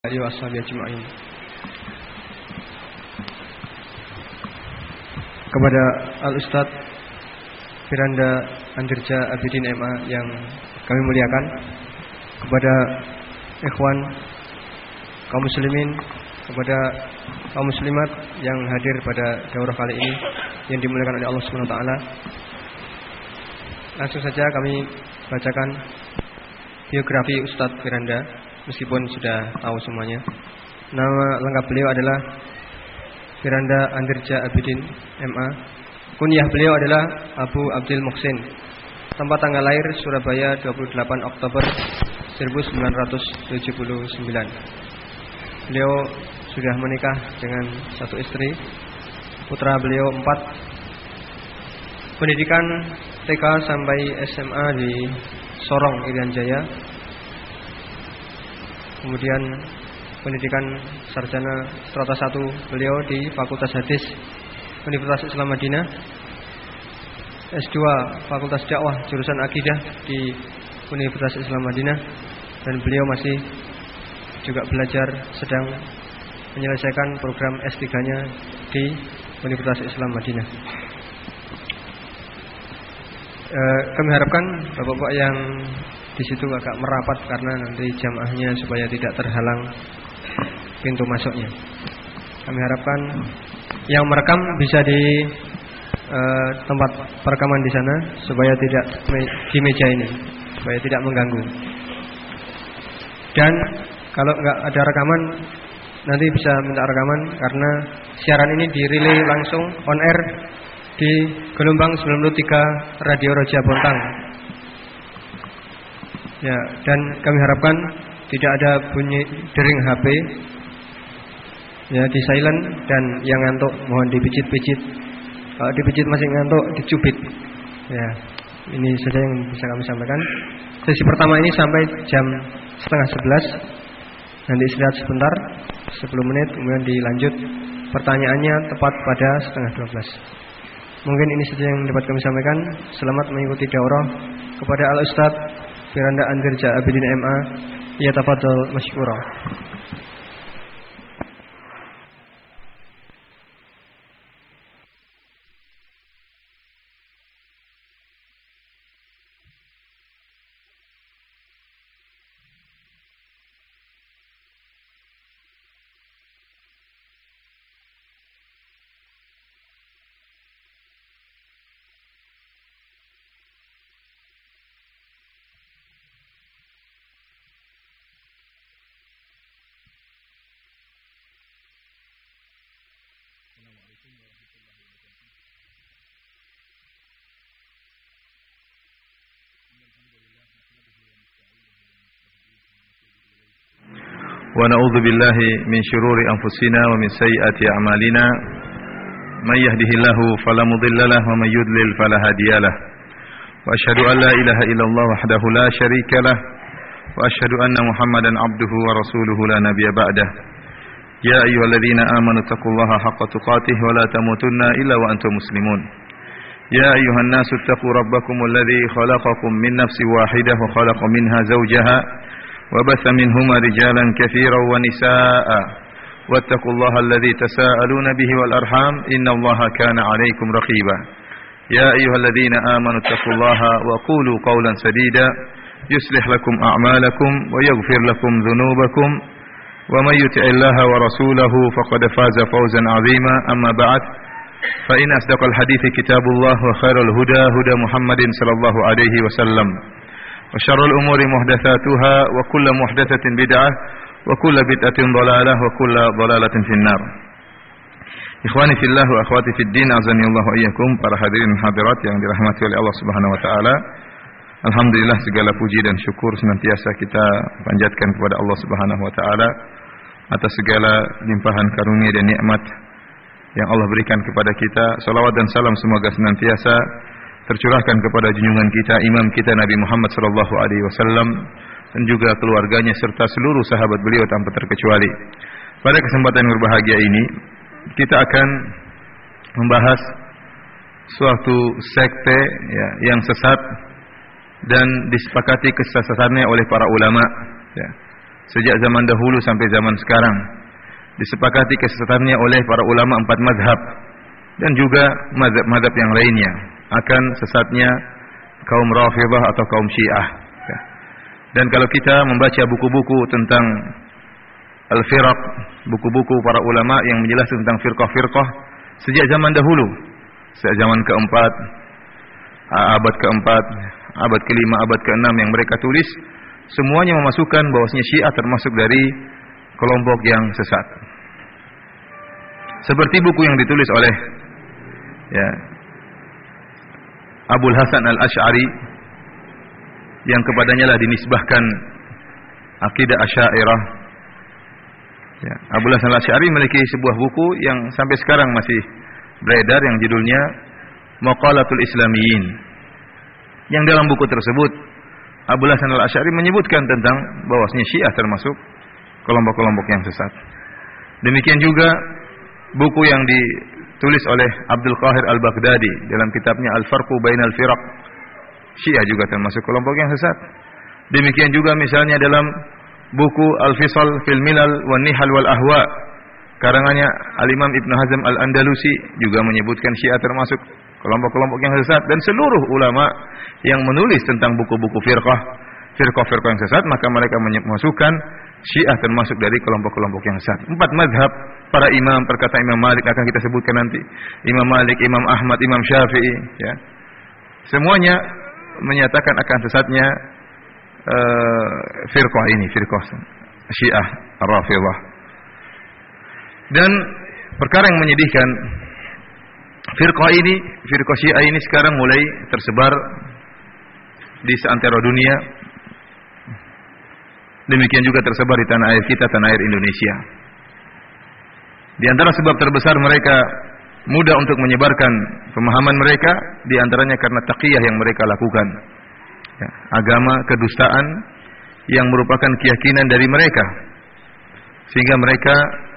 Ayo ashabi ajma'in. Kepada Al-Ustaz Firanda Andirja Abidin MA yang kami muliakan, kepada ikhwan kaum muslimin, kepada kaum muslimat yang hadir pada daurah kali ini yang dimuliakan oleh Allah Subhanahu wa taala. Langsung saja kami bacakan biografi Ustaz Firanda. Meskipun sudah tahu semuanya. Nama lengkap beliau adalah Firanda Andirja Abidin MA. Kunyah beliau adalah Abu Abdul Muhsin. Tempat tanggal lahir Surabaya 28 Oktober 1979. Beliau sudah menikah dengan satu istri. Putra beliau 4. Pendidikan TK sampai SMA di Sorong, Irian Jaya. Kemudian pendidikan sarjana strata 1 beliau di Fakultas Hadis Universitas Islam Madinah. S2 Fakultas Dakwah jurusan Akidah di Universitas Islam Madinah. Dan beliau masih juga belajar, sedang menyelesaikan program S3-nya di Universitas Islam Madinah. Kami harapkan bapak-bapak yang di situ agak merapat karena nanti jamaahnya supaya tidak terhalang pintu masuknya. Kami harapkan yang merekam bisa di tempat perekaman di sana supaya tidak di meja ini, supaya tidak mengganggu. Dan kalau nggak ada rekaman nanti bisa minta rekaman karena siaran ini dirilai langsung on air di gelombang 93 Radio Roja Bontang. Ya, dan kami harapkan tidak ada bunyi dering HP. Ya, di silent, dan yang ngantuk mohon dipijit-pijit. Kalau dipijit masih ngantuk, dicubit. Ya, ini saja yang bisa kami sampaikan. Sesi pertama ini sampai jam 10:30. Nanti istirahat sebentar, 10 menit, kemudian dilanjut. Pertanyaannya tepat pada 11:30. Mungkin ini saja yang dapat kami sampaikan. Selamat mengikuti daurah. Kepada Al-Ustaz Firanda Andirja Abidin MA, ya tafadhal masykura. ونعوذ بالله من شرور أنفسنا ومن سيئات أعمالنا من يهده الله فلا مضل له ومن يضلل فلا هادي له وأشهد أن لا إله إلا الله وحده لا شريك له وأشهد أن محمدا عبده ورسوله لا نبي بعده يا أيها الذين آمنوا اتقوا الله حق تقاته ولا تموتن إلا وأنتم مسلمون يا أيها الناس اتقوا ربكم الذي خلقكم من نفس واحدة وخلق منها زوجها وبث منهما رجالا كثيرا ونساء واتقوا الله الذي تساءلون به والأرحام إن الله كان عليكم رقيبا يا أيها الذين آمنوا اتقوا الله وقولوا قولا سديدا يصلح لكم أعمالكم ويغفر لكم ذنوبكم ومن يطع الله ورسوله فقد فاز فوزا عظيما أما بعد فإن أصدق الحديث كتاب الله وخير الهدى هدى محمد صلى الله عليه وسلم وشر الأمور محدثاتها وكل محدثة بدعة وكل بدعة ضلالة وكل ضلالة في النار. Ikhwani fillah wa akhwati fid din, azani Allah wa iyyakum, para hadirin hadirat yang dirahmati oleh Allah Subhanahu wa taala. Alhamdulillah, segala puji dan syukur senantiasa kita panjatkan kepada Allah Subhanahu wa taala atas segala limpahan karunia dan nikmat yang Allah berikan kepada kita. Salawat dan salam semoga senantiasa tercurahkan kepada junjungan kita, imam kita Nabi Muhammad sallallahu alaihi wasallam, dan juga keluarganya serta seluruh sahabat beliau tanpa terkecuali. Pada kesempatan yang berbahagia ini kita akan membahas suatu sekte ya, yang sesat dan disepakati kesesatannya oleh para ulama ya. sejak zaman dahulu sampai zaman sekarang. Disepakati kesesatannya oleh para ulama 4 mazhab dan juga mazhab-mazhab yang lainnya akan sesatnya kaum Rafidhah atau kaum Syiah. Dan kalau kita membaca buku-buku tentang al-firaq, buku-buku para ulama yang menjelaskan tentang firqah-firqah sejak zaman dahulu, sejak zaman keempat, abad keempat, abad kelima, abad keenam yang mereka tulis, semuanya memasukkan bahwasanya Syiah termasuk dari kelompok yang sesat. Seperti buku yang ditulis oleh Abul Hasan Al-Asy'ari yang kepadanya lah dinisbahkan akidah Asy'ariyah. Abul Hasan Al-Asy'ari memiliki sebuah buku yang sampai sekarang masih beredar yang judulnya Maqalatul Islamiyyin. Yang dalam buku tersebut Abul Hasan Al-Asy'ari menyebutkan tentang bahwasanya Syiah termasuk kelompok-kelompok yang sesat. Demikian juga buku yang ditulis oleh Abdul Qahir Al-Baghdadi dalam kitabnya Al-Farqu Bainal Firaq. Syiah juga termasuk kelompok yang sesat. Demikian juga misalnya dalam buku Al-Fisal fil Milal wan Nihal wal Ahwa karangannya Al-Imam Ibn Hazm Al-Andalusi juga menyebutkan Syiah termasuk kelompok-kelompok yang sesat, dan seluruh ulama yang menulis tentang buku-buku firqah-firqah yang sesat, maka mereka memasukkan Syiah termasuk dari kelompok-kelompok yang sesat. 4 mazhab para imam, perkataan Imam Malik akan kita sebutkan nanti. Imam Malik, Imam Ahmad, Imam Syafi'i, semuanya menyatakan akan sesatnya firqah ini, firqah Syiah Rafidhah. Dan perkara yang menyedihkan, firqah Syiah ini sekarang mulai tersebar di seantero dunia. Demikian juga tersebar di tanah air kita, tanah air Indonesia. Di antara sebab terbesar mereka mudah untuk menyebarkan pemahaman mereka, di antaranya karena taqiyah yang mereka lakukan. Agama kedustaan yang merupakan keyakinan dari mereka, sehingga mereka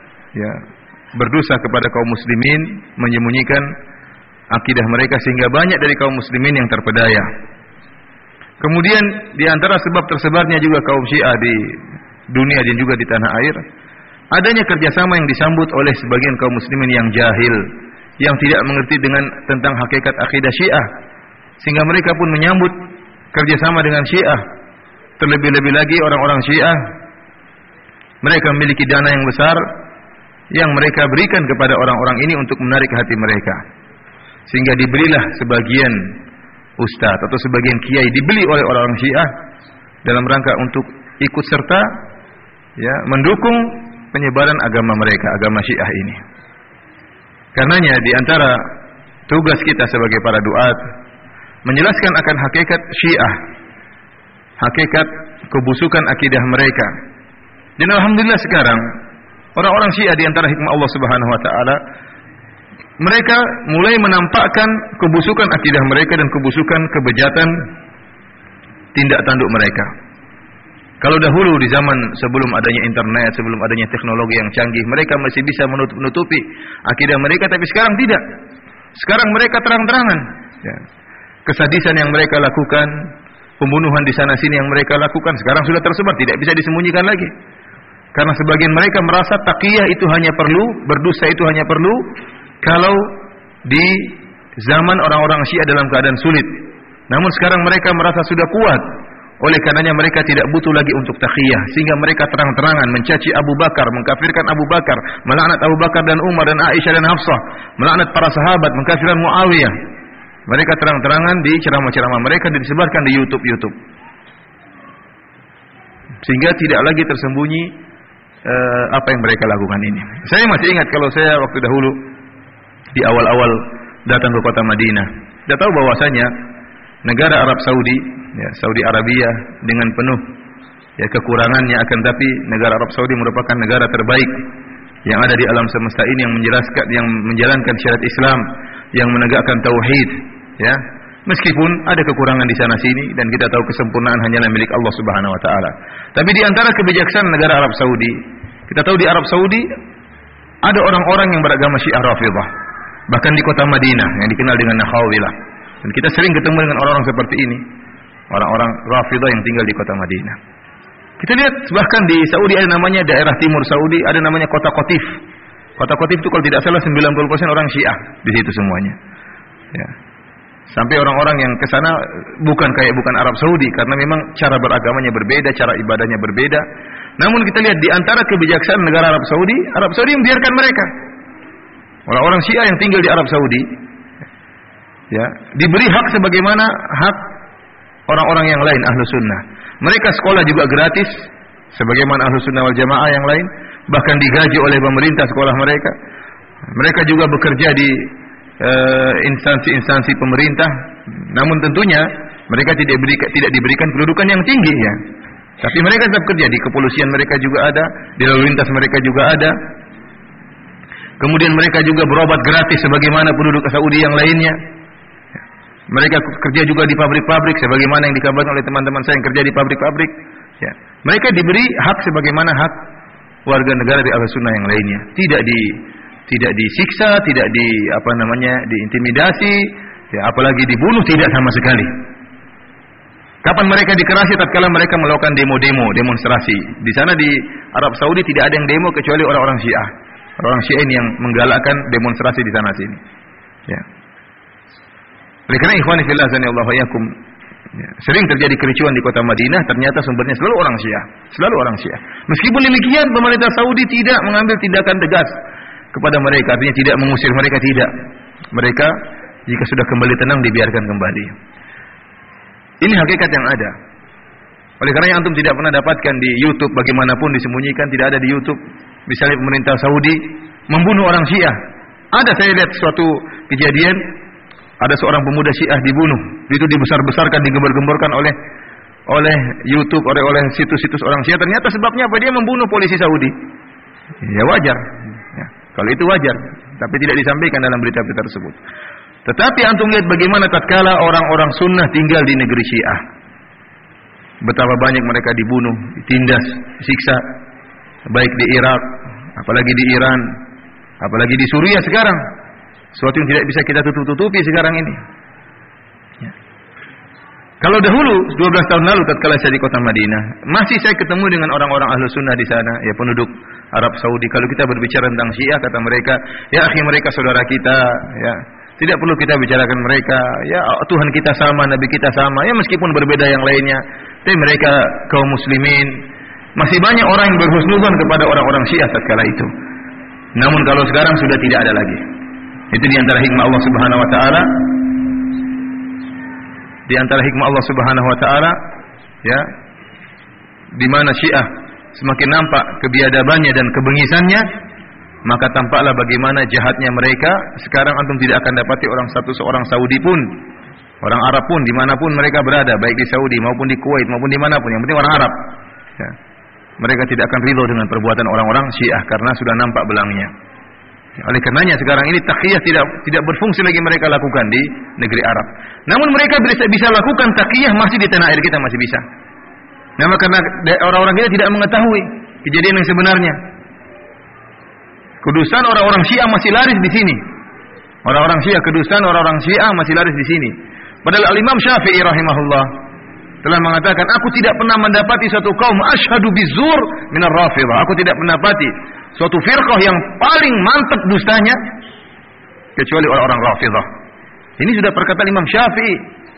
berdosa kepada kaum muslimin, menyembunyikan akidah mereka, sehingga banyak dari kaum muslimin yang terpedaya. Kemudian di antara sebab tersebarnya juga kaum Syiah di dunia dan juga di tanah air, adanya kerjasama yang disambut oleh sebagian kaum muslimin yang jahil, yang tidak mengerti tentang hakikat akidah Syiah, sehingga mereka pun menyambut kerjasama dengan Syiah. Terlebih-lebih lagi orang-orang Syiah, mereka memiliki dana yang besar yang mereka berikan kepada orang-orang ini untuk menarik hati mereka, sehingga diberilah sebagian ustaz atau sebagian kiai dibeli oleh orang-orang Syiah dalam rangka untuk ikut serta mendukung penyebaran agama mereka, agama Syiah ini. Karenanya di antara tugas kita sebagai para duat menjelaskan akan hakikat Syiah, hakikat kebusukan akidah mereka. Dan alhamdulillah sekarang orang-orang Syiah di antara hikmah Allah Subhanahu wa taala, mereka mulai menampakkan kebusukan akidah mereka dan kebusukan kebejatan tindak tanduk mereka. Kalau dahulu di zaman sebelum adanya internet, sebelum adanya teknologi yang canggih, mereka masih bisa menutupi akidah mereka, tapi sekarang tidak. Sekarang mereka terang-terangan. Kesadisan yang mereka lakukan, pembunuhan di sana sini yang mereka lakukan, sekarang sudah tersebar, tidak bisa disembunyikan lagi. Karena sebagian mereka merasa taqiyah itu hanya perlu, berdosa itu hanya perlu kalau di zaman orang-orang Syiah dalam keadaan sulit. Namun sekarang mereka merasa sudah kuat. Oleh karenanya mereka tidak butuh lagi untuk taqiyah, sehingga mereka terang-terangan mencaci Abu Bakar, mengkafirkan Abu Bakar, melaknat Abu Bakar dan Umar dan Aisyah dan Hafsah, melaknat para sahabat, mengkafirkan Muawiyah. Mereka terang-terangan di ceramah-ceramah mereka disebarkan di YouTube. Sehingga tidak lagi tersembunyi apa yang mereka lakukan ini. Saya masih ingat kalau saya waktu dahulu di awal-awal datang ke kota Madinah, saya tahu bahwasanya negara Arab Saudi, Saudi Arabia dengan penuh kekurangannya, akan tapi negara Arab Saudi merupakan negara terbaik yang ada di alam semesta ini, yang menjalankan syariat Islam, yang menegakkan tauhid, Meskipun ada kekurangan di sana sini dan kita tahu kesempurnaan hanyalah milik Allah Subhanahu wa taala. Tapi di antara kebijaksanaan negara Arab Saudi, kita tahu di Arab Saudi ada orang-orang yang beragama Syiah Rafidhah. Bahkan di kota Madinah yang dikenal dengan Nakhawilah. Dan kita sering ketemu dengan orang-orang seperti ini. Orang-orang Rafidhah yang tinggal di kota Madinah. Kita lihat bahkan di Saudi ada namanya daerah timur Saudi, ada namanya kota Qatif. Kota Qatif itu kalau tidak salah 90% orang Syiah di situ semuanya. Ya. Sampai orang-orang yang ke sana bukan Arab Saudi karena memang cara beragamanya berbeda, cara ibadahnya berbeda. Namun kita lihat di antara kebijaksanaan negara Arab Saudi membiarkan mereka. Orang-orang Syiah yang tinggal di Arab Saudi ya, diberi hak sebagaimana hak orang-orang yang lain Ahlus Sunnah. Mereka sekolah juga gratis sebagaimana Ahlus Sunnah wal Jamaah yang lain, bahkan digaji oleh pemerintah sekolah mereka. Mereka juga bekerja di instansi-instansi pemerintah, namun tentunya mereka tidak diberikan kedudukan yang tinggi ya. Tapi mereka tetap kerja di kepolisian, mereka juga ada, di lalu lintas mereka juga ada. Kemudian mereka juga berobat gratis sebagaimana penduduk Saudi yang lainnya. Mereka kerja juga di pabrik-pabrik sebagaimana yang dikabarkan oleh teman-teman saya yang kerja di pabrik-pabrik. Ya. Mereka diberi hak sebagaimana hak warga negara di Ahlussunnah yang lainnya. Tidak disiksa, tidak diintimidasi, ya, apalagi dibunuh tidak sama sekali. Kapan mereka dikerasi? Tatkala mereka melakukan demo-demo, demonstrasi. Di sana di Arab Saudi tidak ada yang demo kecuali orang-orang Syiah. Orang Syiah ini yang menggalakkan demonstrasi di sana sini. Ya. Oleh karena ikhwani fillah sanallahu yakum, ya, sering terjadi kericuan di kota Madinah, ternyata sumbernya selalu orang Syiah. Meskipun demikian pemerintah Saudi tidak mengambil tindakan tegas kepada mereka, artinya tidak mengusir mereka, tidak. Mereka jika sudah kembali tenang dibiarkan kembali. Ini hakikat yang ada. Oleh karena antum tidak pernah dapatkan di YouTube, bagaimanapun disembunyikan, tidak ada di YouTube. Misalnya pemerintah Saudi membunuh orang Syiah. Ada, saya lihat suatu kejadian, ada seorang pemuda Syiah dibunuh. Itu dibesar-besarkan, digembar-gemborkan oleh YouTube, oleh situs-situs orang Syiah. Ternyata sebabnya apa? Dia membunuh polisi Saudi. Ya wajar. Ya, kalau itu wajar, tapi tidak disampaikan dalam berita-berita tersebut. Tetapi antum lihat bagaimana tatkala orang-orang sunnah tinggal di negeri Syiah. Betapa banyak mereka dibunuh, ditindas, disiksa. Baik di Irak, apalagi di Iran, apalagi di Suriah sekarang. Suatu yang tidak bisa kita tutup-tutupi sekarang ini. Ya. Kalau dahulu 12 tahun lalu tatkala saya di kota Madinah, masih saya ketemu dengan orang-orang Ahlus Sunnah di sana, ya penduduk Arab Saudi. Kalau kita berbicara tentang Syiah, kata mereka, ya akhi, mereka saudara kita, ya. Tidak perlu kita bicarakan mereka, ya Tuhan kita sama, Nabi kita sama, ya meskipun berbeda yang lainnya, tapi mereka kaum muslimin. Masih banyak orang yang berhusnuzon kepada orang-orang Syiah tatkala itu. Namun kalau sekarang sudah tidak ada lagi. Itu di antara hikmah Allah Subhanahu wa taala. Di antara hikmah Allah Subhanahu wa taala, ya, di mana Syiah semakin nampak kebiadabannya dan kebengisannya, maka tampaklah bagaimana jahatnya mereka. Sekarang antum tidak akan dapati seorang Saudi pun, orang Arab pun, dimanapun mereka berada, baik di Saudi maupun di Kuwait maupun dimanapun, yang penting orang Arab. Ya. Mereka tidak akan ridho dengan perbuatan orang-orang Syiah karena sudah nampak belangnya. Ya, oleh karenanya sekarang ini taqiyah tidak berfungsi lagi mereka lakukan di negeri Arab. Namun mereka bisa lakukan taqiyah masih di tanah air kita, masih bisa. Nah, karena orang-orang kita tidak mengetahui kejadian yang sebenarnya. Kedusan orang-orang Syiah masih laris di sini. Orang-orang Syiah, kedusan orang-orang Syiah masih laris di sini. Padahal Al-Imam Syafi'i rahimahullah telah mengatakan, aku tidak pernah mendapati suatu kaum asyhadu bizur minar Rafidhah. Aku tidak mendapati suatu firqah yang paling mantap dustanya kecuali orang-orang Rafidhah. Ini sudah perkataan Imam Syafi'i.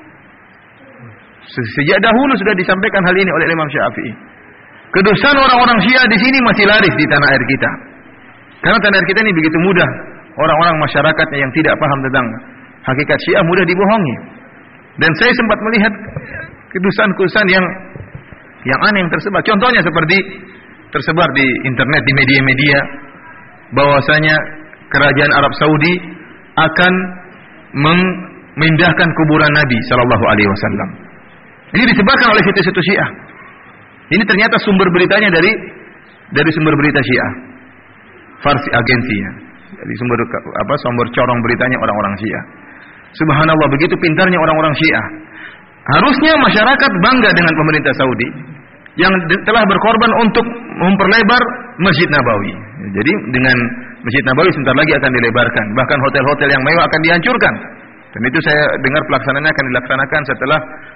Sejak dahulu sudah disampaikan hal ini oleh Imam Syafi'i. Kedustaan orang-orang Syiah di sini masih laris di tanah air kita. Karena tanah air kita ini begitu mudah orang-orang masyarakatnya yang tidak paham tentang hakikat Syiah mudah dibohongi. Dan saya sempat melihat kedustaan-kedustaan yang aneh yang tersebar. Contohnya seperti tersebar di internet, di media-media, bahwasanya kerajaan Arab Saudi akan memindahkan kuburan Nabi Sallallahu Alaihi Wasallam. Ini disebarkan oleh situs-situs Syiah. Ini ternyata sumber beritanya dari sumber berita Syiah, Farsi agensinya. Dari sumber corong beritanya orang-orang Syiah. Subhanallah, begitu pintarnya orang-orang Syiah. Harusnya masyarakat bangga dengan pemerintah Saudi yang telah berkorban untuk memperlebar Masjid Nabawi. Jadi dengan Masjid Nabawi sebentar lagi akan dilebarkan. Bahkan hotel-hotel yang mewah akan dihancurkan. Dan itu saya dengar pelaksanaannya akan dilaksanakan setelah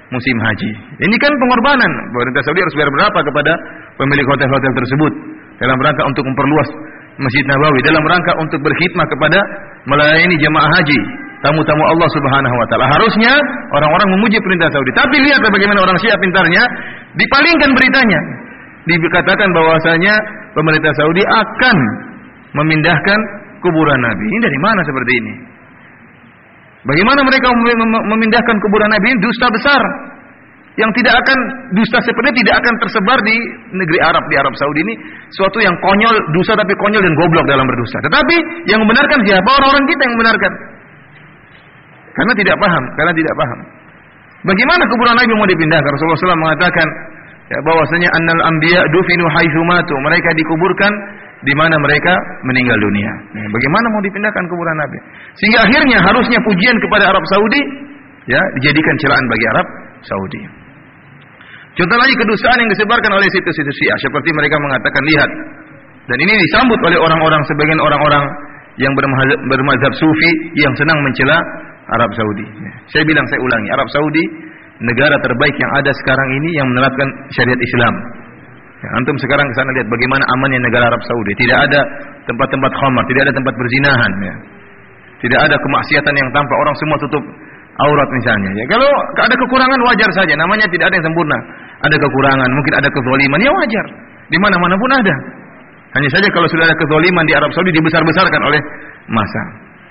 musim haji. Ini kan pengorbanan. Pemerintah Saudi harus bayar berapa kepada pemilik hotel-hotel tersebut dalam rangka untuk memperluas Masjid Nabawi, dalam rangka untuk berkhidmat kepada melayani jemaah haji, tamu-tamu Allah Subhanahu wa taala. Harusnya orang-orang memuji perintah Saudi. Tapi lihatlah bagaimana orang Syiah pintarnya, dipalingkan beritanya. Dikatakan bahwasanya pemerintah Saudi akan memindahkan kuburan Nabi. Ini dari mana seperti ini? Bagaimana mereka memindahkan kuburan Nabi? Ini dusta besar. Yang tidak akan, dusta seperti tidak akan tersebar di negeri Arab, di Arab Saudi ini suatu yang konyol, dusta tapi konyol dan goblok dalam berdusta. Tetapi yang membenarkan siapa? Orang-orang kita yang membenarkan. Karena tidak paham. Bagaimana kuburan Nabi mau dipindahkan? Rasulullah SAW mengatakan ya, bahwasanya annal anbiya dufinu haitsu matu. Mereka dikuburkan di mana mereka meninggal dunia. Nah, bagaimana mau dipindahkan kuburan Nabi? Sehingga akhirnya harusnya pujian kepada Arab Saudi ya dijadikan celaan bagi Arab Saudi. Contoh lagi kedustaan yang disebarkan oleh situs-situs Syiah, seperti mereka mengatakan, lihat, dan ini disambut oleh sebagian orang-orang yang bermazhab Sufi yang senang mencela Arab Saudi. Saya ulangi, Arab Saudi negara terbaik yang ada sekarang ini yang menerapkan syariat Islam. Ya, antum sekarang ke sana lihat bagaimana amannya negara Arab Saudi. Tidak ada tempat-tempat khamar, tidak ada tempat berzinahan, ya. Tidak ada kemaksiatan yang tampak, orang semua tutup aurat misalnya. Ya, kalau ada kekurangan wajar saja, namanya tidak ada yang sempurna. Ada kekurangan, mungkin ada kezaliman, ya wajar. Di mana-mana pun ada. Hanya saja kalau sudah ada kezaliman di Arab Saudi dibesar-besarkan oleh massa.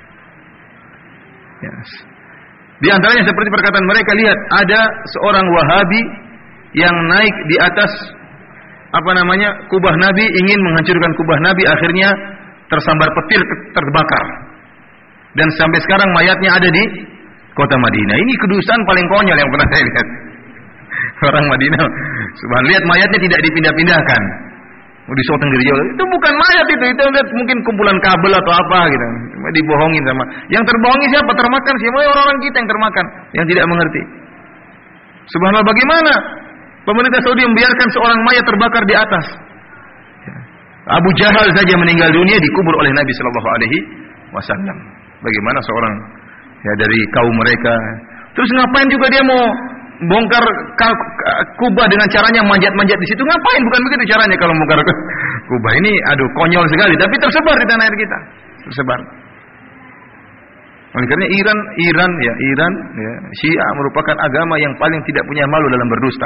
Yes. Di antaranya seperti perkataan mereka, lihat, ada seorang Wahabi yang naik di atas kubah Nabi, ingin menghancurkan kubah Nabi, akhirnya tersambar petir, terbakar. Dan sampai sekarang mayatnya ada di kota Madinah. Ini kedustaan paling konyol yang pernah saya lihat. Orang Madinah, subhanallah, lihat mayatnya tidak dipindah-pindahkan. Di suatu gereja, itu bukan mayat itu lihat mungkin kumpulan kabel atau apa gitu. Dibohongin sama. Yang terbohongi siapa? Termakan siapa? Orang-orang kita yang termakan, yang tidak mengerti. Subhanallah, bagaimana pemerintah Saudi membiarkan seorang mayat terbakar di atas? Abu Jahal saja meninggal dunia dikubur oleh Nabi sallallahu alaihi wasallam. Bagaimana seorang ya dari kaum mereka, terus ngapain juga dia mau bongkar Kubah dengan caranya manjat-manjat di situ? Ngapain? Bukan begitu caranya kalau bongkar Kubah. Ini konyol sekali, tapi tersebar di tanah air kita. Tersebar. Oleh karena Iran ya, Syiah merupakan agama yang paling tidak punya malu dalam berdusta.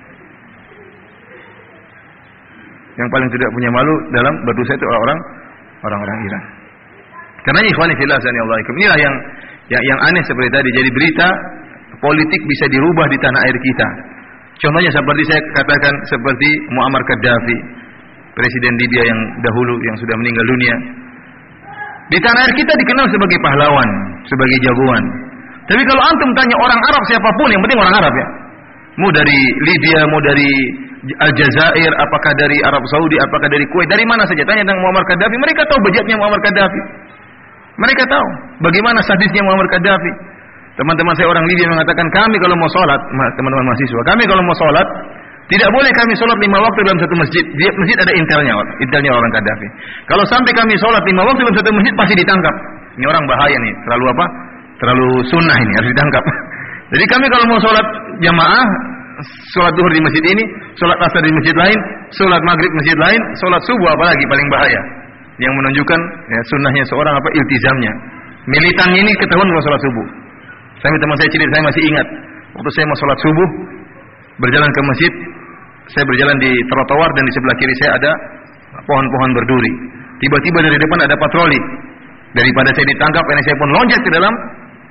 Yang paling tidak punya malu dalam berdusta itu orang-orang Iran. Karena ikhwani fillah sanallahu, inilah yang aneh seperti tadi. Jadi berita politik bisa dirubah di tanah air kita. Contohnya seperti saya katakan, seperti Muammar Gaddafi, presiden Libya yang dahulu yang sudah meninggal dunia. Di tanah air kita dikenal sebagai pahlawan, sebagai jagoan. Tapi kalau antum tanya orang Arab siapapun, yang penting orang Arab ya. Mau dari Libya, mau dari Aljazair, apakah dari Arab Saudi, apakah dari Kuwait, dari mana saja tanya tentang Muammar Gaddafi, mereka tahu bejatnya Muammar Gaddafi. Mereka tahu bagaimana sadisnya Muammar Gaddafi. Teman-teman saya orang Libya mengatakan, kami kalau mau sholat, teman-teman mahasiswa, kami kalau mau sholat, tidak boleh kami sholat 5 waktu dalam satu masjid. Di masjid ada intelnya orang Gaddafi. Kalau sampai kami sholat 5 waktu dalam satu masjid, pasti ditangkap. Ini orang bahaya nih, terlalu sunnah ini, harus ditangkap. Jadi kami kalau mau sholat jamaah, sholat duhur di masjid ini, sholat asar di masjid lain, sholat maghrib masjid lain, sholat subuh apalagi paling bahaya. Yang menunjukkan ya, sunnahnya seorang iltizamnya. Militannya ini ketahuan kalau sholat subuh. Teman saya cerita, saya masih ingat waktu saya mau sholat subuh, berjalan ke masjid, saya berjalan di trotoar dan di sebelah kiri saya ada pohon-pohon berduri. Tiba-tiba dari depan ada patroli. Daripada saya ditangkap, karena saya pun loncat ke dalam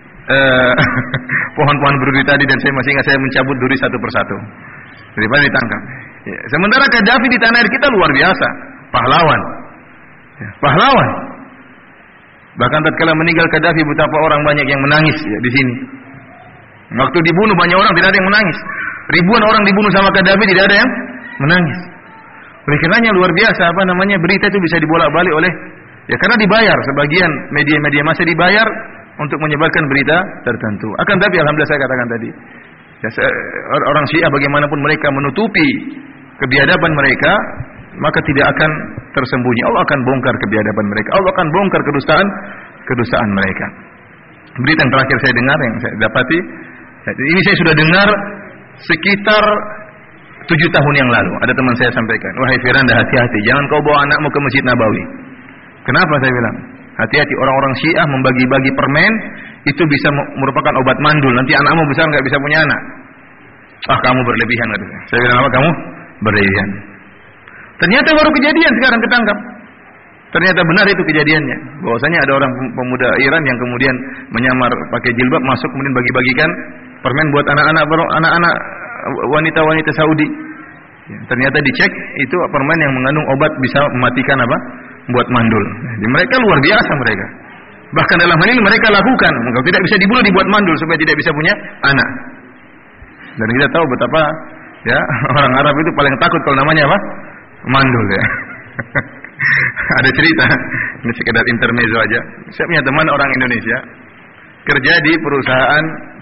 pohon-pohon berduri tadi, dan saya masih ingat saya mencabut duri satu persatu daripada ditangkap. Ya, sementara Gaddafi di tanah air kita luar biasa, pahlawan. Ya, pahlawan. Bahkan tatkala meninggal Gaddafi, betapa orang banyak yang menangis ya, di sini. Waktu dibunuh banyak orang tidak ada yang menangis. Ribuan orang dibunuh sama Gaddafi, tidak ada yang menangis. Oleh karenanya luar biasa berita itu bisa dibolak-balik oleh ya, karena dibayar, sebagian media-media massa dibayar untuk menyebarkan berita tertentu. Akan tapi alhamdulillah saya katakan tadi, ya, orang Syiah bagaimanapun mereka menutupi kebiadaban mereka, maka tidak akan tersembunyi. Allah akan bongkar kebiadaban mereka. Allah akan bongkar kedustaan mereka. Berita yang terakhir saya dengar, yang saya dapati, ini saya sudah dengar sekitar 7 tahun yang lalu ada teman saya sampaikan, wahai Firanda, hati-hati, jangan kau bawa anakmu ke Masjid Nabawi. Kenapa saya bilang? Hati-hati, orang-orang Syiah membagi-bagi permen itu bisa merupakan obat mandul. Nanti anakmu besar nggak bisa punya anak. Ah, kamu berlebihan, katanya. Saya bilang apa? Kamu berlebihan. Ternyata baru kejadian sekarang ketangkap. Ternyata benar itu kejadiannya. Bahwasanya ada orang pemuda Iran yang kemudian menyamar pakai jilbab, masuk kemudian bagi-bagikan permen buat anak-anak wanita-wanita Saudi. Ya, ternyata dicek itu permen yang mengandung obat bisa mematikan apa? Buat mandul. Jadi mereka luar biasa mereka. Bahkan dalam hal ini mereka lakukan. Kalau tidak bisa dibunuh dibuat mandul supaya tidak bisa punya anak. Dan kita tahu betapa ya orang Arab itu paling takut kalau namanya apa? Mandul ya. Ada cerita, ini sekedar intermezzo aja. Saya punya teman orang Indonesia kerja di perusahaan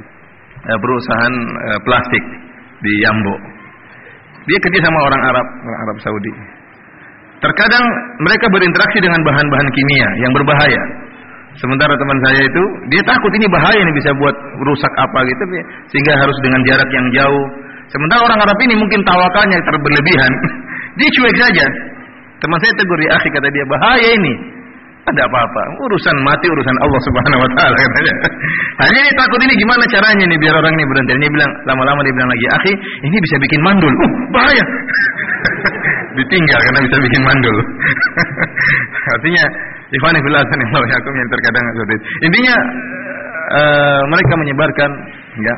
plastik di Yambo. Dia kerja sama orang Arab Saudi. Terkadang mereka berinteraksi dengan bahan-bahan kimia yang berbahaya. Sementara teman saya itu dia takut ini bahaya, ini bisa buat rusak apa gitu, sehingga harus dengan jarak yang jauh. Sementara orang Arab ini mungkin tawakalnya berlebihan. Dia cuek saja. Teman saya tegur, ya akhi, kata dia, bahaya ini. Ada apa-apa, urusan mati urusan Allah Subhanahu wa taala, katanya. Hanya dia takut ini gimana caranya nih biar orang ini berhenti. Dia bilang, lama-lama dia bilang lagi, akhi, ini bisa bikin mandul. Bahaya. Ditinggal karena bisa bikin mandul. Artinya Ifani fillah yang terkadang seperti itu. Intinya mereka menyebarkan ya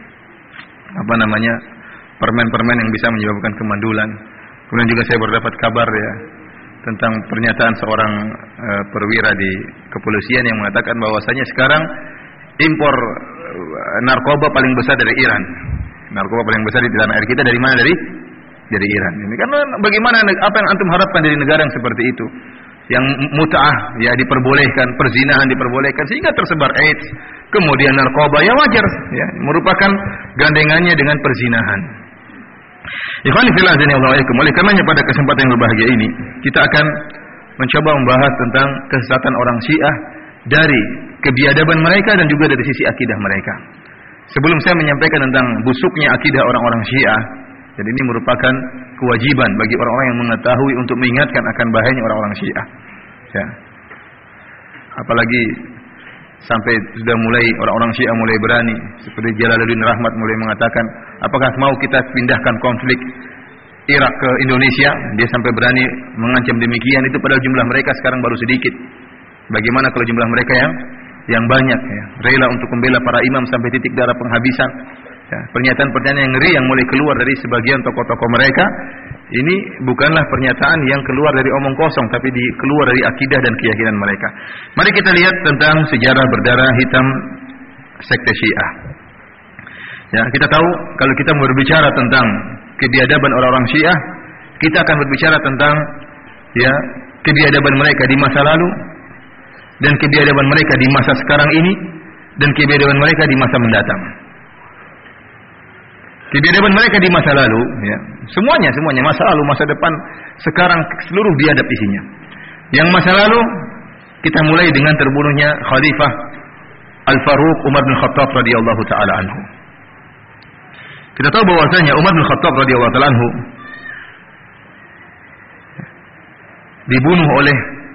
permen-permen yang bisa menyebabkan kemandulan. Kemudian juga saya berdapat kabar ya tentang pernyataan seorang perwira di kepolisian yang mengatakan bahwasanya sekarang impor narkoba paling besar dari Iran. Narkoba paling besar di tanah air kita dari mana? Dari Iran. Ini karena bagaimana, apa yang antum harapkan dari negara yang seperti itu? Yang mut'ah ya diperbolehkan, perzinahan diperbolehkan sehingga tersebar AIDS, kemudian narkoba ya wajar ya, merupakan gandengannya dengan perzinahan. Ikhwani fillah azanillahu. Oleh karenanya pada kesempatan yang berbahagia ini kita akan mencoba membahas tentang kesesatan orang Syiah dari kebiadaban mereka dan juga dari sisi akidah mereka. Sebelum saya menyampaikan tentang busuknya akidah orang-orang Syiah, jadi ini merupakan kewajiban bagi orang-orang yang mengetahui untuk mengingatkan akan bahayanya orang-orang Syiah. Ya. Apalagi sampai sudah mulai orang-orang Syiah mulai berani, seperti Jalaluddin Rahmat mulai mengatakan, apakah mau kita pindahkan konflik Irak ke Indonesia? Dia sampai berani mengancam demikian. Itu padahal jumlah mereka sekarang baru sedikit. Bagaimana kalau jumlah mereka yang banyak ya, rela untuk membela para imam sampai titik darah penghabisan. Ya, pernyataan-pernyataan yang ngeri yang mulai keluar dari sebagian tokoh-tokoh mereka, ini bukanlah pernyataan yang keluar dari omong kosong, tapi keluar dari akidah dan keyakinan mereka. Mari kita lihat tentang sejarah berdarah hitam sekte Syiah. Ya, kita tahu kalau kita berbicara tentang kebiadaban orang-orang Syiah, kita akan berbicara tentang ya kebiadaban mereka di masa lalu dan kebiadaban mereka di masa sekarang ini dan kebiadaban mereka di masa mendatang. Kebiadaban mereka di masa lalu, ya, semuanya masa lalu, masa depan, sekarang seluruh biadab isinya. Yang masa lalu kita mulai dengan terbunuhnya Khalifah Al-Faruq Umar bin Khattab radhiyallahu taala anhu. Kita tahu bahwasanya Umar bin Khattab radhiyallahu taala anhu dibunuh oleh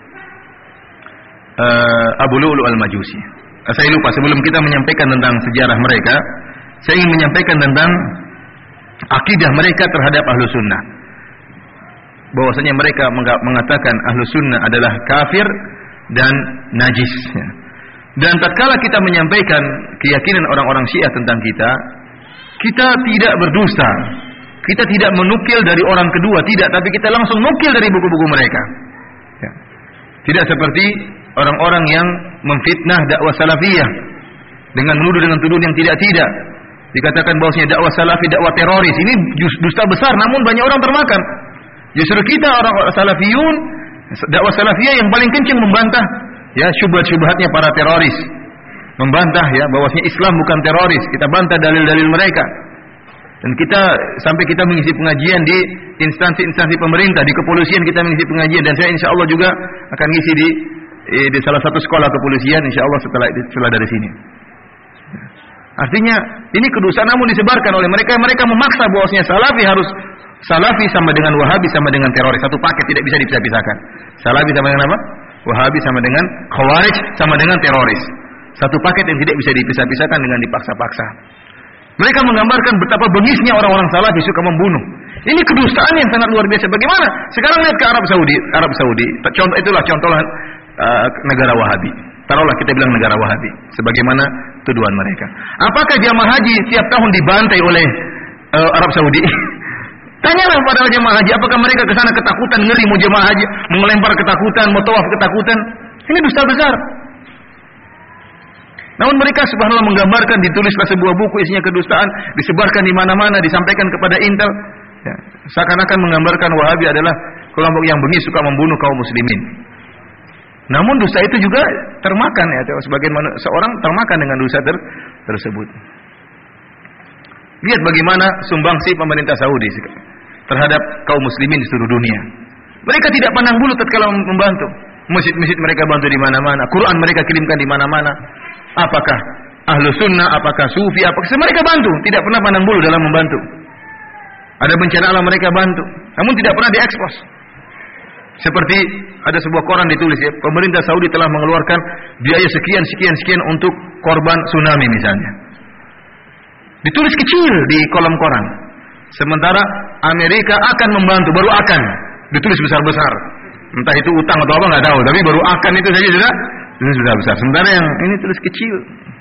Abu Lu'lu' al-Majusi. Saya lupa, sebelum kita menyampaikan tentang sejarah mereka, saya ingin menyampaikan tentang akidah mereka terhadap ahlu sunnah. Bahwasanya mereka mengatakan ahlu sunnah adalah kafir dan najis. Dan tatkala kita menyampaikan keyakinan orang-orang Syiah tentang kita tidak berdusta. Kita tidak menukil dari orang kedua, tidak, tapi kita langsung nukil dari buku-buku mereka. Ya. Tidak seperti orang-orang yang memfitnah dakwah salafiyah dengan menuduh dengan tuduhan yang tidak. Dikatakan bahwasanya dakwah salafi dakwah teroris. Ini dusta besar, namun banyak orang termakan. Justru kita orang salafiyun, dakwah salafiyah yang paling kencang membantah ya syubhat-syubhatnya para teroris. Membantah ya bahwasanya Islam bukan teroris. Kita bantah dalil-dalil mereka. Dan sampai kita mengisi pengajian di instansi-instansi pemerintah, di kepolisian kita mengisi pengajian, dan saya insyaallah juga akan ngisi di salah satu sekolah kepolisian insyaallah setelah dari sini. Artinya ini kedustaan namun disebarkan oleh mereka. Mereka memaksa bahwasanya Salafi sama dengan Wahabi sama dengan teroris. Satu paket, tidak bisa dipisah-pisahkan. Salafi sama dengan apa? Wahabi sama dengan Khawarij sama dengan teroris. Satu paket yang tidak bisa dipisah-pisahkan dengan dipaksa-paksa. Mereka menggambarkan betapa bengisnya orang-orang Salafi suka membunuh. Ini kedustaan yang sangat luar biasa. Bagaimana? Sekarang lihat ke Arab Saudi. Itulah contoh negara Wahabi. Taruhlah kita bilang negara Wahabi, sebagaimana tuduhan mereka. Apakah jamaah haji tiap tahun dibantai oleh Arab Saudi? Tanyalah pada jemaah haji, apakah mereka ke sana ketakutan, ngeri mau jemaah haji, melempar ketakutan, mau tawaf ketakutan? Ini dusta besar. Namun mereka subhanallah menggambarkan, ditulislah sebuah buku isinya kedustaan, disebarkan di mana-mana, disampaikan kepada intel. Ya, seakan-akan menggambarkan Wahabi adalah kelompok yang bengis suka membunuh kaum muslimin. Namun dusta itu juga termakan ya, sebagian seorang termakan dengan dusta tersebut. Lihat bagaimana sumbangsi pemerintah Saudi terhadap kaum muslimin di seluruh dunia. Mereka tidak pandang bulu tatkala membantu. Masjid-masjid mereka bantu di mana-mana, Quran mereka kirimkan di mana-mana. Apakah ahlu sunnah, apakah sufi, apakah mereka bantu, tidak pernah pandang bulu dalam membantu. Ada bencana alam mereka bantu, namun tidak pernah diekspos. Seperti ada sebuah koran ditulis ya, pemerintah Saudi telah mengeluarkan biaya sekian untuk korban tsunami misalnya. Ditulis kecil di kolom koran. Sementara Amerika akan membantu, baru akan ditulis besar-besar. Entah itu utang atau apa nggak tahu, tapi baru akan itu saja sudah tulis besar-besar. Sementara yang ini tulis kecil.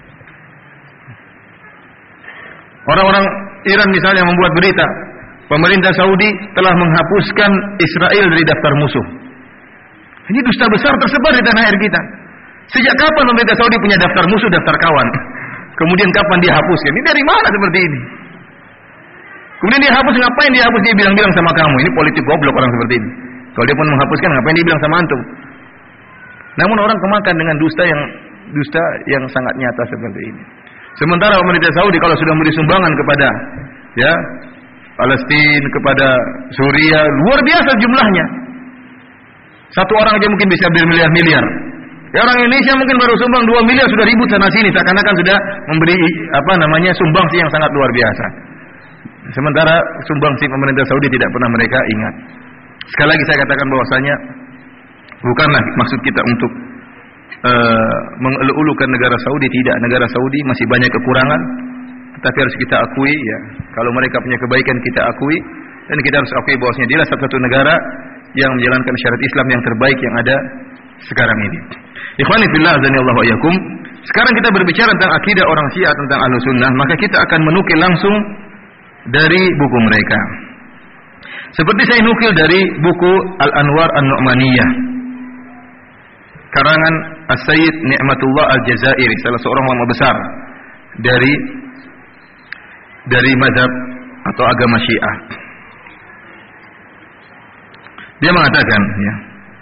Orang-orang Iran misalnya membuat berita, pemerintah Saudi telah menghapuskan Israel dari daftar musuh. Ini dusta besar tersebar di tanah air kita. Sejak kapan pemerintah Saudi punya daftar musuh, daftar kawan? Kemudian kapan dia hapuskan? Ini dari mana seperti ini? Kemudian dia hapus, ngapain dia hapus? Dia bilang-bilang sama kamu. Ini politik goblok orang seperti ini. Kalau dia pun menghapuskan, ngapain dia bilang sama antum? Namun orang kemakan dengan dusta yang sangat nyata seperti ini. Sementara pemerintah Saudi kalau sudah memberi sumbangan kepada Palestina, kepada Suriah, luar biasa jumlahnya. Satu orang aja mungkin bisa bermiliar-miliar. Ya, orang Indonesia mungkin baru sumbang 2 miliar sudah ribut sana sini, seakan-akan sudah memberi sumbangsi yang sangat luar biasa. Sementara sumbangsi pemerintah Saudi tidak pernah mereka ingat. Sekali lagi saya katakan bahwasanya bukanlah maksud kita untuk mengelulukan negara Saudi, tidak. Negara Saudi masih banyak kekurangan, tetapi harus kita akui ya, kalau mereka punya kebaikan kita akui, dan kita harus akui bahwasanya dia satu-satu negara yang menjalankan syariat Islam yang terbaik yang ada sekarang ini. Ikhwani fillah azanillahu wa iyyakum. Sekarang kita berbicara tentang akidah orang Syiah, tentang Ahlus Sunnah, maka kita akan menukil langsung dari buku mereka. Seperti saya nukil dari buku Al-Anwar An-Nu'maniyah, karangan As-Sayyid Ni'matullah Al-Jazairi, salah seorang ulama besar dari mazhab atau agama Syiah. Dia mengatakan ya,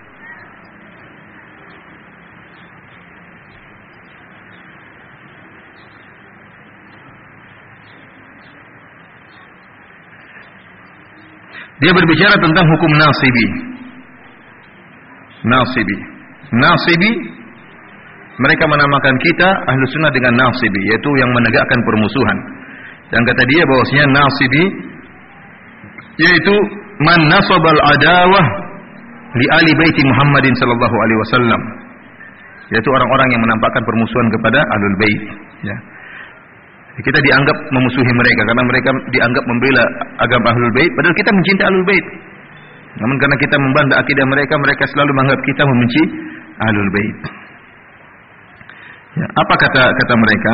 dia berbicara tentang hukum nasibi. Nasibi, mereka menamakan kita Ahlus Sunnah dengan nasibi, yaitu yang menegakkan permusuhan. Dan kata dia bahwasanya nasibi yaitu man nasabal adawah li ali baiti Muhammadin sallallahu alaihi wasallam, yaitu orang-orang yang menampakkan permusuhan kepada Ahlul Bait ya. Kita dianggap memusuhi mereka karena mereka dianggap membela agama Ahlul Bait, padahal kita mencintai Ahlul Bait. Namun karena kita membantah akidah mereka, mereka selalu menganggap kita membenci Ahlul Bait. Ya, apa kata mereka?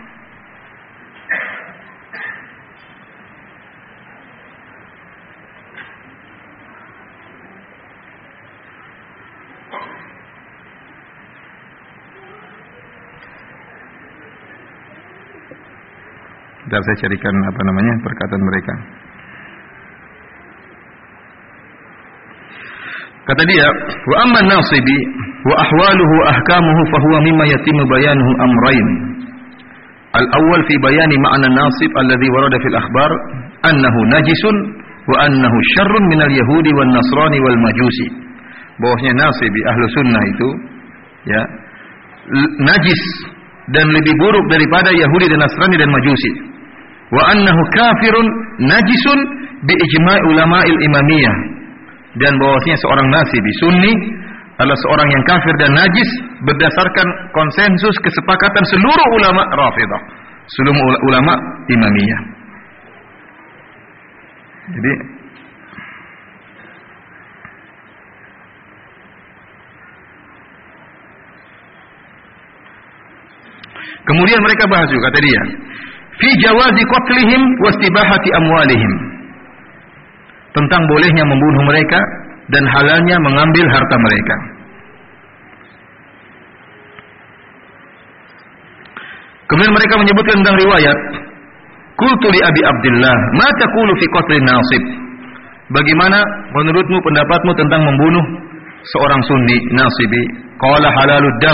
Bentar saya carikan perkataan mereka. Kata dia, wa amma nasibi wa ahwaluhu ahkamuhu fa huwa mimma yatimu bayanuhu amrayn. Al-awwal fi bayani ma'na nasib alladhi warada fil akhbar annahu najisun wa annahu syarrun minal yahudi wan nasrani wal majusi. Bahwasanya nasibi ahlu sunnah itu ya najis dan lebih buruk daripada Yahudi dan Nasrani dan Majusi. Wa annahu kafirun najisun bi ijma' ulama'il imamiyah, dan bahwasanya seorang Nasibi Sunni adalah seorang yang kafir dan najis berdasarkan konsensus kesepakatan seluruh ulama Rafidhah, seluruh ulama Imamiyah. Jadi kemudian mereka bahas juga, kata dia, fi jawazi qatlihim wa istibahati amwalihim, tentang bolehnya membunuh mereka dan halalnya mengambil harta mereka. Kemudian mereka menyebutkan tentang riwayat, qultu li Abi Abdullah, ma taqulu fi qatl Nasib? Bagaimana menurutmu, pendapatmu tentang membunuh seorang Sunni Nasibi? Qala halalud dam,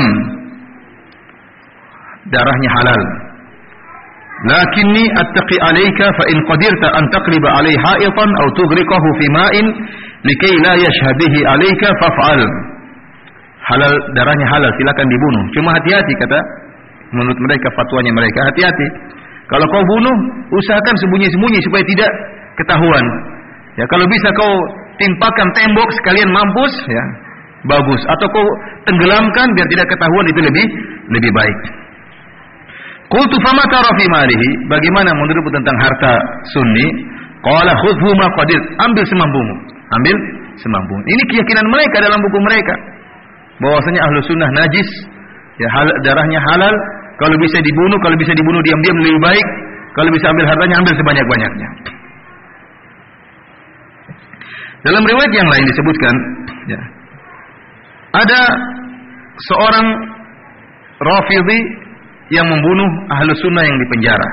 darahnya halal. Lakinni attaqi alayka fa in qadirta an taqriba alayhi ha'itan aw tughriqahu fi ma'in likay la yashhabihi alayka faf'al. Halal, darahnya halal, silakan dibunuh. Cuma hati-hati, kata menurut mereka, fatwanya mereka, hati-hati. Kalau kau bunuh, usahakan sembunyi-sembunyi supaya tidak ketahuan. Ya, kalau bisa kau timpakan tembok sekalian mampus, ya, bagus. Atau kau tenggelamkan biar tidak ketahuan, itu lebih baik. Qultu fama tara fi malihi? Bagaimana menurutmu tentang harta Sunni? Qala khudhu ma qadir, ambil semampumu. Ambil semampumu. Ini keyakinan mereka dalam buku mereka, bahwasanya ahlu sunnah najis, ya, darahnya halal. Kalau bisa dibunuh, kalau bisa dibunuh diam-diam lebih baik. Kalau bisa ambil hartanya, ambil sebanyak-banyaknya. Dalam riwayat yang lain disebutkan, ya, ada seorang Rafidhi yang membunuh ahlu sunnah yang dipenjara.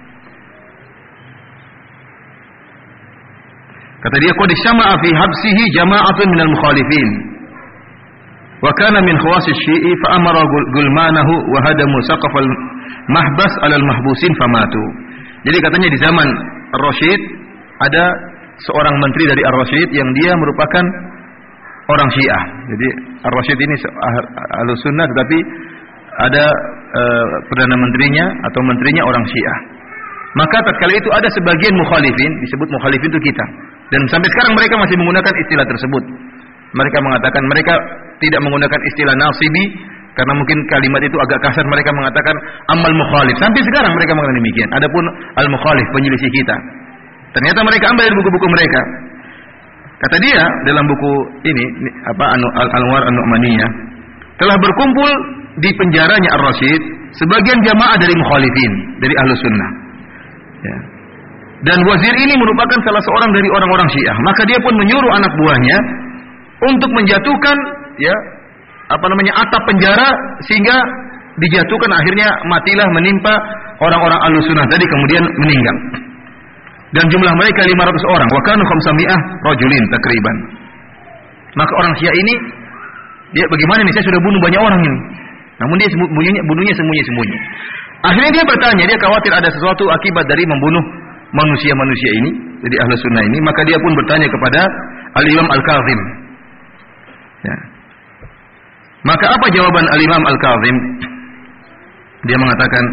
Kata dia, qad syama'a fi habsihi jama'atun minal mukhalifin wa kana min khawas asy-syi'i fa amara gulmanahu wa hadamu saqafal mahbas 'alal mahbusin famatu. Jadi katanya di zaman Ar-Rasyid ada seorang menteri dari Ar-Rasyid yang dia merupakan orang Syiah. Jadi Ar-Rasyid ini ahlu sunnah, tetapi ada perdana menterinya atau menterinya orang Syiah. Maka tatkala itu ada sebagian mukhalifin, disebut mukhalifin itu kita. Dan sampai sekarang mereka masih menggunakan istilah tersebut. Mereka mengatakan, mereka tidak menggunakan istilah nasibi karena mungkin kalimat itu agak kasar. Mereka mengatakan amal mukhalif. Sampai sekarang mereka mengatakan demikian. Adapun al-mukhalif, penyelisih kita, ternyata mereka ambil dari buku-buku mereka. Kata dia dalam buku ini, Al-Anwar An-Nu'maniyah, telah berkumpul di penjaranya Ar-Rasyid sebagian jamaah dari mukhalifin, dari ahlu sunnah, ya. Dan wazir ini merupakan salah seorang dari orang-orang Syiah. Maka dia pun menyuruh anak buahnya untuk menjatuhkan, ya, atap penjara, sehingga dijatuhkan, akhirnya matilah, menimpa orang-orang ahlu sunnah tadi, kemudian meninggal. Dan jumlah mereka 500 orang. Wa kanu 500 rajulin takriban. Maka orang Syiah ini, dia bagaimana nih, saya sudah bunuh banyak orang ini. Namun dia bunuhnya sembunyi-sembunyi. Akhirnya dia bertanya, dia khawatir ada sesuatu akibat dari membunuh manusia-manusia ini, jadi ahlu sunnah ini. Maka dia pun bertanya kepada Al-Imam Al-Kazim, ya. Maka apa jawaban Al-Imam Al-Kazim? Dia mengatakan,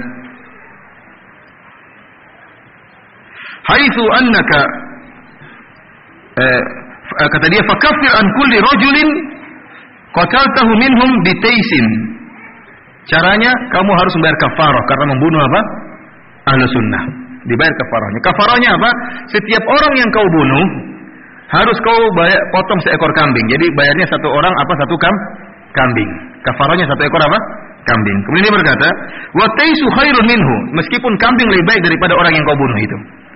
haitsu annaka, kata dia, fakaffir an kulli rajulin qataltahu minhum bitaisin. Caranya kamu harus membayar kafarah karena membunuh apa? Ahlu sunnah. Dibayar kafarahnya. Kafarahnya apa? Setiap orang yang kau bunuh harus kau potong seekor kambing. Jadi bayarnya satu orang apa? Satu kambing. Kafarahnya satu ekor apa? Kambing. Kemudian dia berkata, wa taisu khairun minhu. Meskipun kambing lebih baik daripada orang yang kau bunuh itu.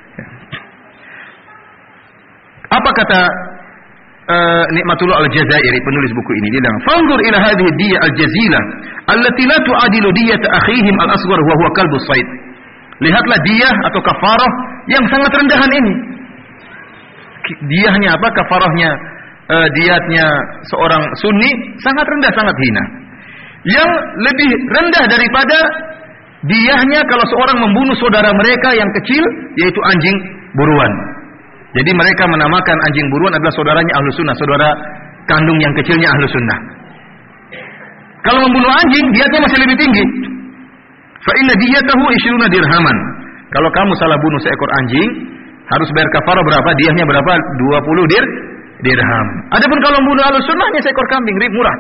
Apa kata Nikmatullah Al-Jazairi, penulis buku ini? Dia bilang, "Fanzur ila hadhihi diyah al-jazila allati la tu'adilu diyat akhihim al-asghar wa huwa kalbus sayd." Lihatlah diyah atau kafarah yang sangat rendahan ini. Diyahnya apa? Kafarahnya, diyatnya seorang Sunni sangat rendah, sangat hina. Yang lebih rendah daripada diyahnya kalau seorang membunuh saudara mereka yang kecil, yaitu anjing buruan. Jadi mereka menamakan anjing buruan adalah saudaranya ahlu sunnah, saudara kandung yang kecilnya ahlu sunnah. Kalau membunuh anjing, diyatnya masih lebih tinggi. Fa inna diyatahu 20 dirhaman. Kalau kamu salah bunuh seekor anjing, harus bayar kafarah berapa? Diyahnya berapa? 20 dirham. Adapun kalau membunuh ahlus sunnahnya seekor kambing, murah.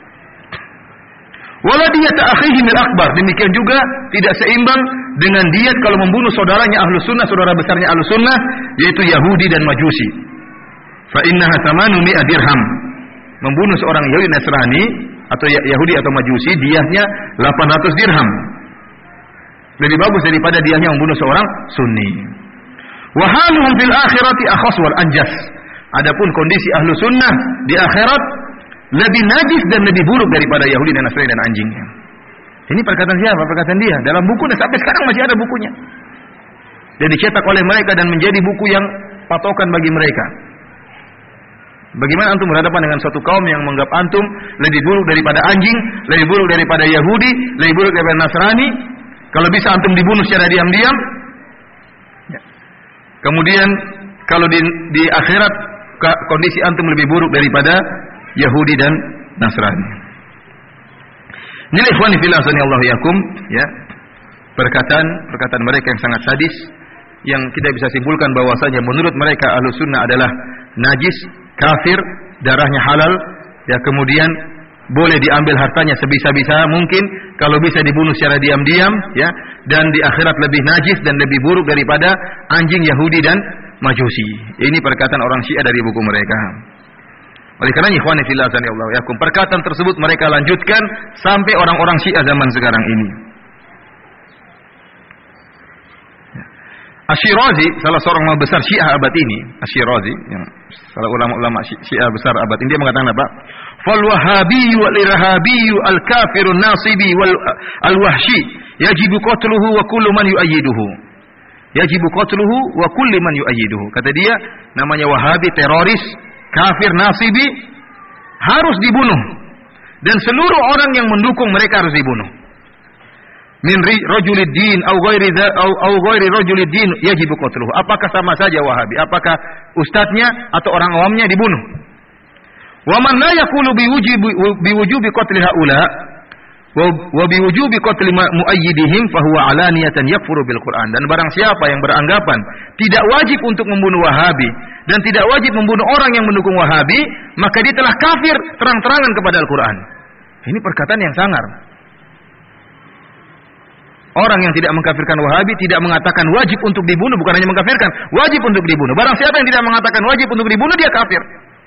Wala diyat akhihi mil akbar. Demikian juga tidak seimbang dengan diyat kalau membunuh saudaranya ahlus sunnah, saudara besarnya ahlus sunnah, yaitu Yahudi dan Majusi. Fa innaha 800 dirham. Membunuh seorang Yahudi Nasrani atau Yahudi atau Majusi, diyahnya 800 dirham. Lebih bagus daripada diyahnya membunuh seorang Sunni. Wa haluhum fil akhirati akhas wal anjas. Adapun kondisi ahlu sunnah di akhirat lebih najis dan lebih buruk daripada Yahudi dan Nasrani dan anjingnya. Ini perkataan siapa? Perkataan dia. Dalam buku dan sampai sekarang masih ada bukunya. Dan dicetak oleh mereka dan menjadi buku yang patokan bagi mereka. Bagaimana antum berhadapan dengan suatu kaum yang menganggap antum lebih buruk daripada anjing, lebih buruk daripada Yahudi, lebih buruk daripada Nasrani? Kalau bisa antum dibunuh secara diam-diam. Kemudian kalau di akhirat kondisi antum lebih buruk daripada Yahudi dan Nasrani. Nilai ikhwani fillah sanallahu yakum, ya. Perkataan mereka yang sangat sadis, yang kita bisa simpulkan bahwasanya menurut mereka Ahlus Sunnah adalah najis, kafir, darahnya halal, ya, kemudian boleh diambil hartanya sebisa-bisa mungkin, kalau bisa dibunuh secara diam-diam, ya, dan di akhirat lebih najis dan lebih buruk daripada anjing Yahudi dan Majusi. Ini perkataan orang Syiah dari buku mereka. Oleh karena ikhwani fillah sanallahu yakum, perkataan tersebut mereka lanjutkan sampai orang-orang Syiah zaman sekarang ini. Asy-Syirazi, salah seorang ulama besar Syiah abad ini, Asy-Syirazi, yang salah ulama-ulama Syiah besar abad ini, dia mengatakan apa? Fal wahabiyyu wal irhabiyyu al kafirun nasibi wal al wahshi yajibu qatluhu wa kullu man yu'ayyiduhu. Yajibu qatluhu wa kullu man yu'ayyiduhu. Kata dia, namanya Wahabi, teroris, kafir, nasibi, harus dibunuh, dan seluruh orang yang mendukung mereka harus dibunuh. Min rajulid din au ghairi rajulid din yajibu qatluhu. Apakah sama saja Wahabi, apakah ustadznya atau orang awamnya dibunuh. Wa man la yaqulu biwujubi qatli haula wa biwujubi qatli muayyidihim fa huwa alaniyatan yakfuru bil Qur'an. Dan barang siapa yang beranggapan tidak wajib untuk membunuh Wahabi dan tidak wajib membunuh orang yang mendukung Wahabi, maka dia telah kafir terang-terangan kepada Al-Qur'an. Ini perkataan yang sangar. Orang yang tidak mengkafirkan Wahabi tidak mengatakan wajib untuk dibunuh, bukan hanya mengkafirkan, wajib untuk dibunuh. Barang siapa yang tidak mengatakan wajib untuk dibunuh, dia kafir.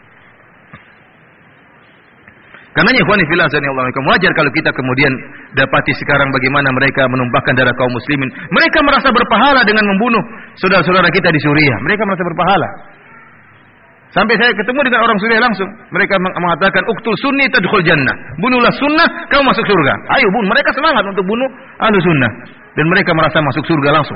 Karenanya ikhwani fillah sanallahu alaikum, wajar kalau kita kemudian dapati sekarang bagaimana mereka menumpahkan darah kaum muslimin. Mereka merasa berpahala dengan membunuh saudara-saudara kita di Suriah. Mereka merasa berpahala. Sampai saya ketemu dengan orang Suriah langsung. Mereka mengatakan uktul sunni tadkhul jannah. Bunuhlah sunnah, kamu masuk surga. Ayo bunuh. Mereka semangat untuk bunuh ahlu sunnah. Dan mereka merasa masuk surga langsung.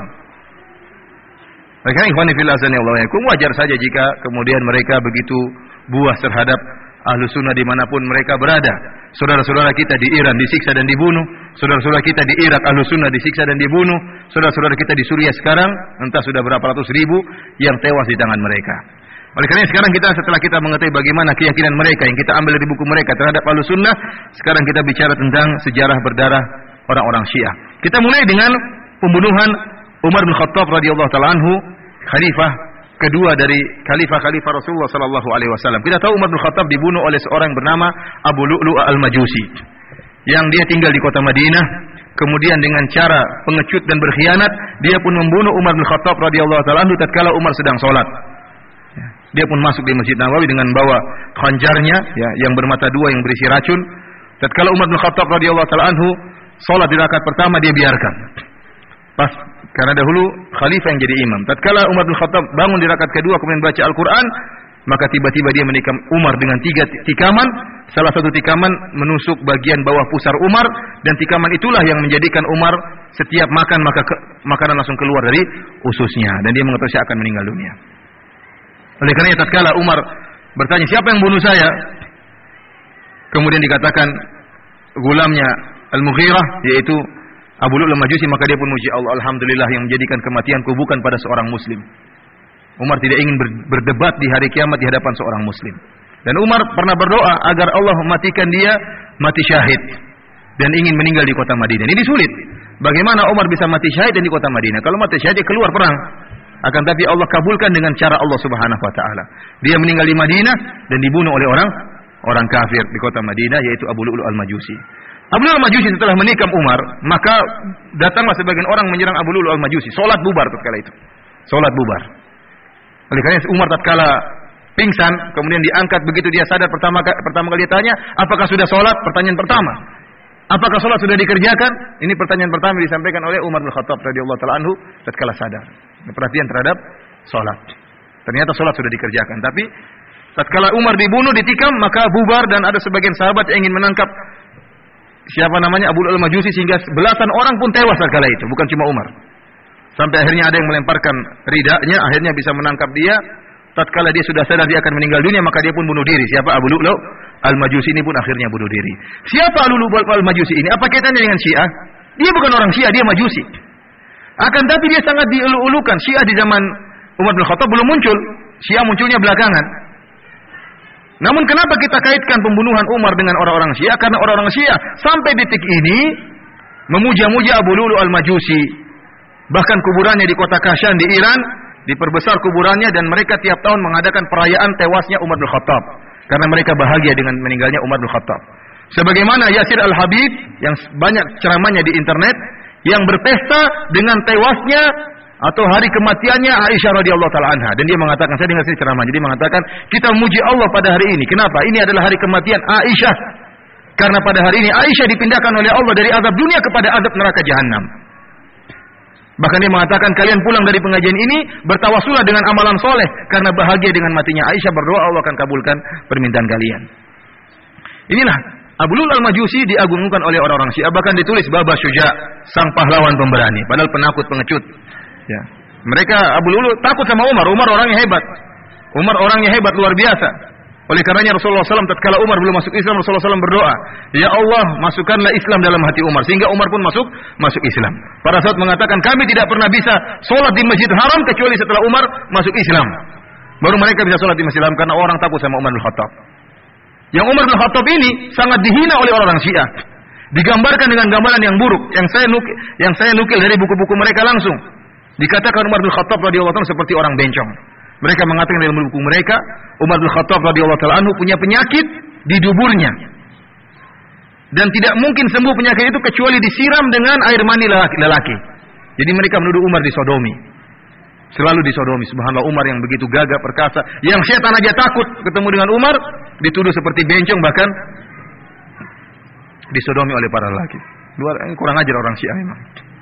Maka ikhwani fillah sanallahu alaikum, wajar saja jika kemudian mereka begitu buas terhadap ahlu sunnah dimanapun mereka berada. Saudara-saudara kita di Iran disiksa dan dibunuh. Saudara-saudara kita di Irak ahlu sunnah disiksa dan dibunuh. Saudara-saudara kita di Suriah sekarang, entah sudah berapa ratus ribu yang tewas di tangan mereka. Oleh karena sekarang kita, setelah kita mengetahui bagaimana keyakinan mereka yang kita ambil dari buku mereka terhadap ahlu sunnah, sekarang kita bicara tentang sejarah berdarah orang-orang Syiah. Kita mulai dengan pembunuhan Umar bin Khattab radhiyallahu taala anhu, khalifah kedua dari khalifah Rasulullah sallallahu alaihi wasallam. Kita tahu Umar bin Khattab dibunuh oleh seorang bernama Abu Lu'lu' al-Majusi, yang dia tinggal di kota Madinah. Kemudian dengan cara pengecut dan berkhianat, dia pun membunuh Umar bin Khattab radhiyallahu taala anhu tatkala Umar sedang salat. Dia pun masuk di Masjid Nabawi dengan bawa khanjarnya, ya, yang bermata dua yang berisi racun. Tatkala Umar bin Khattab radhiyallahu taala anhu salat di rakaat pertama, dia biarkan. Pas karena dahulu khalifah yang jadi imam. Tatkala Umar bin Khattab bangun di rakaat kedua kemudian baca Al-Qur'an, maka tiba-tiba dia menikam Umar dengan 3 tikaman. Salah satu tikaman menusuk bagian bawah pusar Umar, dan tikaman itulah yang menjadikan Umar setiap makan maka makanan langsung keluar dari ususnya, dan dia mengetahui saya akan meninggal dunia. Oleh karena itu tatkala Umar bertanya, siapa yang bunuh saya? Kemudian dikatakan gulamnya Al-Mughirah, yaitu Abu Lu'lu' al-Majusi, maka dia pun muji Allah, alhamdulillah yang menjadikan kematianku bukan pada seorang muslim. Umar tidak ingin berdebat di hari kiamat di hadapan seorang muslim. Dan Umar pernah berdoa agar Allah mematikan dia mati syahid, dan ingin meninggal di kota Madinah. Ini sulit. Bagaimana Umar bisa mati syahid di kota Madinah? Kalau mati syahid dia keluar perang. Akan tapi Allah kabulkan dengan cara Allah Subhanahu wa taala. Dia meninggal di Madinah dan dibunuh oleh orang kafir di kota Madinah, yaitu Abu Lu'lu' al-Majusi. Abu Lu'lu' al-Majusi setelah menikam Umar, maka datanglah sebagian orang menyerang Abu Lu'lu' al-Majusi. Salat bubar tatkala itu. Salat bubar. Oleh karena Umar tatkala pingsan, kemudian diangkat, begitu dia sadar pertama kali dia tanya, apakah sudah salat? Pertanyaan pertama. Apakah salat sudah dikerjakan? Ini pertanyaan pertama disampaikan oleh Umar bin Khattab radhiyallahu taala anhu tatkala sadar. Perhatian terhadap salat. Ternyata salat sudah dikerjakan, tapi tatkala Umar dibunuh, ditikam, maka bubar dan ada sebagian sahabat yang ingin menangkap Abu Lu'lu' al-Majusi, sehingga belasan orang pun tewas tatkala itu, bukan cuma Umar. Sampai akhirnya ada yang melemparkan ridanya, akhirnya bisa menangkap dia. Tatkala dia sudah sadar dia akan meninggal dunia, maka dia pun bunuh diri. Siapa? Abu Lu'lu' al-Majusi ini pun akhirnya bunuh diri. Siapa Abu Lu'lu' al-Majusi ini? Apa kaitannya dengan Syiah? Dia bukan orang Syiah, dia Majusi. Akan tapi dia sangat dielu-elukan. Syiah di zaman Umar bin Khattab belum muncul. Syiah munculnya belakangan. Namun kenapa kita kaitkan pembunuhan Umar dengan orang-orang Syiah? Karena orang-orang Syiah sampai detik ini memuja-muja Abu Lu'lu' al-Majusi. Bahkan kuburannya di kota Kashan di Iran diperbesar kuburannya, dan mereka tiap tahun mengadakan perayaan tewasnya Umar bin Khattab karena mereka bahagia dengan meninggalnya Umar bin Khattab. Sebagaimana Yasir Al-Habib yang banyak ceramahnya di internet yang berpesta dengan tewasnya atau hari kematiannya Aisyah radhiyallahu taala anha, dan dia mengatakan, saya dengar sini ceramah, jadi mengatakan kita memuji Allah pada hari ini. Kenapa? Ini adalah hari kematian Aisyah. Karena pada hari ini Aisyah dipindahkan oleh Allah dari azab dunia kepada azab neraka jahanam. Bahkan dia mengatakan, kalian pulang dari pengajian ini bertawasulah dengan amalan soleh, karena bahagia dengan matinya Aisyah, berdoa Allah akan kabulkan permintaan kalian. Inilah Abu Lu'lu' al-Majusi diagungkan oleh orang-orang Syiah, bahkan ditulis Baba Syuja', sang pahlawan pemberani, padahal penakut pengecut. Ya. Mereka Abu Lu'lu' takut sama Umar. Umar orangnya hebat. Umar orangnya hebat luar biasa. Oleh karenanya Rasulullah SAW tatkala Umar belum masuk Islam, Rasulullah SAW berdoa, ya Allah, masukkanlah Islam dalam hati Umar, sehingga Umar pun masuk Islam. Para sahabat mengatakan, kami tidak pernah bisa sholat di Masjid Haram kecuali setelah Umar masuk Islam. Baru mereka bisa sholat di Masjid Haram, karena orang takut sama Umar bin Khattab. Yang Umar bin Khattab ini sangat dihina oleh orang Syiah. Digambarkan dengan gambaran yang buruk, yang saya nukil dari buku-buku mereka langsung. Dikatakan Umar bin Khattab radhiyallahu anhu seperti orang bencong. Mereka mengatakan dalam buku mereka, Umar bin Khattab radhiyallahu taala anhu punya penyakit di duburnya. Dan tidak mungkin sembuh penyakit itu kecuali disiram dengan air mani lelaki. Jadi mereka menuduh Umar disodomi. Selalu disodomi. Subhanallah, Umar yang begitu gagah perkasa, yang setan aja takut ketemu dengan Umar, dituduh seperti bencong, bahkan disodomi oleh para lelaki. Kurang ajar orang Syiah memang.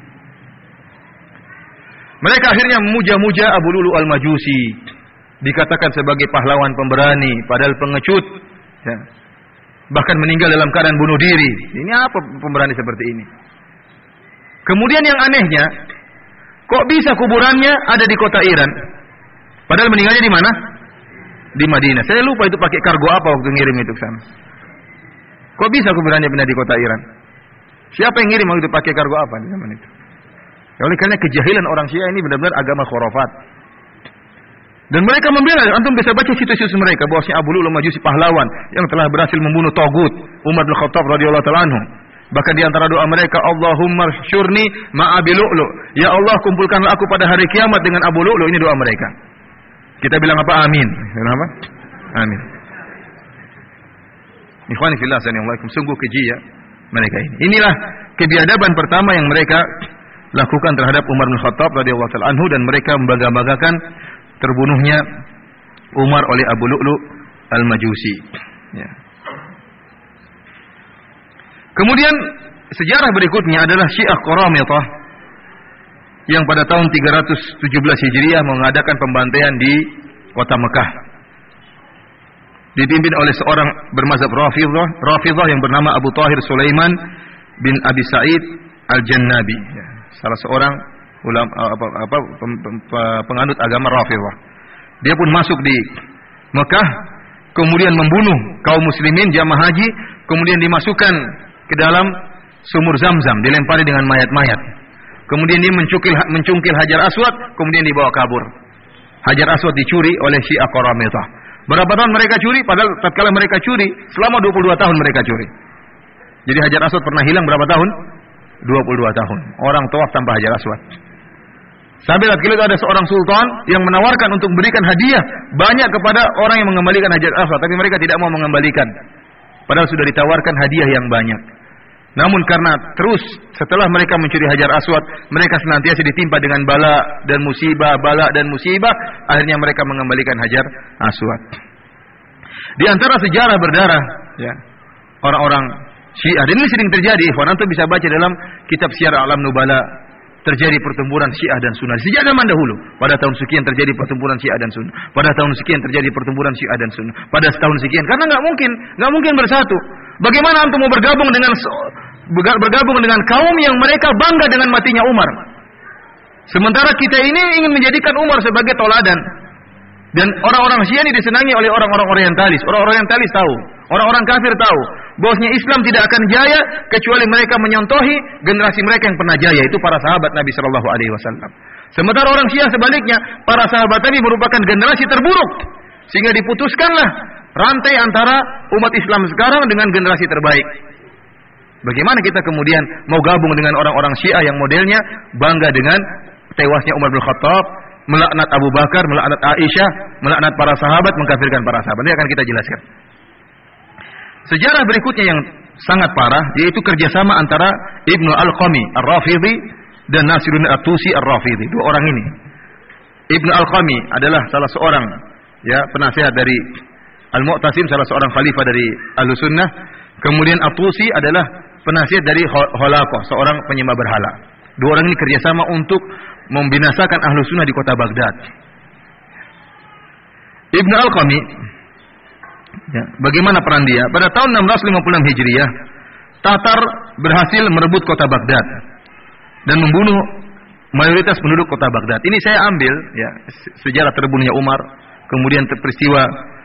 Mereka akhirnya memuja-muja Abu Lu'lu' al-Majusi, dikatakan sebagai pahlawan pemberani, padahal pengecut, ya. Bahkan meninggal dalam keadaan bunuh diri. Ini apa pemberani seperti ini? Kemudian yang anehnya, kok bisa kuburannya ada di kota Iran, padahal meninggalnya di mana? Di Madinah. Saya lupa itu pakai kargo apa waktu ngirim itu ke sana. Kok bisa kuburannya pindah di kota Iran? Siapa yang ngirim waktu itu pakai kargo apa di zaman itu? Ya, oleh karena kejahilan orang Syiah ini benar-benar agama khurafat. Dan mereka membela, antum bisa baca situs-situs mereka bahwasanya Abu Lu'lu' al-Majusi pahlawan yang telah berhasil membunuh tagut Umar bin Khattab radhiyallahu taala anhu. Bahkan di antara doa mereka, Allahumma syurni ma'abi Lu'lu'. Ya Allah, kumpulkanlah aku pada hari kiamat dengan Abu Lu'lu'. Ini doa mereka. Kita bilang apa? Amin. Kenapa? Amin. Ikhwani fillah, assalamualaikum. Sungguh keji ya mereka ini. Inilah kebiadaban pertama yang mereka lakukan terhadap Umar bin Khattab radhiyallahu taala anhu, dan mereka membangga-banggakan terbunuhnya Umar oleh Abu Lu'lu' al-Majusi. Ya. Kemudian sejarah berikutnya adalah Syiah Qaramithah yang pada tahun 317 Hijriah mengadakan pembantaian di kota Mekah. Dipimpin oleh seorang bermazhab Rafidhah yang bernama Abu Tahir Sulaiman bin Abi Sa'id Al-Jannabi. Ya. Salah seorang ulama penganut agama Rafidhah. Dia pun masuk di Mekah, kemudian membunuh kaum muslimin jamaah haji, kemudian dimasukkan ke dalam sumur Zamzam, dilempari dengan mayat-mayat. Kemudian dia mencungkil Hajar Aswad, kemudian dibawa kabur. Hajar Aswad dicuri oleh Syiah Qaramithah. Berapa tahun mereka curi? Padahal tatkala mereka curi, selama 22 tahun mereka curi. Jadi Hajar Aswad pernah hilang berapa tahun? 22 tahun. Orang tawaf tanpa Hajar Aswad. Sampai tatkala itu ada seorang sultan yang menawarkan untuk memberikan hadiah banyak kepada orang yang mengembalikan Hajar Aswad, tapi mereka tidak mau mengembalikan. Padahal sudah ditawarkan hadiah yang banyak. Namun karena terus setelah mereka mencuri Hajar Aswad, mereka senantiasa ditimpa dengan bala dan musibah, akhirnya mereka mengembalikan Hajar Aswad. Di antara sejarah berdarah, ya, orang-orang Syiah, dan ini sering terjadi, ikhwan, antum bisa baca dalam kitab Syiar A'lam Nubala, terjadi pertempuran Syiah dan Sunnah. Sejak zaman dahulu, pada tahun sekian terjadi pertempuran Syiah dan Sunnah. Pada tahun sekian terjadi pertempuran Syiah dan Sunnah. Pada setahun sekian, karena nggak mungkin bersatu. Bagaimana antum mau bergabung dengan kaum yang mereka bangga dengan matinya Umar? Sementara kita ini ingin menjadikan Umar sebagai toladan. Dan orang-orang Syiah ini disenangi oleh orang-orang Orientalis. Orang-orang Orientalis tahu, orang-orang kafir tahu bahwasanya Islam tidak akan jaya kecuali mereka menyontohi generasi mereka yang pernah jaya, itu para sahabat Nabi sallallahu alaihi wasallam. Sementara orang Syiah sebaliknya, para sahabat tadi merupakan generasi terburuk, sehingga diputuskanlah rantai antara umat Islam sekarang dengan generasi terbaik. Bagaimana kita kemudian mau gabung dengan orang-orang Syiah yang modelnya bangga dengan tewasnya Umar bin Khattab, melaknat Abu Bakar, melaknat Aisyah, melaknat para sahabat, mengkafirkan para sahabat. Ini akan kita jelaskan. Sejarah berikutnya yang sangat parah, yaitu kerjasama antara Ibnu Al-Qami Ar-Rafidhi dan Nasiruddin At-Tusi Ar-Rafidhi. Dua orang ini. Ibnu Al-Qami adalah salah seorang, ya, penasihat dari Al-Mu'tasim, salah seorang khalifah dari Ahlussunnah. Kemudian At-Tusi adalah penasihat dari Holaqah, seorang penyembah berhala. Dua orang ini kerjasama untuk membinasakan Ahlussunnah di kota Baghdad. Ibnu Al-Qami, ya, bagaimana peran dia? Pada tahun 656 Hijriah, Tatar berhasil merebut kota Baghdad dan membunuh mayoritas penduduk kota Baghdad. Ini saya ambil, ya, sejarah terbunuhnya Umar, kemudian peristiwa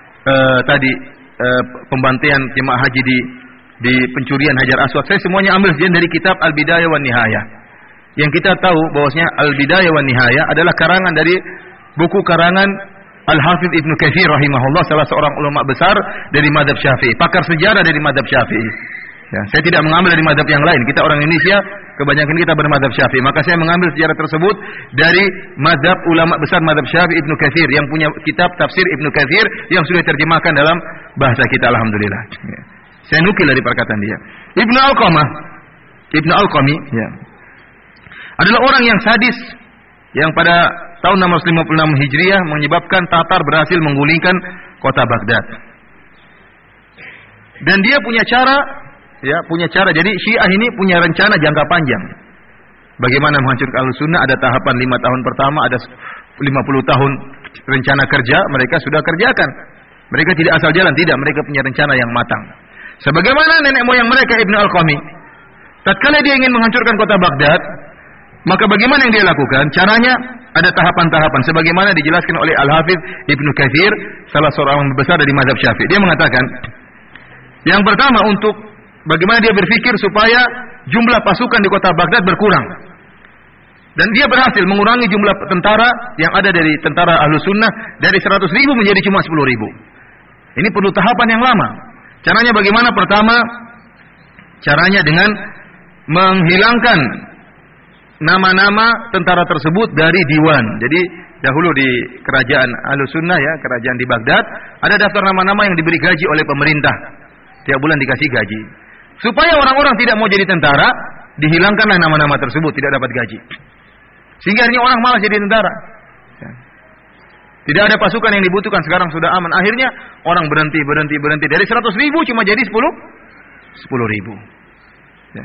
pembantaian jemaah haji di pencurian Hajar Aswad. Saya semuanya ambil dari kitab Al-Bidayah wan Nihayah. Yang kita tahu bahwasanya Al-Bidayah wan Nihayah adalah karangan dari buku karangan Al-Hafidz Ibnu Katsir rahimahullah, salah seorang ulama besar dari mazhab Syafi'i, pakar sejarah dari mazhab Syafi'i. Ya, saya tidak mengambil dari mazhab yang lain. Kita orang Indonesia, kebanyakan kita bermazhab Syafi'i. Maka saya mengambil sejarah tersebut dari mazhab ulama besar mazhab Syafi'i Ibnu Katsir yang punya kitab tafsir Ibnu Katsir yang sudah diterjemahkan dalam bahasa kita, alhamdulillah. Ya. Saya nukil dari perkataan dia. Ibnu Al-Qami, ya, adalah orang yang sadis yang pada tahun 656 Hijriah menyebabkan Tatar berhasil menggulingkan kota Baghdad. Dan dia punya cara. Jadi Syiah ini punya rencana jangka panjang. Bagaimana menghancurkan Ahlussunnah? Ada tahapan 5 tahun pertama, ada 50 tahun rencana kerja, mereka sudah kerjakan. Mereka tidak asal jalan, tidak, mereka punya rencana yang matang. Sebagaimana nenek moyang mereka Ibnu Al-Qami, tatkala dia ingin menghancurkan kota Baghdad, maka bagaimana yang dia lakukan? Caranya ada tahapan-tahapan sebagaimana dijelaskan oleh Al-Hafidz Ibnu Katsir, salah seorang besar dari mazhab Syafi'i. Dia mengatakan, yang pertama, untuk bagaimana dia berpikir supaya jumlah pasukan di kota Baghdad berkurang. Dan dia berhasil mengurangi jumlah tentara yang ada dari tentara Ahlussunnah dari 100.000 menjadi cuma 10.000. Ini perlu tahapan yang lama. Caranya bagaimana? Pertama, caranya dengan menghilangkan nama-nama tentara tersebut dari diwan. Jadi dahulu di kerajaan Ahlussunnah, ya, kerajaan di Baghdad, ada daftar nama-nama yang diberi gaji oleh pemerintah. Tiap bulan dikasih gaji. Supaya orang-orang tidak mau jadi tentara, dihilangkanlah nama-nama tersebut, tidak dapat gaji. Sehingga akhirnya orang malas jadi tentara. Ya. Tidak ada pasukan yang dibutuhkan, sekarang sudah aman. Akhirnya orang berhenti. Dari 100.000 cuma jadi 10.000. Ya.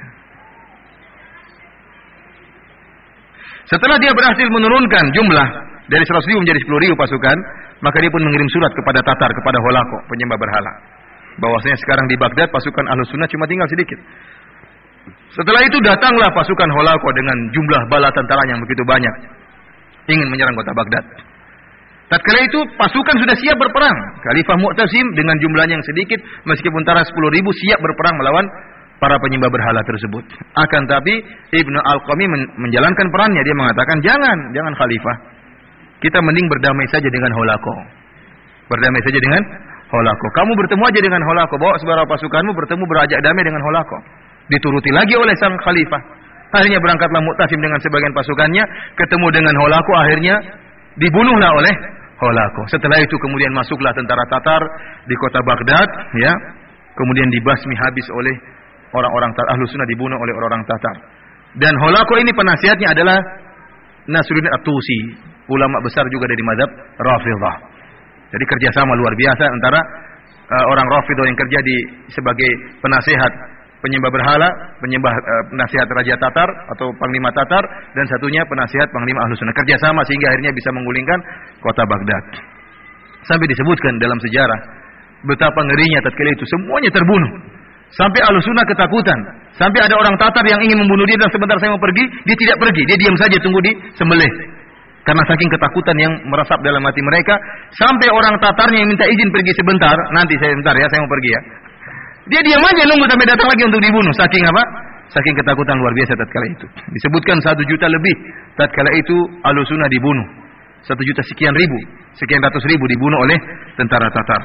Setelah dia berhasil menurunkan jumlah dari 100.000 menjadi 10.000 pasukan, maka dia pun mengirim surat kepada Tatar, kepada Holaqah, penyembah berhala, bahwasanya sekarang di Baghdad pasukan Ahlussunnah cuma tinggal sedikit. Setelah itu datanglah pasukan Holaqah dengan jumlah bala tentara yang begitu banyak, ingin menyerang kota Baghdad. Tatkala itu pasukan sudah siap berperang. Khalifah Mu'tasim dengan jumlahnya yang sedikit, meskipun tentara 10.000, siap berperang melawan para penyembah berhala tersebut. Akan tapi Ibnu Al-Qami menjalankan perannya. Dia mengatakan, jangan Khalifah. Kita mending berdamai saja dengan Holaqah. Berdamai saja dengan Holaqah. Kamu bertemu aja dengan Holaqah. Bawa sebarang pasukanmu bertemu, berajak damai dengan Holaqah. Dituruti lagi oleh sang Khalifah. Akhirnya berangkatlah Mu'tasim dengan sebagian pasukannya, ketemu dengan Holako, akhirnya dibunuhlah oleh Holako. Setelah itu kemudian masuklah tentara Tatar di kota Baghdad, ya. Kemudian dibasmi habis oleh orang-orang Tatar. Ahlus Sunnah dibunuh oleh orang-orang Tatar. Dan Holako ini penasihatnya adalah Nasruddin At-Tusi, ulama besar juga dari mazhab Rafidhah. Jadi kerjasama luar biasa antara orang Rafidhah yang kerja sebagai penasihat penyembah berhala, penasihat Raja Tatar atau Panglima Tatar, dan satunya penasihat Panglima Ahlus Sunnah. Kerjasama sehingga akhirnya bisa menggulingkan kota Baghdad. Sampai disebutkan dalam sejarah betapa ngerinya tatkala itu semuanya terbunuh. Sampai Ahlus Sunnah ketakutan. Sampai ada orang Tatar yang ingin membunuh dia dan sebentar saya mau pergi, dia tidak pergi. Dia diam saja tunggu di sembelih. Karena saking ketakutan yang meresap dalam hati mereka, sampai orang Tatarnya yang minta izin pergi sebentar, nanti saya mau pergi ya. Dia diam aja nunggu sampai datang lagi untuk dibunuh. Saking apa? Saking ketakutan luar biasa tatkala itu. Disebutkan 1 juta lebih tatkala itu Ahlus Sunnah dibunuh. 1 juta sekian ratus ribu dibunuh oleh tentara Tatar.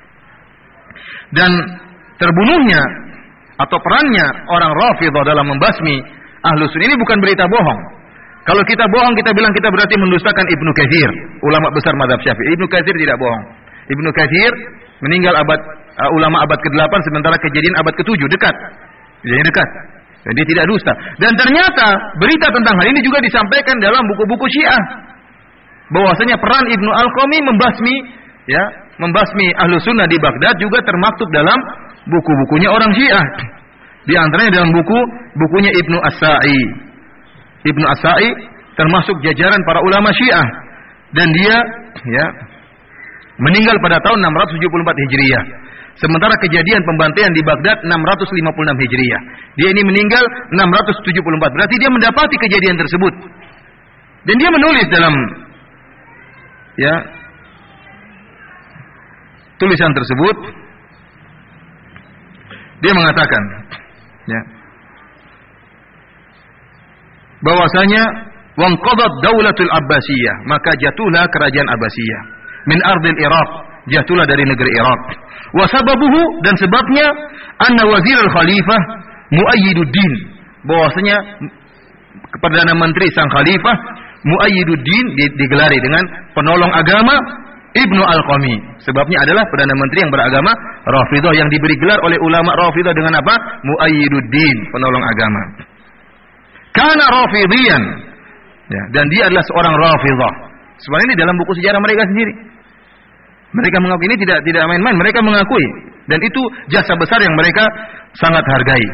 Dan terbunuhnya atau perannya orang Rafidhah dalam membasmi Ahlus Sunnah ini bukan berita bohong. Kalau kita bohong, kita bilang kita berarti mendustakan Ibnu Katsir, ulama besar mazhab Syafi'i. Ibnu Katsir tidak bohong. Ibnu Katsir meninggal ulama abad ke-8 sementara kejadian abad ke-7 dekat. Jadi dekat. Dan dia tidak dusta. Dan ternyata berita tentang hal ini juga disampaikan dalam buku-buku Syiah. Bahwasanya peran Ibnu Al-Qami membasmi Ahlus Sunnah di Baghdad juga termaktub dalam buku-bukunya orang Syiah. Di antaranya dalam bukunya Ibnu As-Sa'i. Ibnu As-Sa'i termasuk jajaran para ulama Syiah, dan dia meninggal pada tahun 674 Hijriah. Sementara kejadian pembantaian di Baghdad 656 Hijriah. Dia ini meninggal 674. Berarti dia mendapati kejadian tersebut. Dan dia menulis dalam tulisan tersebut, dia mengatakan bahwasanya wanqadat daulatul Abbasiyah, maka jatuhlah kerajaan Abbasiyah min ardil Iraq, jatuhlah dari negeri Irak. Wa sababuhu, dan sebabnya anna wazir al-khalifah Muayyiduddin, bahwasanya perdana menteri sang khalifah Muayyiduddin digelari dengan penolong agama Ibnu Al-Qami. Sebabnya adalah perdana menteri yang beragama Rafidhah yang diberi gelar oleh ulama Rafidhah dengan apa? Muayyiduddin, penolong agama. Kana Rafidhiyan, dan dia adalah seorang Rafidhah. Sebenarnya ini dalam buku sejarah mereka sendiri. Mereka mengakui ini tidak main-main, mereka mengakui, dan itu jasa besar yang mereka sangat hargai.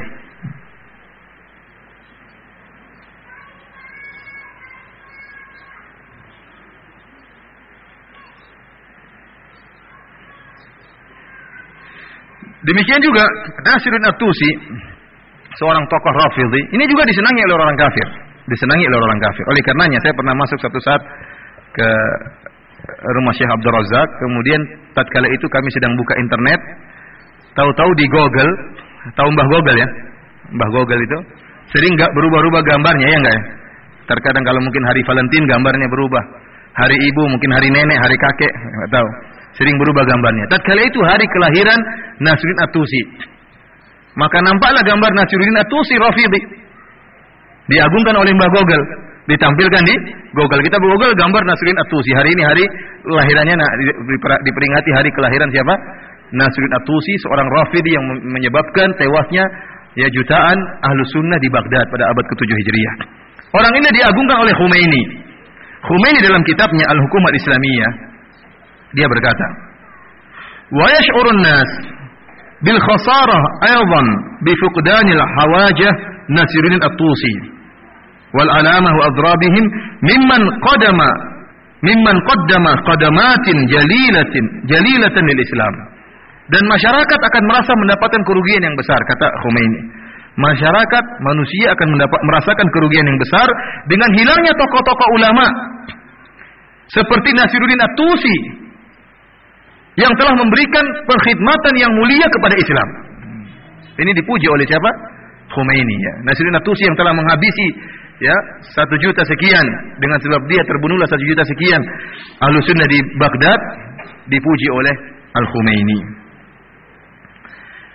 Demikian juga Nasruddin At-Tusi, seorang tokoh Rafidhi, ini juga disenangi oleh orang kafir. Oleh karenanya saya pernah masuk satu saat ke rumah Syekh Abdul Razak, kemudian tatkala itu kami sedang buka internet, tahu-tahu di Google, tahu Mbah Google ya? Mbah Google itu sering enggak berubah-ubah gambarnya, ya enggak ya? Terkadang kalau mungkin hari Valentine gambarnya berubah, hari ibu, mungkin hari nenek, hari kakek, enggak tahu. Sering berubah gambarnya. Tatkala itu hari kelahiran Nasruddin At-Tusi. Maka nampaklah gambar Nasruddin At-Tusi Rafidhi. Diagungkan oleh Mbah Google, ditampilkan di Google. Kita Google gambar Nasruddin At-Tusi. Hari ini hari kelahirannya diperingati hari kelahiran siapa? Nasruddin At-Tusi, seorang Rafidhi yang menyebabkan tewasnya jutaan Ahlus Sunnah di Baghdad pada abad ke-7 Hijriah. Orang ini diagungkan oleh Khomeini. Khomeini dalam kitabnya Al-Hukumat Islamiyah, dia berkata, "Wa yash'urun nas bil khasarah aidan bi fuqdanil hawajah Nasruddin At-Tusi wal alamah wa adrabihim mimman qaddama qadamatin jalilatan lil Islam." Dan masyarakat akan merasa mendapatkan kerugian yang besar, kata Khomeini. Masyarakat manusia akan merasakan kerugian yang besar dengan hilangnya tokoh-tokoh ulama seperti Nasruddin At-Tusi yang telah memberikan pengkhidmatan yang mulia kepada Islam. Ini dipuji oleh siapa? Khomeini, ya. Nasruddin At-Tusi yang telah menghabisi 1 juta sekian, dengan sebab dia terbunuhlah 1 juta sekian Ahlus Sunnah di Baghdad, dipuji oleh Al-Khomeini.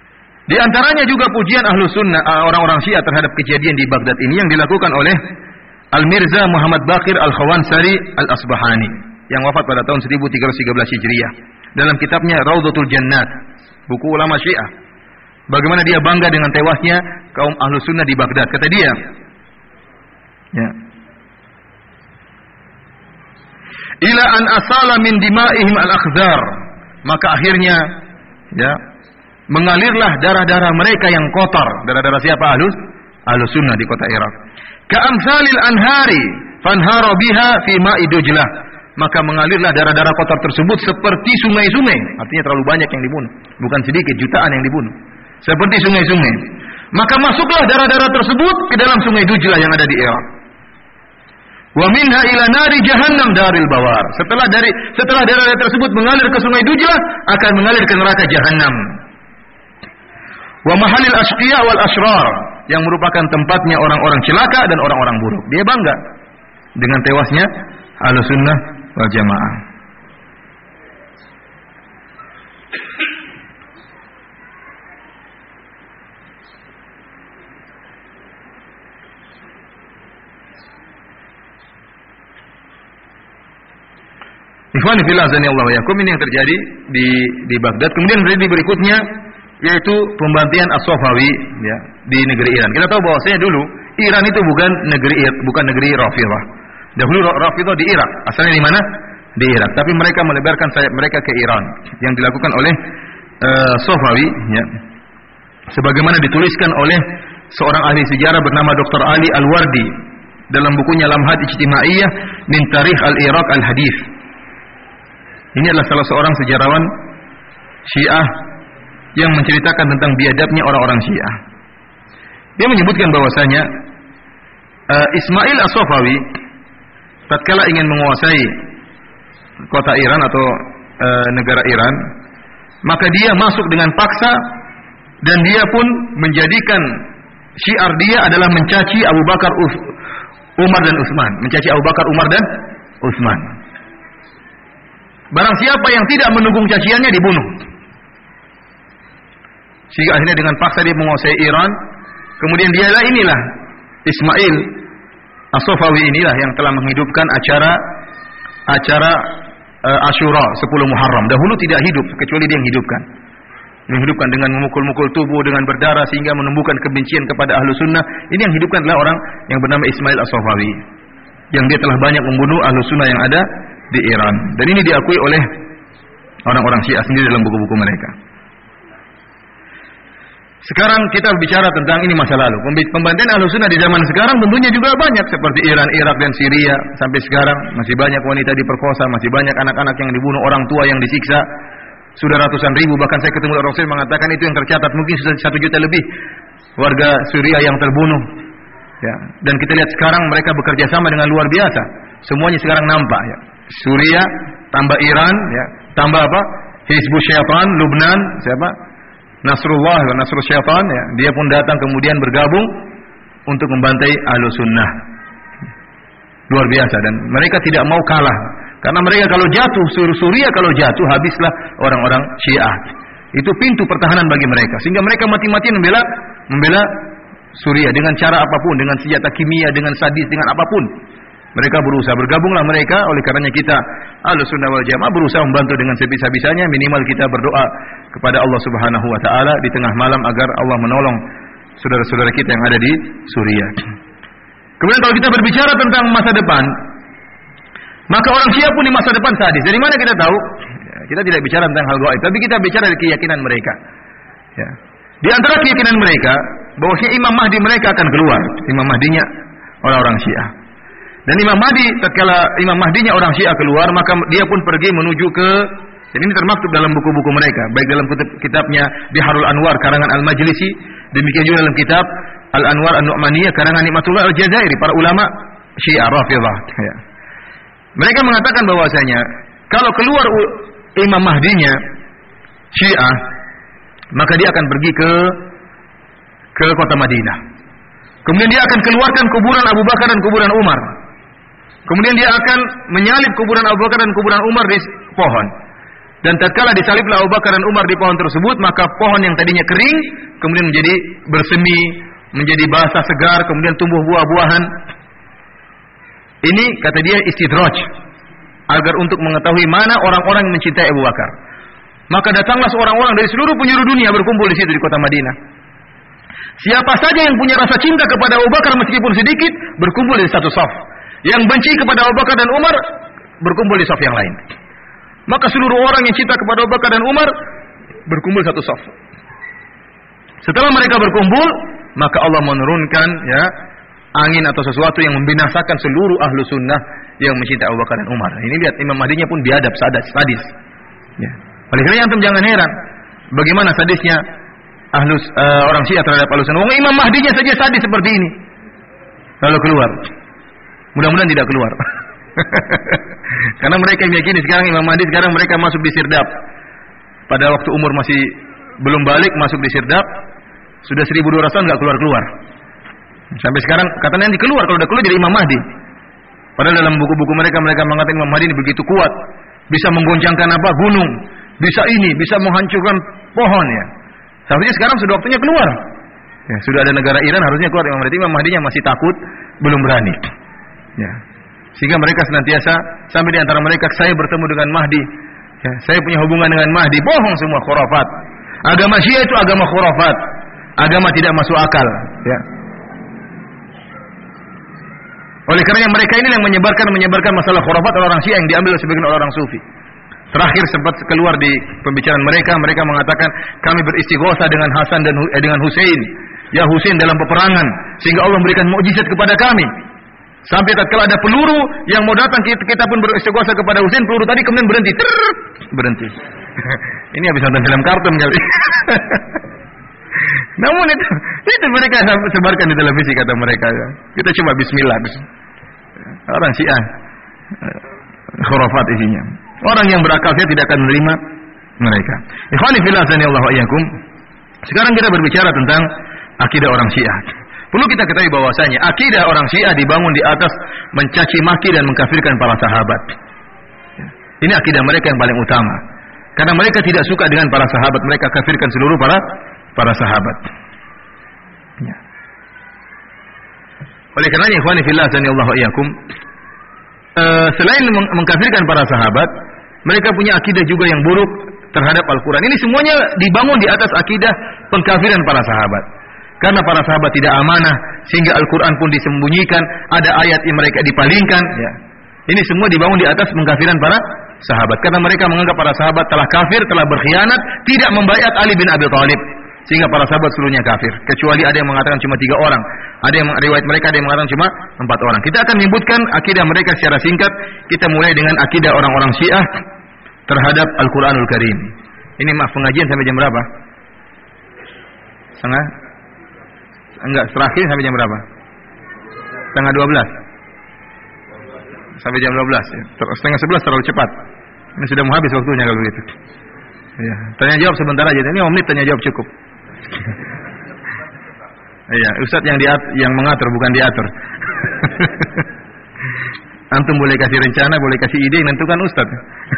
Di antaranya juga pujian Ahlus Sunnah, orang-orang Syiah terhadap kejadian di Baghdad ini yang dilakukan oleh Al-Mirza Muhammad Baqir Al-Khawansari Al-Asbahani yang wafat pada tahun 1313 Hijriah. Dalam kitabnya Raudhatul Jannat, buku ulama Syiah, bagaimana dia bangga dengan tewasnya kaum Ahlus Sunnah di Baghdad. Kata dia, ya, ila an asala min dima'ihim al-akhdar, maka akhirnya, ya, mengalirlah darah-darah mereka yang kotor. Darah-darah siapa? Ahlus Sunnah di kota Irak. Ka'amsalil anhari fanhara biha fi ma'i Dujlah, maka mengalirlah darah-darah kotor tersebut seperti sungai-sungai. Artinya terlalu banyak yang dibunuh, bukan sedikit, jutaan yang dibunuh, seperti sungai-sungai. Maka masuklah darah-darah tersebut ke dalam sungai Dujlah yang ada di Irak. Wa minha ila nari jahannam daril bawar. Setelah darah-darah tersebut mengalir ke sungai Dujlah, akan mengalir ke neraka Jahannam. Wa mahalil ashqiya wal ashrar, yang merupakan tempatnya orang-orang celaka dan orang-orang buruk. Dia bangga dengan tewasnya Ahlus Sunnah wal Jamaah. Ikhwani fillah azanillahu wa yakum, ini yang terjadi di Baghdad. Kemudian terjadi berikutnya, yaitu pembantian As-Safawi, ya, di negeri Iran. Kita tahu bahwasanya dulu Iran itu bukan negeri Rafidhah. Dahulu Rafidhah di Irak. Asalnya di mana? Di Irak. Tapi mereka melebarkan sayap mereka ke Iran, yang dilakukan oleh Safawi, ya. Sebagaimana dituliskan oleh seorang ahli sejarah bernama Dr. Ali Al-Wardi dalam bukunya Lamhat Ijtimaiyah min Tarikh Al-Iraq Al-Hadith. Ini adalah salah seorang sejarawan Syiah yang menceritakan tentang biadabnya orang-orang Syiah. Dia menyebutkan bahwasanya Ismail As-Safawi tatkala ingin menguasai kota Iran atau negara Iran, maka dia masuk dengan paksa dan dia pun menjadikan syiar dia adalah mencaci Abu Bakar, Umar dan Utsman, mencaci Abu Bakar, Umar dan Utsman. Barang siapa yang tidak mendukung caciannya dibunuh. Sehingga akhirnya dengan paksa dia menguasai Iran. Kemudian inilah Ismail As-Safawi inilah yang telah menghidupkan acara Asyura 10 Muharram. Dahulu tidak hidup, kecuali dia yang hidupkan. Menghidupkan dengan memukul-mukul tubuh dengan berdarah sehingga menumbuhkan kebencian kepada Ahlus Sunnah. Ini yang hidupkan adalah orang yang bernama Ismail As-Safawi, yang dia telah banyak membunuh Ahlus Sunnah yang ada di Iran. Dan ini diakui oleh orang-orang Syiah sendiri dalam buku-buku mereka. Sekarang kita bicara tentang ini masa lalu. Pembantaian Ahlus Sunnah di zaman sekarang tentunya juga banyak, seperti Iran, Irak dan Syria. Sampai sekarang masih banyak wanita diperkosa, masih banyak anak-anak yang dibunuh, orang tua yang disiksa. Sudah ratusan ribu, bahkan saya ketemu orang Syria mengatakan itu yang tercatat mungkin sudah 1 juta lebih warga Syria yang terbunuh. Ya, dan kita lihat sekarang mereka bekerja sama dengan luar biasa. Semuanya sekarang nampak, ya. Syria tambah Iran, ya, tambah apa? Hizbus Syaitan, Lubnan, siapa? Nasrullah dan Nasrul Syaitan, ya. Dia pun datang kemudian bergabung untuk membantai Ahlus Sunnah. Luar biasa, dan mereka tidak mau kalah. Karena mereka kalau jatuh, Suriah kalau jatuh, habislah orang-orang Syiah. Itu pintu pertahanan bagi mereka. Sehingga mereka mati-matian membela Suriah dengan cara apapun, dengan senjata kimia, dengan sadis, dengan apapun. Mereka berusaha, bergabunglah mereka. Oleh karenanya kita Ahlus Sunnah wal Jamaah berusaha membantu dengan sebisa-bisanya. Minimal kita berdoa kepada Allah Subhanahu wa taala di tengah malam agar Allah menolong saudara-saudara kita yang ada di Suriah. Kemudian kalau kita berbicara tentang masa depan, maka orang Syiah pun di masa depan sadis. Dari mana kita tahu? Ya, kita tidak bicara tentang hal gaib, tapi kita bicara dari keyakinan mereka. Ya. Di antara keyakinan mereka bahwa Imam Mahdi mereka akan keluar. Imam Mahdinya orang-orang Syiah. Dan Imam Mahdi, tatkala Imam Mahdinya orang Syiah keluar, maka dia pun pergi menuju ke, dan ini termaktub dalam buku-buku mereka, baik dalam kitabnya Biharul Anwar karangan Al-Majlisi, demikian juga dalam kitab Al-Anwar An-Nu'maniyah karangan Nikmatullah Al-Jazairi, para ulama Syiah Rafidhah. Ya. Mereka mengatakan bahwasanya kalau keluar Imam Mahdinya Syiah, maka dia akan pergi ke kota Madinah. Kemudian dia akan keluarkan kuburan Abu Bakar dan kuburan Umar. Kemudian dia akan menyalib kuburan Abu Bakar dan kuburan Umar di pohon. Dan tatkala disaliblah Abu Bakar dan Umar di pohon tersebut, maka pohon yang tadinya kering kemudian menjadi bersemi, menjadi basah segar, kemudian tumbuh buah-buahan. Ini kata dia istidraj, agar untuk mengetahui mana orang-orang yang mencintai Abu Bakar. Maka datanglah seorang-orang dari seluruh penjuru dunia berkumpul di situ di kota Madinah. Siapa saja yang punya rasa cinta kepada Abu Bakar meskipun sedikit, berkumpul di satu saf. Yang benci kepada Abu Bakar dan Umar, berkumpul di saf yang lain. Maka seluruh orang yang cinta kepada Abu Bakar dan Umar berkumpul satu saf. Setelah mereka berkumpul, maka Allah menurunkan angin atau sesuatu yang membinasakan seluruh ahlu sunnah yang mencintai Abu Bakar dan Umar. Ini lihat, Imam Mahdinya pun biadab, sadis. Ya. Oleh karena antum jangan heran bagaimana sadisnya orang Syiah terhadap ahlu sunnah. Imam Mahdinya saja sadis seperti ini. Lalu keluar. Mudah-mudahan tidak keluar. Karena mereka meyakini sekarang Imam Mahdi sekarang mereka masuk di Sirdap. Pada waktu umur masih belum balik masuk di Sirdap, sudah 1200 tahun enggak keluar-keluar. Sampai sekarang katanya nanti keluar, kalau udah keluar jadi Imam Mahdi. Padahal dalam buku-buku mereka mengatakan Imam Mahdi ini begitu kuat, bisa menggoncangkan gunung, bisa bisa menghancurkan pohon ya. Seharusnya sekarang sudah waktunya keluar. Ya, sudah ada negara Iran harusnya keluar Imam Mahdi. Imam Mahdinya masih takut, belum berani. Ya. Sehingga mereka senantiasa sampai di antara mereka, saya bertemu dengan Mahdi. Ya, saya punya hubungan dengan Mahdi. Bohong semua, khurafat. Agama Syiah itu agama khurafat. Agama tidak masuk akal, ya. Oleh karenanya mereka ini yang menyebarkan masalah khurafat orang Syiah yang diambil sebagian oleh orang Sufi. Terakhir sempat keluar di pembicaraan mereka mengatakan kami beristighosah dengan Hasan dan dengan Husain. Ya Husain dalam peperangan sehingga Allah memberikan mukjizat kepada kami. Sampai tatkala ada peluru yang mau datang kita pun beristighosah kepada Husain, peluru tadi kemudian berhenti. Ini habis nonton film kartun kali. Namun itu mereka sebarkan di televisi kata mereka. Kita coba bismillah. Orang Syiah khurafat isinya. Orang yang berakal saya tidak akan menerima mereka. Ikhwani fillah sanallahu iyyakum. Sekarang kita berbicara tentang akidah orang Syiah. Perlu kita ketahui bahwasanya akidah orang Syiah dibangun di atas mencaci maki dan mengkafirkan para sahabat. Ini akidah mereka yang paling utama. Karena mereka tidak suka dengan para sahabat, mereka kafirkan seluruh para sahabat. Ya. Oleh karenanya ikhwani fillah sanallahu iyyakum, selain mengkafirkan para sahabat, mereka punya akidah juga yang buruk terhadap Al-Quran. Ini semuanya dibangun di atas akidah pengkafiran para sahabat. Karena para sahabat tidak amanah, sehingga Al-Quran pun disembunyikan, ada ayat yang mereka dipalingkan. Ya. Ini semua dibangun di atas pengkafiran para sahabat. Karena mereka menganggap para sahabat telah kafir, telah berkhianat, tidak membaiat Ali bin Abi Thalib. Sehingga para sahabat seluruhnya kafir. Kecuali ada yang mengatakan cuma 3 orang. Ada yang riwayat mereka ada yang mengatakan cuma 4 orang. Kita akan menyebutkan akidah mereka secara singkat. Kita mulai dengan akidah orang-orang Syiah terhadap Al-Quranul Karim. Ini pengajian sampai jam berapa? Terakhir sampai jam berapa? 11:30. Sampai jam 12 ya. 10:30 terlalu cepat. Ini sudah mau habis waktunya kalau begitu. Ya, tanya jawab sebentar aja. Ini 5 menit tanya jawab cukup. Iya, Ustadz yang mengatur bukan diatur. Antum boleh kasih rencana, boleh kasih ide, menentukan Ustadz.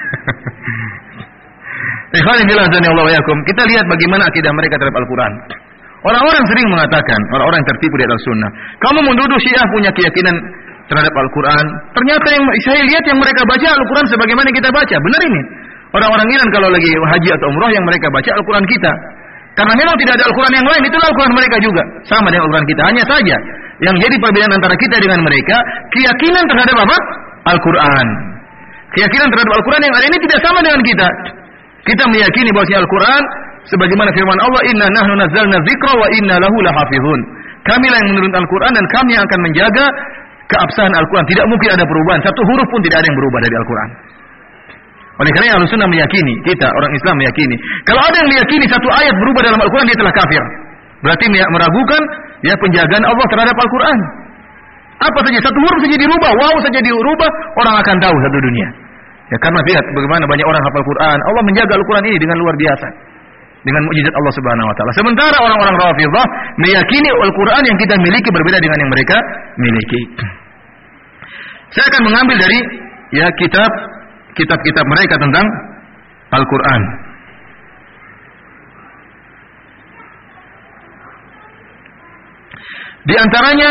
Ikhwani fillah sanallahu iyyakum. Kita lihat bagaimana akidah mereka terhadap Al-Quran. Orang-orang sering mengatakan, orang-orang yang tertipu di atas sunnah, kamu menuduh Syiah punya keyakinan terhadap Al-Quran. Ternyata yang saya lihat yang mereka baca Al-Quran sebagaimana kita baca. Benar ini. Orang-orang Iran kalau lagi haji atau umrah yang mereka baca Al-Quran kita. Karena memang tidak ada Al-Quran yang lain, itulah Al-Quran mereka juga. Sama dengan Al-Quran kita. Hanya saja yang jadi perbedaan antara kita dengan mereka, keyakinan terhadap apa? Al-Quran. Keyakinan terhadap Al-Quran yang ada ini tidak sama dengan kita. Kita meyakini bahwa Al-Quran sebagaimana firman Allah, inna nahnu nazzalna dzikra wa inna lahu lahafizun. Kamilah yang menurunkan Al-Quran dan kami yang akan menjaga keabsahan Al-Quran. Tidak mungkin ada perubahan. Satu huruf pun tidak ada yang berubah dari Al-Quran. Oleh karena Ahlus Sunnah meyakini, kita orang Islam meyakini, kalau ada yang meyakini satu ayat berubah dalam Al-Quran, dia telah kafir. Berarti meragukan penjagaan Allah terhadap Al-Quran. Apa saja satu huruf saja dirubah, waw saja dirubah, orang akan tahu satu dunia. Ya karena lihat bagaimana banyak orang hafal Quran. Allah menjaga Al-Quran ini dengan luar biasa. Dengan mukjizat Allah Subhanahu wa taala. Sementara orang-orang Rafidhah meyakini Al-Quran yang kita miliki berbeda dengan yang mereka miliki. Saya akan mengambil dari kitab-kitab mereka tentang Al-Quran. Di antaranya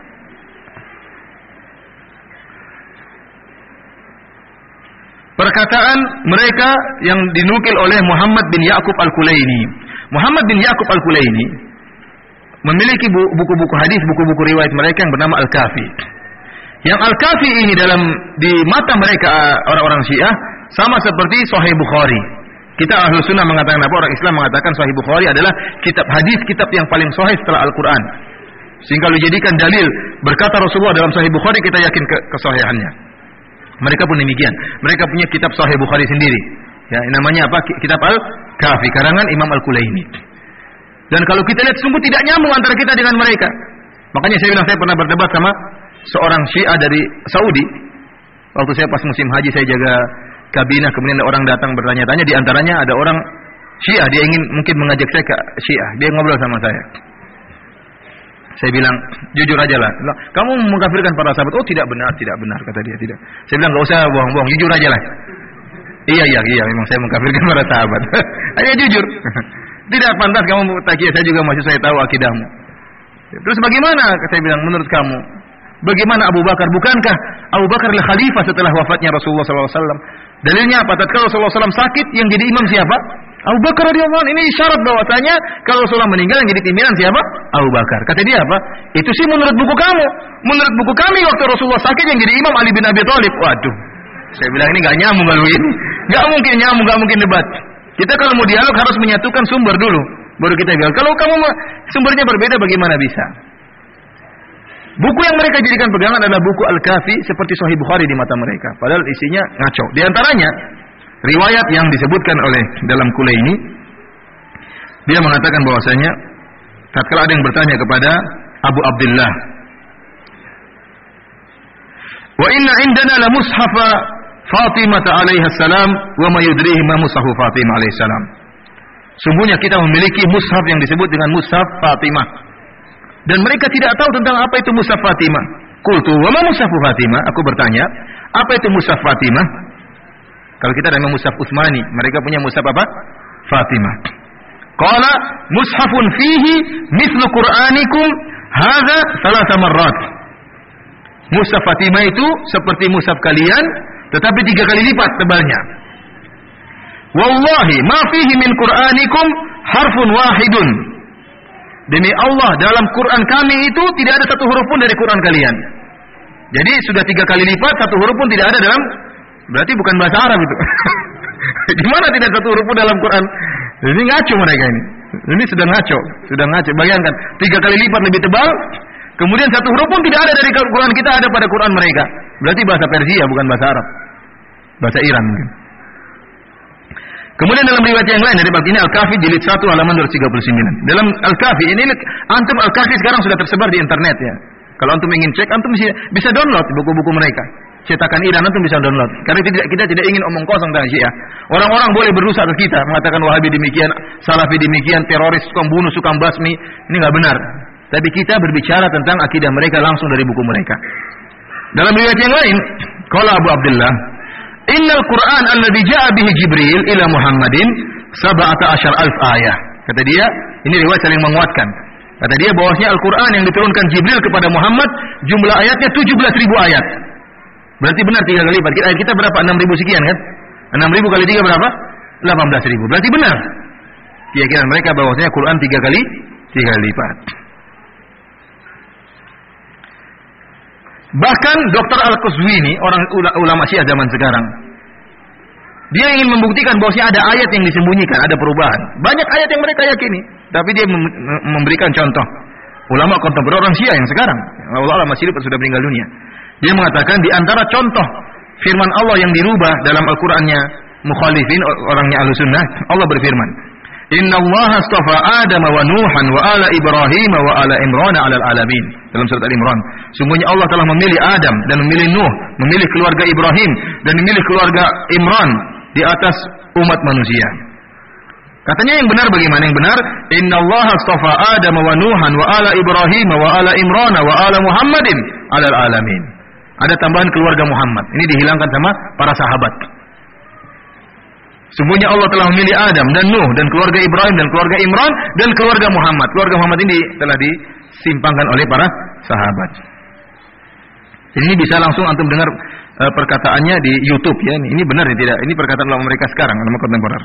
perkataan mereka yang dinukil oleh Muhammad bin Ya'qub Al-Kulaini. Muhammad bin Ya'qub Al-Kulaini memiliki buku-buku hadis, buku-buku riwayat mereka yang bernama Al-Kafi. Yang Al-Kafi ini di mata mereka orang-orang Syiah sama seperti Sahih Bukhari. Kita Ahlus Sunnah mengatakan apa? Orang Islam mengatakan Sahih Bukhari adalah kitab hadis, kitab yang paling sahih setelah Al-Quran. Sehingga kalau dijadikan dalil berkata Rasulullah dalam Sahih Bukhari, kita yakin kesahihannya. Mereka pun demikian. Mereka punya kitab Sahih Bukhari sendiri. Ya, namanya apa? Kitab Al-Kafi, karangan Imam Al-Kulaini. Dan kalau kita lihat sungguh tidak nyambung antara kita dengan mereka. Makanya saya bilang, saya pernah berdebat sama seorang Syiah dari Saudi. Waktu saya pas musim haji, saya jaga kabinah, kemudian ada orang datang bertanya-tanya, di antaranya ada orang Syiah, dia ingin mungkin mengajak saya ke Syiah. Dia ngobrol sama saya. Saya bilang, jujur aja lah. Kamu mengkafirkan para sahabat. Oh, tidak benar, kata dia. Tidak. Saya bilang, enggak usah bohong-bohong, jujur aja lah. Iya, memang saya mengkafirkan para sahabat. Hanya jujur. Tidak pantas kamu takia, saya juga masih saya tahu akidahmu. Terus bagaimana? Saya bilang, menurut kamu, bagaimana Abu Bakar? Bukankah Abu Bakar adalah khalifah setelah wafatnya Rasulullah SAW? Dalilnya apa? Tatkala Rasulullah SAW sakit, yang jadi imam siapa? Abu Bakar radhiyallahu anhu. Ini isyarat bahwasanya kalau Rasulullah meninggal, yang jadi pimpinan siapa? Abu Bakar. Kata dia apa? Itu sih menurut buku kamu. Menurut buku kami waktu Rasulullah sakit, yang jadi imam Ali bin Abi Thalib. Waduh. Saya bilang ini enggak nyambung kalau ini. Enggak mungkin nyambung, enggak mungkin debat. Kita kalau mau dialog harus menyatukan sumber dulu, baru kita bilang. Kalau kamu sumbernya berbeda, bagaimana bisa? Buku yang mereka jadikan pegangan adalah buku Al-Kafi seperti Sahih Bukhari di mata mereka. Padahal isinya ngaco. Di antaranya riwayat yang disebutkan oleh dalam Kulaini, dia mengatakan bahwasanya tatkala ada yang bertanya kepada Abu Abdullah, "Wa inna indana la mushafa Fatimah alaiha salam wa ma yudrihi ma mushafu Fatimah alaihi salam." Sungguhnya kita memiliki mushaf yang disebut dengan mushaf Fatimah. Dan mereka tidak tahu tentang apa itu mushaf Fatimah. Qultu wa ma mushafu Fatimah? Aku bertanya, apa itu mushaf Fatimah? Kalau kita ada mushaf Utsmani, mereka punya mushaf apa? Fatimah. Qala mushafun fihi mithlu Qur'anikum hadza thalatha marrat. Mushaf Fatimah itu seperti mushaf kalian, tetapi 3 kali lipat tebalnya. Wallahi ma fihi min Qur'anikum harfun wahidun. Demi Allah, dalam Quran kami itu tidak ada satu huruf pun dari Quran kalian. Jadi sudah 3 kali lipat, satu huruf pun tidak ada dalam, berarti bukan bahasa Arab itu. Gimana tidak satu huruf pun dalam Quran? Ini ngaco mereka ini. Ini sudah ngaco. Bayangkan, 3 kali lipat lebih tebal, kemudian satu huruf pun tidak ada dari Quran kita, ada pada Quran mereka. Berarti bahasa Persia, bukan bahasa Arab. Bahasa Iran mungkin. Kemudian dalam riwayat yang lain dari bab ini Al-Kafi jilid 1 halaman 239. Dalam Al-Kafi ini antum Al-Kafi sekarang sudah tersebar di internet ya. Kalau antum ingin cek, antum bisa download buku-buku mereka. Cetakan Iran antum bisa download. Karena kita tidak ingin omong kosong tentang Syiah. Orang-orang boleh berusaha ke kita mengatakan Wahabi demikian, Salafi demikian, teroris, tukang bunuh, tukang basmi. Ini enggak benar. Tapi kita berbicara tentang akidah mereka langsung dari buku mereka. Dalam riwayat yang lain, qala Abu Abdullah, "Innal Qur'an alladzi ja'a bihi Jibril ila Muhammadin 17,000 ayah." Kata dia, ini riwayat saling menguatkan. Kata dia bahwasanya Al-Qur'an yang diturunkan Jibril kepada Muhammad jumlah ayatnya 17.000 ayat. Berarti benar 3 kali lipat. Ayat kita berapa? 6.000 sekian kan? 6.000 kali 3 berapa? 18.000. Berarti benar keyakinan mereka bahwasanya Quran 3 kali lipat. Bahkan Dr. Al-Qazwini, orang ulama Syiah zaman sekarang, dia ingin membuktikan bahwasanya ada ayat yang disembunyikan, ada perubahan. Banyak ayat yang mereka yakini, tapi dia memberikan contoh. Ulama kontemporer orang Syiah yang sekarang, Allah masih hidup sudah meninggal dunia. Dia mengatakan di antara contoh firman Allah yang dirubah dalam Al-Qur'annya mukhalifin, orangnya Ahlussunnah, Allah berfirman, "Inna Allah astafa Adam wa Nuhan wa ala Ibrahim wa ala Imran 'alal alamin." Dalam surat Al-Imran, sungguhnya Allah telah memilih Adam dan memilih Nuh, memilih keluarga Ibrahim dan memilih keluarga Imran di atas umat manusia. Katanya yang benar bagaimana? Yang benar, "Inna Allah astafa Adam wa Nuhan wa ala Ibrahim wa ala Imran wa ala Muhammadin 'alal alamin." Ada tambahan keluarga Muhammad. Ini dihilangkan sama para sahabat. Sungguhnya Allah telah memilih Adam dan Nuh dan keluarga Ibrahim dan keluarga Imran dan keluarga Muhammad. Keluarga Muhammad ini telah simpangkan oleh para sahabat. Jadi ini bisa langsung antum dengar perkataannya di YouTube ya. Ini benar ya tidak? Ini perkataan ulama mereka sekarang, ulama kontemporer.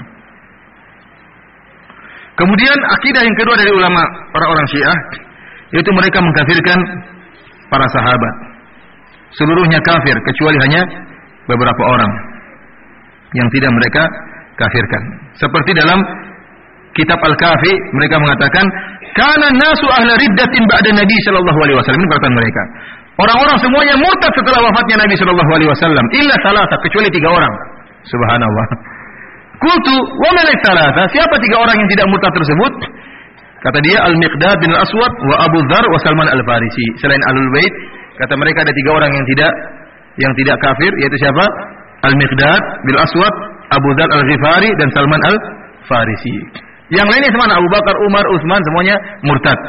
Kemudian akidah yang kedua dari ulama orang-orang Syiah, yaitu mereka mengkafirkan para sahabat. Seluruhnya kafir kecuali hanya beberapa orang yang tidak mereka kafirkan. Seperti dalam kitab Al-Kafi mereka mengatakan, "Kana nasu ahla riddatin ba'da Nabi sallallahu alaihi wasallam." Ini perkataan mereka. Orang-orang semuanya murtad setelah wafatnya Nabi sallallahu alaihi wasallam, illa salasa, kecuali 3 orang. Subhanallah. Qultu, "Wa man salasa?" Siapa 3 orang yang tidak murtad tersebut? Kata dia, Al-Miqdad bin Al-Aswad wa Abu Dzar wa Salman Al-Farisi. Selain Ahlul Bait, kata mereka ada 3 orang yang tidak kafir, yaitu siapa? Al-Miqdad bin Al-Aswad, Abu Dzar Al-Ghifari dan Salman Al-Farisi. Yang lainnya semua Abu Bakar, Umar, Utsman semuanya murtad.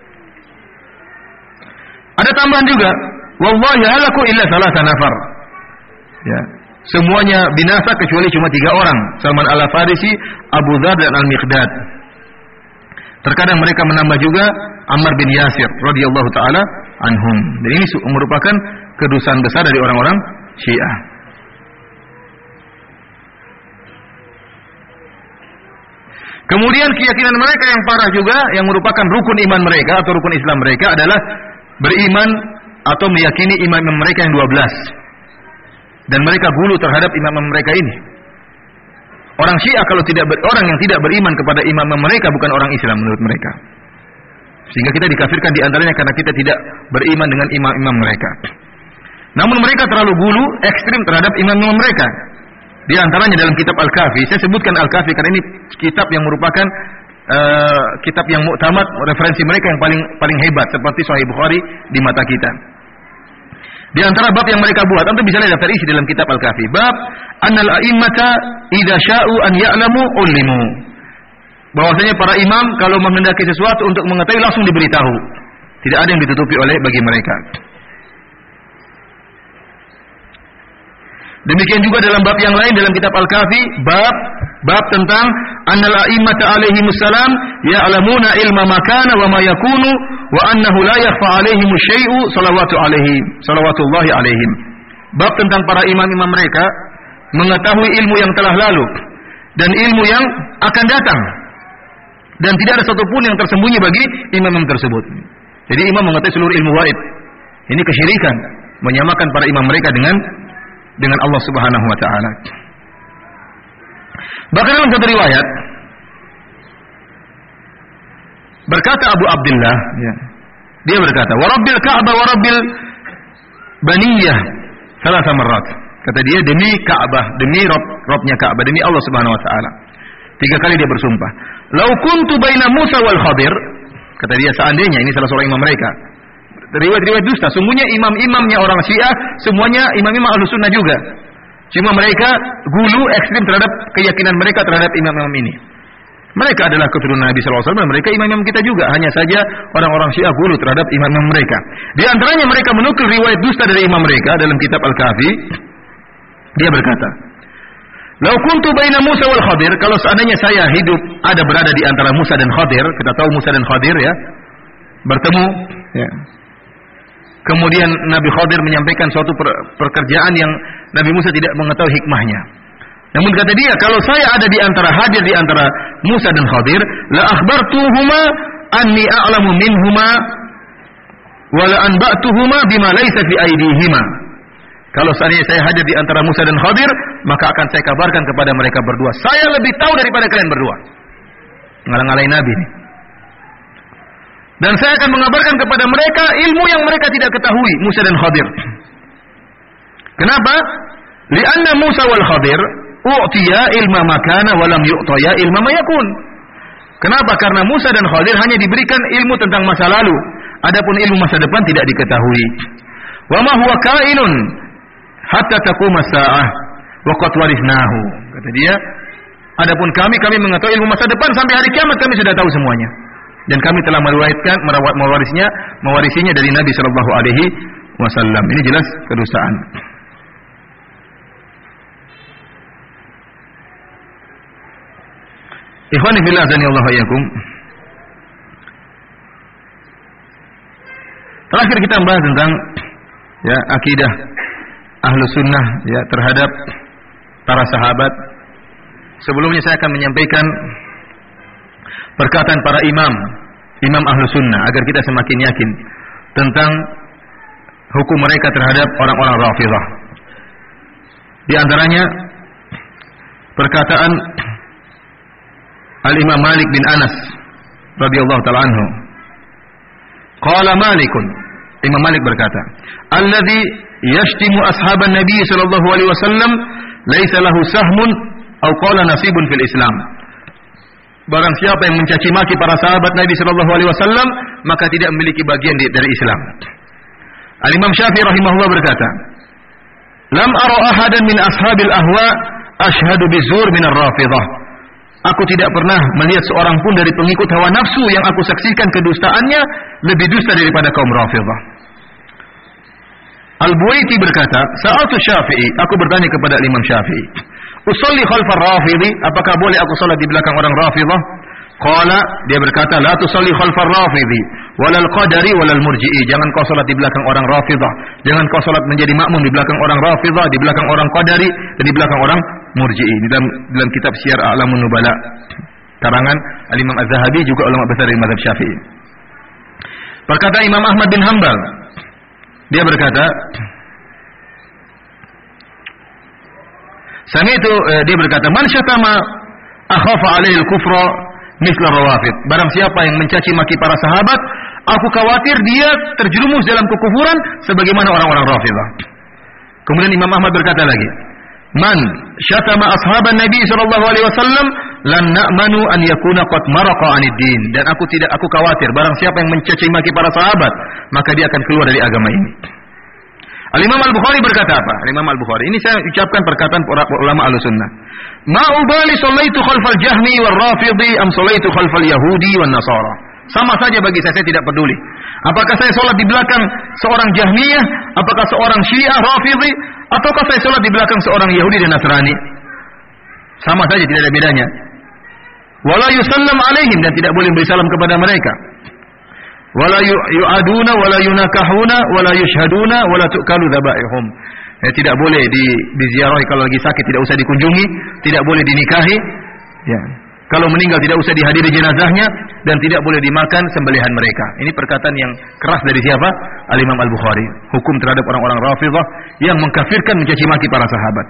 Ada tambahan juga, wallahi halaku illa salasa nafar. Ya, semuanya binasa kecuali cuma 3 orang, Salman Al-Farisi, Abu Dzar dan Al-Miqdad. Terkadang mereka menambah juga Ammar bin Yasir radhiyallahu taala anhum. Dan ini merupakan kedustaan besar dari orang-orang Syiah. Kemudian keyakinan mereka yang parah juga, yang merupakan rukun iman mereka atau rukun Islam mereka adalah beriman atau meyakini imam mereka yang 12. Dan mereka gulu terhadap imam mereka ini. Orang Syiah kalau orang yang tidak beriman kepada imam mereka bukan orang Islam menurut mereka. Sehingga kita dikafirkan di antaranya karena kita tidak beriman dengan imam-imam mereka. Namun mereka terlalu gulu, ekstrim terhadap imam-imam mereka. Di antaranya dalam kitab Al-Kafi, saya sebutkan Al-Kafi karena ini kitab yang merupakan kitab yang mu'tamad, referensi mereka yang paling hebat, seperti Sahih Bukhari di mata kita. Di antara bab yang mereka buat, antum bisa lihat daftar isi dalam kitab Al-Kafi. Bab annal a'immata idza sya'u an ya'lamu ulimu. Bahwasanya para imam kalau menghendaki sesuatu untuk mengetahui langsung diberitahu. Tidak ada yang ditutupi bagi mereka. Demikian juga dalam bab yang lain dalam kitab Al-Kafi, bab tentang annal a'immata alaihimussalam ya'lamuna ilma makana wa ma yakunu wa annahu la yakhfa alaihimu syai'u salawatullahi alaihim. Bab tentang para imam-imam mereka mengetahui ilmu yang telah lalu dan ilmu yang akan datang, dan tidak ada satupun yang tersembunyi bagi imam tersebut. Jadi imam mengetahui seluruh ilmu gaib. Ini kesyirikan, menyamakan para imam mereka dengan Allah Subhanahu wa taala. Bahkan dalam satu riwayat berkata Abu Abdullah, ya, dia berkata, "Wa rabbil Ka'bah wa rabbil Baniyah salasa marrat." Kata dia, demi Ka'bah, demi Rabbnya Ka'bah, demi Allah Subhanahu wa taala. 3 kali dia bersumpah. "Lau kuntu baina Musa wal Khadir." Kata dia, seandainya ini salah seorang imam mereka. Riwayat-riwayat dusta. Sungguhnya imam-imamnya orang Syiah semuanya imam-imam Ahlussunnah juga. Cuma mereka gulu ekstrim terhadap keyakinan mereka terhadap imam-imam ini. Mereka adalah keturunan Nabi sallallahu alaihi wasallam, mereka imam-imam kita juga. Hanya saja orang-orang Syiah gulu terhadap imam-imam mereka. Di antaranya mereka menukil riwayat dusta dari imam mereka dalam kitab Al-Kafi. Dia berkata, "Lau kuntu baina Musa wal Khadir." Kalau seandainya saya berada di antara Musa dan Khadir, kita tahu Musa dan Khadir ya, bertemu ya. Kemudian Nabi Khadir menyampaikan suatu pekerjaan yang Nabi Musa tidak mengetahui hikmahnya. Namun kata dia, kalau saya ada hadir di antara Musa dan Khadir, la akhbartuhuma anni a'lamu minhuma wa la anba'tuhuma bima laysa fi aydihima. Kalau seandainya saya hadir di antara Musa dan Khadir, maka akan saya kabarkan kepada mereka berdua, saya lebih tahu daripada kalian berdua. Ngalang-ngalain Nabi nih. Dan saya akan mengabarkan kepada mereka ilmu yang mereka tidak ketahui, Musa dan Khadir. Kenapa? Li'anna Musa wal Khadir u'tiya ilma makana wa lam yu'taya ilma ma yakun. Kenapa? Karena Musa dan Khadir hanya diberikan ilmu tentang masa lalu, adapun ilmu masa depan tidak diketahui. Wa ma huwa kainun hatta taqum as-saah wa qad warisnahu. Kata dia, adapun kami mengetahui ilmu masa depan sampai hari kiamat kami sudah tahu semuanya. Dan kami telah mewarisinya dari Nabi sallallahu alaihi wasallam. Ini jelas kedustaan. Ikhwani fillah azanillahu wa iyyakum. Terakhir kita membahas tentang ya akidah Ahlus Sunnah ya terhadap para sahabat. Sebelumnya saya akan menyampaikan perkataan para imam Ahlus Sunnah agar kita semakin yakin tentang hukum mereka terhadap orang-orang Rafidhah. Di antaranya perkataan Al-Imam Malik bin Anas radhiyallahu ta'ala anhu. Qala Malikun, Imam Malik berkata, "Alladzi yashtimu ashaban Nabi sallallahu alaihi wasallam laisa lahu sahmun aw qala nasibun fil Islam." Barang siapa yang mencaci maki para sahabat Nabi sallallahu alaihi wasallam, maka tidak memiliki bagian dari Islam. Al-Imam Syafi'i rahimahullah berkata, "Lam ara ahadan min ashabil ahwa ashhadu bizur min ar-Rafidhah." Aku tidak pernah melihat seorang pun dari pengikut hawa nafsu yang aku saksikan kedustaannya lebih dusta daripada kaum Rafidhah. Al-Buaiti berkata, "Sa'altu Syafi'i," aku bertanya kepada Imam Syafi'i, "Usalli khalfar Rafidhi, apakah boleh aku salat di belakang orang Rafidhah?" Qala, dia berkata, "La tusalli khalfar Rafidhi walal qadari walal murji'i." Jangan kau salat di belakang orang Rafidhah, jangan kau salat menjadi makmum di belakang orang Rafidhah, di belakang orang Qadari dan di belakang orang Murji'i. Dalam kitab Syiar A'lamun Nubala karangan Al-Imam Az-Zahabi, juga ulama besar dari mazhab Syafi'i. Perkataan Imam Ahmad bin Hanbal, dia berkata, dia berkata, "Man syatama akhafa alaihi al-kufra misla rawafid." Barang siapa yang mencaci maki para sahabat, aku khawatir dia terjerumus dalam kekufuran sebagaimana orang-orang Rafidhah. Kemudian Imam Ahmad berkata lagi, "Man syatama ashaban Nabi sallallahu alaihi wasallam lan na'manu an yakuna qad maraqa 'anid din." Dan aku khawatir barang siapa yang mencaci maki para sahabat, maka dia akan keluar dari agama ini. Al-Imam Al-Bukhari berkata apa? Al-Imam Al-Bukhari, ini saya ucapkan perkataan para ulama Ahlussunnah. "Ma ubali sallaitu khalfal Jahmi wal Rafidhi am sallaitu khalfal Yahudi wan Nasara." Sama saja bagi saya tidak peduli. Apakah saya salat di belakang seorang Jahmiyah, apakah seorang Syiah Rafidhi, ataukah saya salat di belakang seorang Yahudi dan Nasrani? Sama saja, tidak ada bedanya. Wala yusallam alaihim, dan tidak boleh beri salam kepada mereka. Wala yu'aduna wala yunakahuna wala yushhaduna wala tu'kalu dzabaihum. Tidak boleh diziarahi kalau lagi sakit, tidak usah dikunjungi, tidak boleh dinikahi. Ya. Kalau meninggal tidak usah dihadiri jenazahnya, dan tidak boleh dimakan sembelihan mereka. Ini perkataan yang keras dari siapa? Al-Imam Al-Bukhari. Hukum terhadap orang-orang Rafidhah yang mengkafirkan, mencaci maki para sahabat.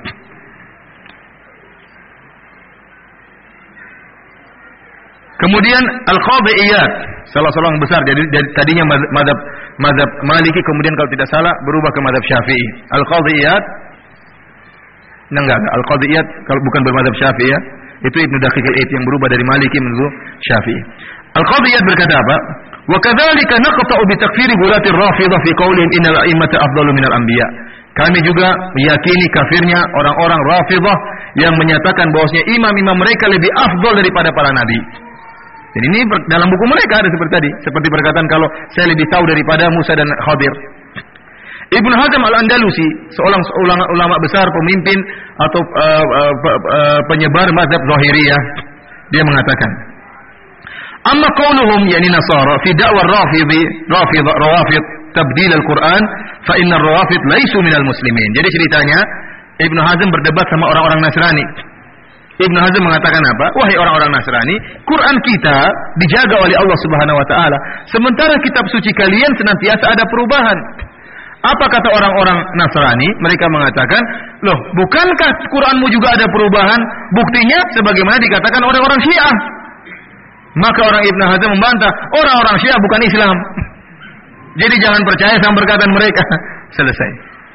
Kemudian Al-Qadhi Iyad, salah seorang besar, jadi tadinya mazhab Maliki, kemudian kalau tidak salah berubah ke mazhab Syafi'i. Al-Qadhi Iyad, Al-Qadhi Iyad kalau bukan bermazhab Syafi'i ya, itu Ibnu Daqiq al-Aid yang berubah dari Maliki menuju Syafi'i. Al-Qadhi Iyad berkata apa? "Wa kadzalika naqta'u bi takfiri gulatir Rafidhah fi qaulihim innal a'immata afdalu minal anbiya." Kami juga meyakini kafirnya orang-orang Rafidhah yang menyatakan bahwasanya imam-imam mereka lebih afdal daripada para nabi. Jadi ini dalam buku mereka ada seperti tadi, seperti perkataan kalau saya lebih tahu daripada Musa dan Khadir. Ibnu Hazm Al-Andalusi, seorang ulama besar, pemimpin atau penyebar mazhab Zahiriyah, dia mengatakan, "Amma qauluhum yani Nasara fi da'wa Rawafid tabdil Al-Quran, fa inna Rawafid laisu minal muslimin." Jadi ceritanya Ibnu Hazm berdebat sama orang-orang Nasrani. Ibnu Hazm mengatakan apa? "Wahai orang-orang Nasrani, Quran kita dijaga oleh Allah Subhanahu wa taala, sementara kitab suci kalian senantiasa ada perubahan." Apa kata orang-orang Nasrani? Mereka mengatakan, "Loh, bukankah Quranmu juga ada perubahan? Buktinya sebagaimana dikatakan oleh orang Syiah." Maka orang Ibnu Hazm membantah, orang-orang Syiah bukan Islam. Jadi jangan percaya sama perkataan mereka. Selesai.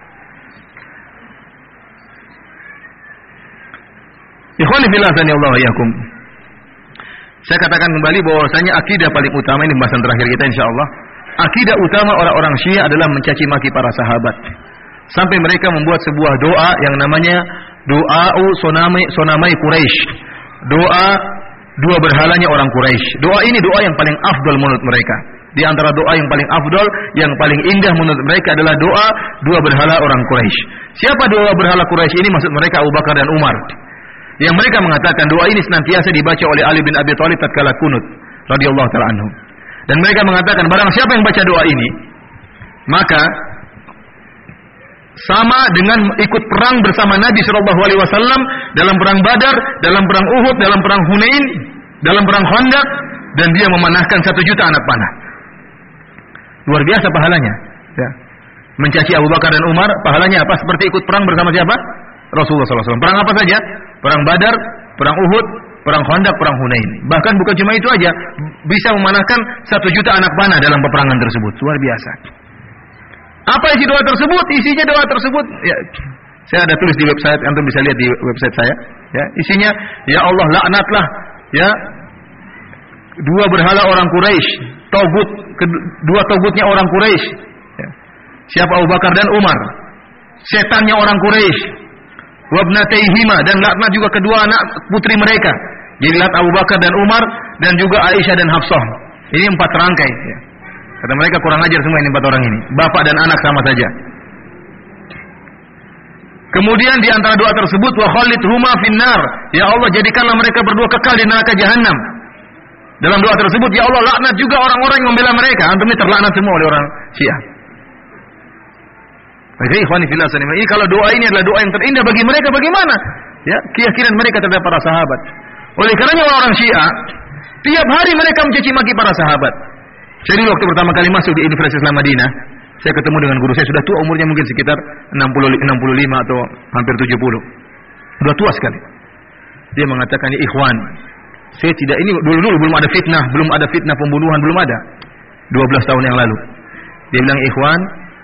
Ikhwani fillah sanallahu iyyakum. Saya katakan kembali bahwasanya akidah paling utama, ini pembahasan terakhir kita insyaallah. Akidah utama orang-orang Syiah adalah mencaci maki para sahabat. Sampai mereka membuat sebuah doa yang namanya doa'u sonamai Quraisy. Doa dua berhalanya orang Quraisy. Doa ini doa yang paling afdal menurut mereka. Di antara doa yang paling afdal, yang paling indah menurut mereka adalah doa dua berhala orang Quraisy. Siapa dua berhala Quraisy ini? Maksud mereka Abu Bakar dan Umar. Yang mereka mengatakan doa ini senantiasa dibaca oleh Ali bin Abi Thalib tatkala kunut radhiyallahu taala anhu. Dan mereka mengatakan barang siapa yang baca doa ini, maka sama dengan ikut perang bersama Nabi sallallahu alaihi wasallam dalam perang Badar, dalam perang Uhud, dalam perang Hunain, dalam perang Khandaq, dan dia memanahkan 1 juta anak panah. Luar biasa pahalanya, ya. Mencaci Abu Bakar dan Umar, pahalanya apa? Seperti ikut perang bersama siapa? Rasulullah sallallahu alaihi wasallam. Perang apa saja? Perang Badar, perang Uhud, perang Khandaq, perang Hunain. Bahkan bukan cuma itu aja, bisa memanahkan 1 juta anak panah dalam peperangan tersebut. Luar biasa. Apa isi doa tersebut? Isinya doa tersebut, ya, saya ada tulis di website, antum bisa lihat di website saya. Ya, isinya, ya Allah laknatlah, ya, 2 berhala orang Quraisy, togut, 2 togutnya orang Quraisy. Ya. Siapa? Abu Bakar dan Umar. Setannya orang Quraisy. Wabnataihima, dan laknat juga kedua anak putri mereka. Jadi laknat Abu Bakar dan Umar dan juga Aisyah dan Hafsah. Ini 4 rangkai. Ya. Kata mereka kurang ajar semua ini 4 orang ini. Bapak dan anak sama saja. Kemudian di antara doa tersebut, wa khalidhuma finnar. Ya Allah, jadikanlah mereka berdua kekal di neraka jahanam. Dalam doa tersebut, ya Allah laknat juga orang-orang yang membela mereka. Antum ini terlaknat semua oleh orang Syiah. Baik, ikhwani fillah, ini kalau doa ini adalah doa yang terindah bagi mereka, bagaimana? Ya, keyakinan mereka terhadap para sahabat. Oleh karenanya orang Syiah tiap hari mereka mencaci maki para sahabat. Jadi waktu pertama kali masuk di Universitas Islam Madinah, saya ketemu dengan guru saya, sudah tua umurnya, mungkin sekitar 65 atau hampir 70. Sudah tua sekali. Dia mengatakan, ya ikhwan, saya tidak, ini dulu belum ada fitnah pembunuhan, belum ada. 12 tahun yang lalu. Dia bilang, ikhwan,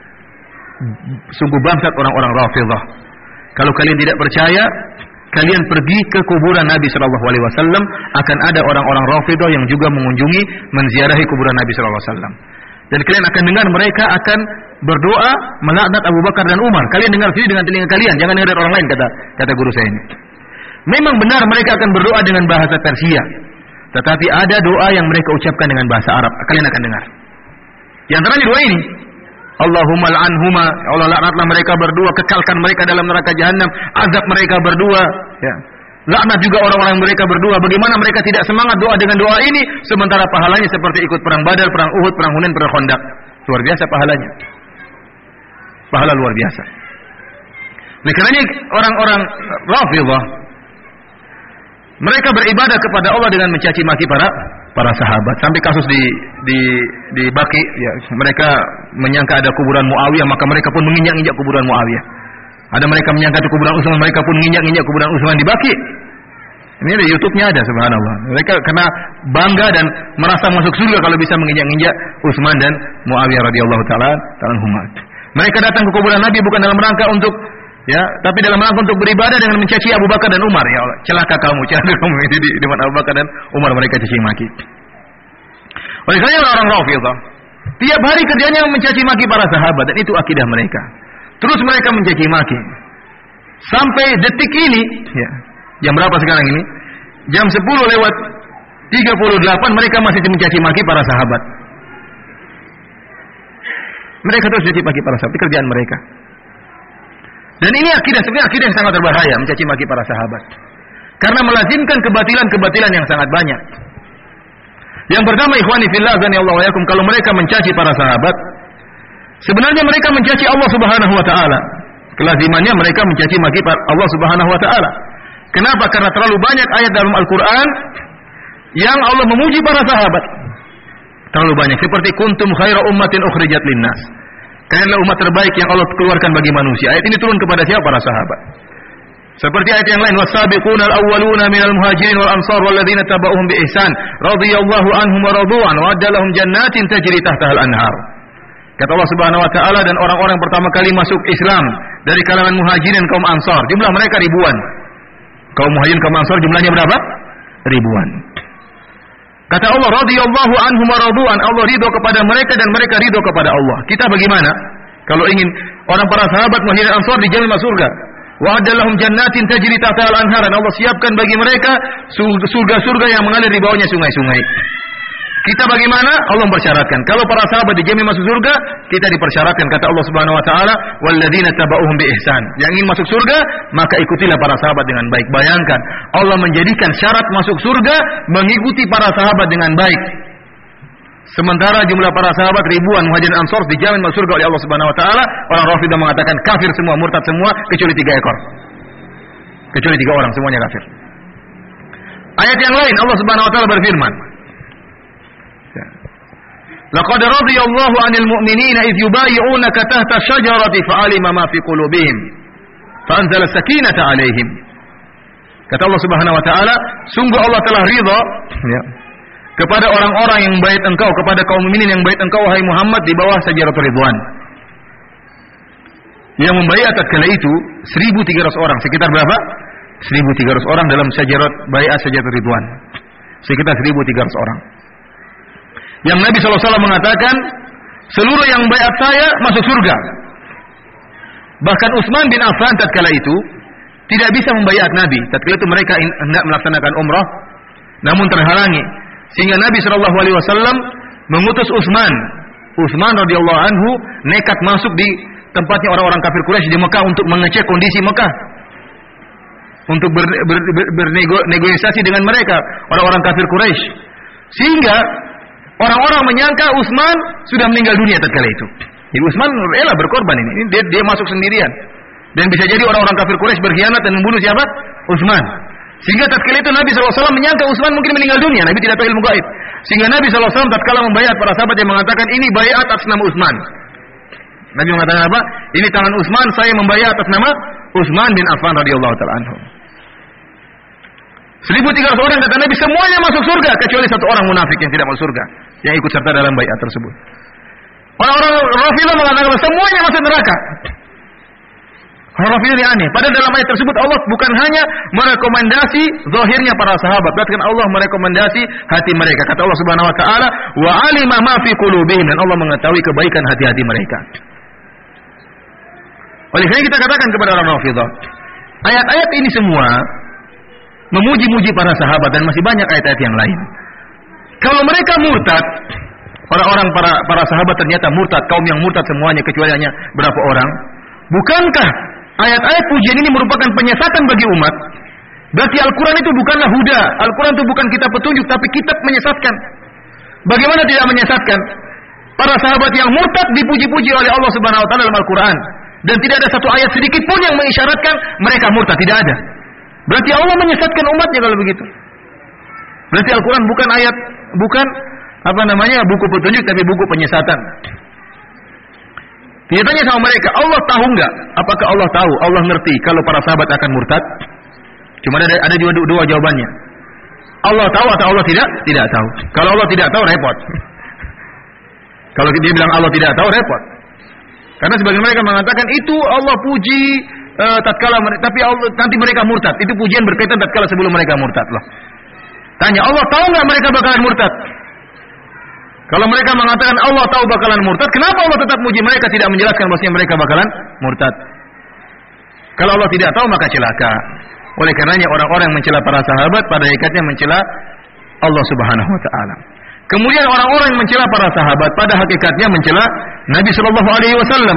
sungguh bangsat orang-orang Rafidhah. Kalau kalian tidak percaya, kalian pergi ke kuburan Nabi sallallahu alaihi wasallam, akan ada orang-orang Rafidhah yang juga mengunjungi, menziarahi kuburan Nabi sallallahu alaihi wasallam. Dan kalian akan dengar mereka akan berdoa melaknat Abu Bakar dan Umar. Kalian dengar sendiri dengan telinga kalian, jangan dengar orang lain, kata guru saya ini. Memang benar mereka akan berdoa dengan bahasa Persia, tetapi ada doa yang mereka ucapkan dengan bahasa Arab. Kalian akan dengar. Di antaranya doa ini, Allahumma al'anhuma, Allah laknatlah mereka berdua, kekalkan mereka dalam neraka jahanam, azab mereka berdua, ya. Laknat juga orang-orang mereka berdua. Bagaimana mereka tidak semangat doa dengan doa ini, sementara pahalanya seperti ikut perang Badar, perang Uhud, perang Hunain, perang Khandaq. Luar biasa pahalanya. Pahala luar biasa. Oleh karena orang-orang Rafidhah, mereka beribadah kepada Allah dengan mencaci maki para sahabat. Sampai kasus di Baqi, ya, mereka menyangka ada kuburan Muawiyah, maka mereka pun menginjak-injak kuburan Muawiyah. Ada mereka menyangka itu kuburan Utsman, mereka pun menginjak-injak kuburan Utsman di Baqi. Ini di YouTube-nya ada, subhanallah. Mereka karena bangga dan merasa masuk surga kalau bisa menginjak-injak Utsman dan Muawiyah radhiyallahu taala anhum. Mereka datang ke kuburan Nabi bukan dalam rangka untuk, ya, tapi dalam rangka untuk beribadah dengan mencaci Abu Bakar dan Umar. Ya Allah, celaka kamu ini di mana Abu Bakar dan Umar mereka caci maki. Oleh karena orang Rafidhah tiap hari kerjanya mencaci maki para sahabat, dan itu akidah mereka. Terus mereka mencaci maki sampai detik ini, ya, jam berapa sekarang ini? Jam 10:38 mereka masih mencaci maki para sahabat. Mereka terus mencaci maki para sahabat, kerjaan mereka. Dan ini sebenarnya akidah yang sangat berbahaya, mencaci maki para sahabat. Karena melazimkan kebatilan-kebatilan yang sangat banyak. Yang pertama, ikhwani fillah azanillahu wa iyyakum, kalau mereka mencaci para sahabat, sebenarnya mereka mencaci Allah Subhanahu wa taala. Kelazimannya mereka mencaci maki Allah Subhanahu wa taala. Kenapa? Karena terlalu banyak ayat dalam Al-Qur'an yang Allah memuji para sahabat. Terlalu banyak, seperti kuntum khaira ummatin ukhrijat linnas. Kalian adalah umat terbaik yang Allah keluarkan bagi manusia. Ayat ini turun kepada siapa? Para sahabat. Seperti ayat yang lain, was-sabiquna al-awwaluna minal muhajirin wal ansar walladzina tabauhum bi ihsan radhiyallahu anhum wa radu'an wa adalahum jannatin tajri tahtaha al-anhar. Kata Allah Subhanahu wa taala, dan orang-orang pertama kali masuk Islam dari kalangan muhajirin kaum ansar, jumlah mereka ribuan. Kaum muhajirin kaum ansar jumlahnya berapa? Ribuan. Kata Allah, radhiyallahu anhum wa radu'an, Allah ridho kepada mereka dan mereka ridho kepada Allah. Kita bagaimana? Kalau ingin orang para sahabat muhajirin ansar dijamin masuk surga. Wa adallahum jannatin tajri tahtaha al-anhar, Allah siapkan bagi mereka surga-surga yang mengalir di bawahnya sungai-sungai. Kita bagaimana? Allah mempersyaratkan. Kalau para sahabat dijamin masuk surga, kita dipersyaratkan. Kata Allah Subhanahu wa taala, walladzina tabauhum bi ihsan. Yang ingin masuk surga, maka ikutilah para sahabat dengan baik. Bayangkan, Allah menjadikan syarat masuk surga mengikuti para sahabat dengan baik. Sementara jumlah para sahabat ribuan, Muhajirin Ansor dijamin masuk surga oleh Allah Subhanahu wa taala. Orang Rafidah mengatakan kafir semua, murtad semua kecuali 3 ekor. Kecuali 3 orang, semuanya kafir. Ayat yang lain Allah Subhanahu wa taala berfirman, laqad radiyallahu 'anil mu'minina idh yubayyi'unaka tahta asy-syajarati fa'alima ma fi qulubihim fa'anzala as-sakinata 'alaihim. Kata Allah Subhanahu wa taala, sungguh Allah telah ridha kepada orang-orang yang bait engkau, kepada kaum mukminin yang bait engkau wahai Muhammad di bawah Syajaratul Ridwan. Yang membaiat tatkala itu 1.300 orang, sekitar berapa? 1.300 orang dalam baiat Syajaratul Ridwan. Sekitar 1.300 orang. Yang Nabi SAW mengatakan, seluruh yang baiat saya masuk surga. Bahkan Utsman bin Affan tatkala itu tidak bisa membaiat Nabi. Tatkala itu mereka hendak melaksanakan umrah, namun terhalangi. Sehingga Nabi SAW mengutus Utsman radhiyallahu anhu nekat masuk di tempatnya orang-orang kafir Quraisy di Mekah untuk mengecek kondisi Mekah, untuk bernegosiasi dengan mereka, orang-orang kafir Quraisy. Sehingga orang-orang menyangka Utsman sudah meninggal dunia tatkala itu. Jadi Utsman rela berkorban ini dia masuk sendirian. Dan bisa jadi orang-orang kafir Quraisy berkhianat dan membunuh siapa? Utsman. Sehingga tatkala itu Nabi SAW menyangka Utsman mungkin meninggal dunia. Nabi tidak tahu ilmu gaib. Sehingga Nabi SAW tatkala membaiat para sahabat yang mengatakan ini baiat atas nama Utsman. Nabi mengatakan apa? Ini tangan Utsman, saya membaiat atas nama Utsman bin Affan radhiyallahu taala anhu. 1.300 orang kata Nabi semuanya masuk surga kecuali 1 orang munafik yang tidak masuk surga, yang ikut serta dalam baiat tersebut. Orang-orang Rafidhah mengatakan semuanya masuk neraka. Orang Rafidhah ini aneh. Padahal dalam ayat tersebut Allah bukan hanya merekomendasi zahirnya para sahabat, bahkan Allah merekomendasi hati mereka. Kata Allah Subhanahu wa taala, "Wa 'alima ma fi qulubihim," dan Allah mengetahui kebaikan hati-hati mereka. Oleh karena kita katakan kepada orang Rafidhah, ayat-ayat ini semua memuji-muji para sahabat dan masih banyak ayat-ayat yang lain. Kalau mereka murtad, orang-orang para sahabat ternyata murtad, kaum yang murtad semuanya kecuali hanya berapa orang. Bukankah ayat-ayat pujian ini merupakan penyesatan bagi umat? Berarti Al-Quran itu bukanlah huda, Al-Quran itu bukan kitab petunjuk, tapi kitab menyesatkan. Bagaimana tidak menyesatkan? Para sahabat yang murtad dipuji-puji oleh Allah Subhanahu wa taala dalam Al-Quran, dan tidak ada satu ayat sedikit pun yang mengisyaratkan mereka murtad, tidak ada. Berarti Allah menyesatkan umatnya kalau begitu. Berarti Al-Quran bukan ayat, bukan buku petunjuk, tapi buku penyesatan. Dia tanya sama mereka, Allah tahu enggak? Apakah Allah tahu? Allah ngerti kalau para sahabat akan murtad? Cuma ada juga dua jawabannya. Allah tahu atau Allah tidak? Tidak tahu. Kalau Allah tidak tahu, repot. Kalau dia bilang Allah tidak tahu, repot. Karena sebagian mereka mengatakan itu Allah puji tatkala tapi Allah nanti mereka murtad. Itu pujian berkaitan tatkala sebelum mereka murtad loh. Tanya, Allah tahu enggak mereka bakalan murtad? Kalau mereka mengatakan Allah tahu bakalan murtad, kenapa Allah tetap muji mereka, tidak menjelaskan bahwasanya mereka bakalan murtad? Kalau Allah tidak tahu maka celaka. Oleh karenanya orang-orang yang mencela para sahabat pada hakikatnya mencela Allah Subhanahu wa taala. Kemudian orang-orang yang mencela para sahabat pada hakikatnya mencela Nabi sallallahu alaihi wasallam.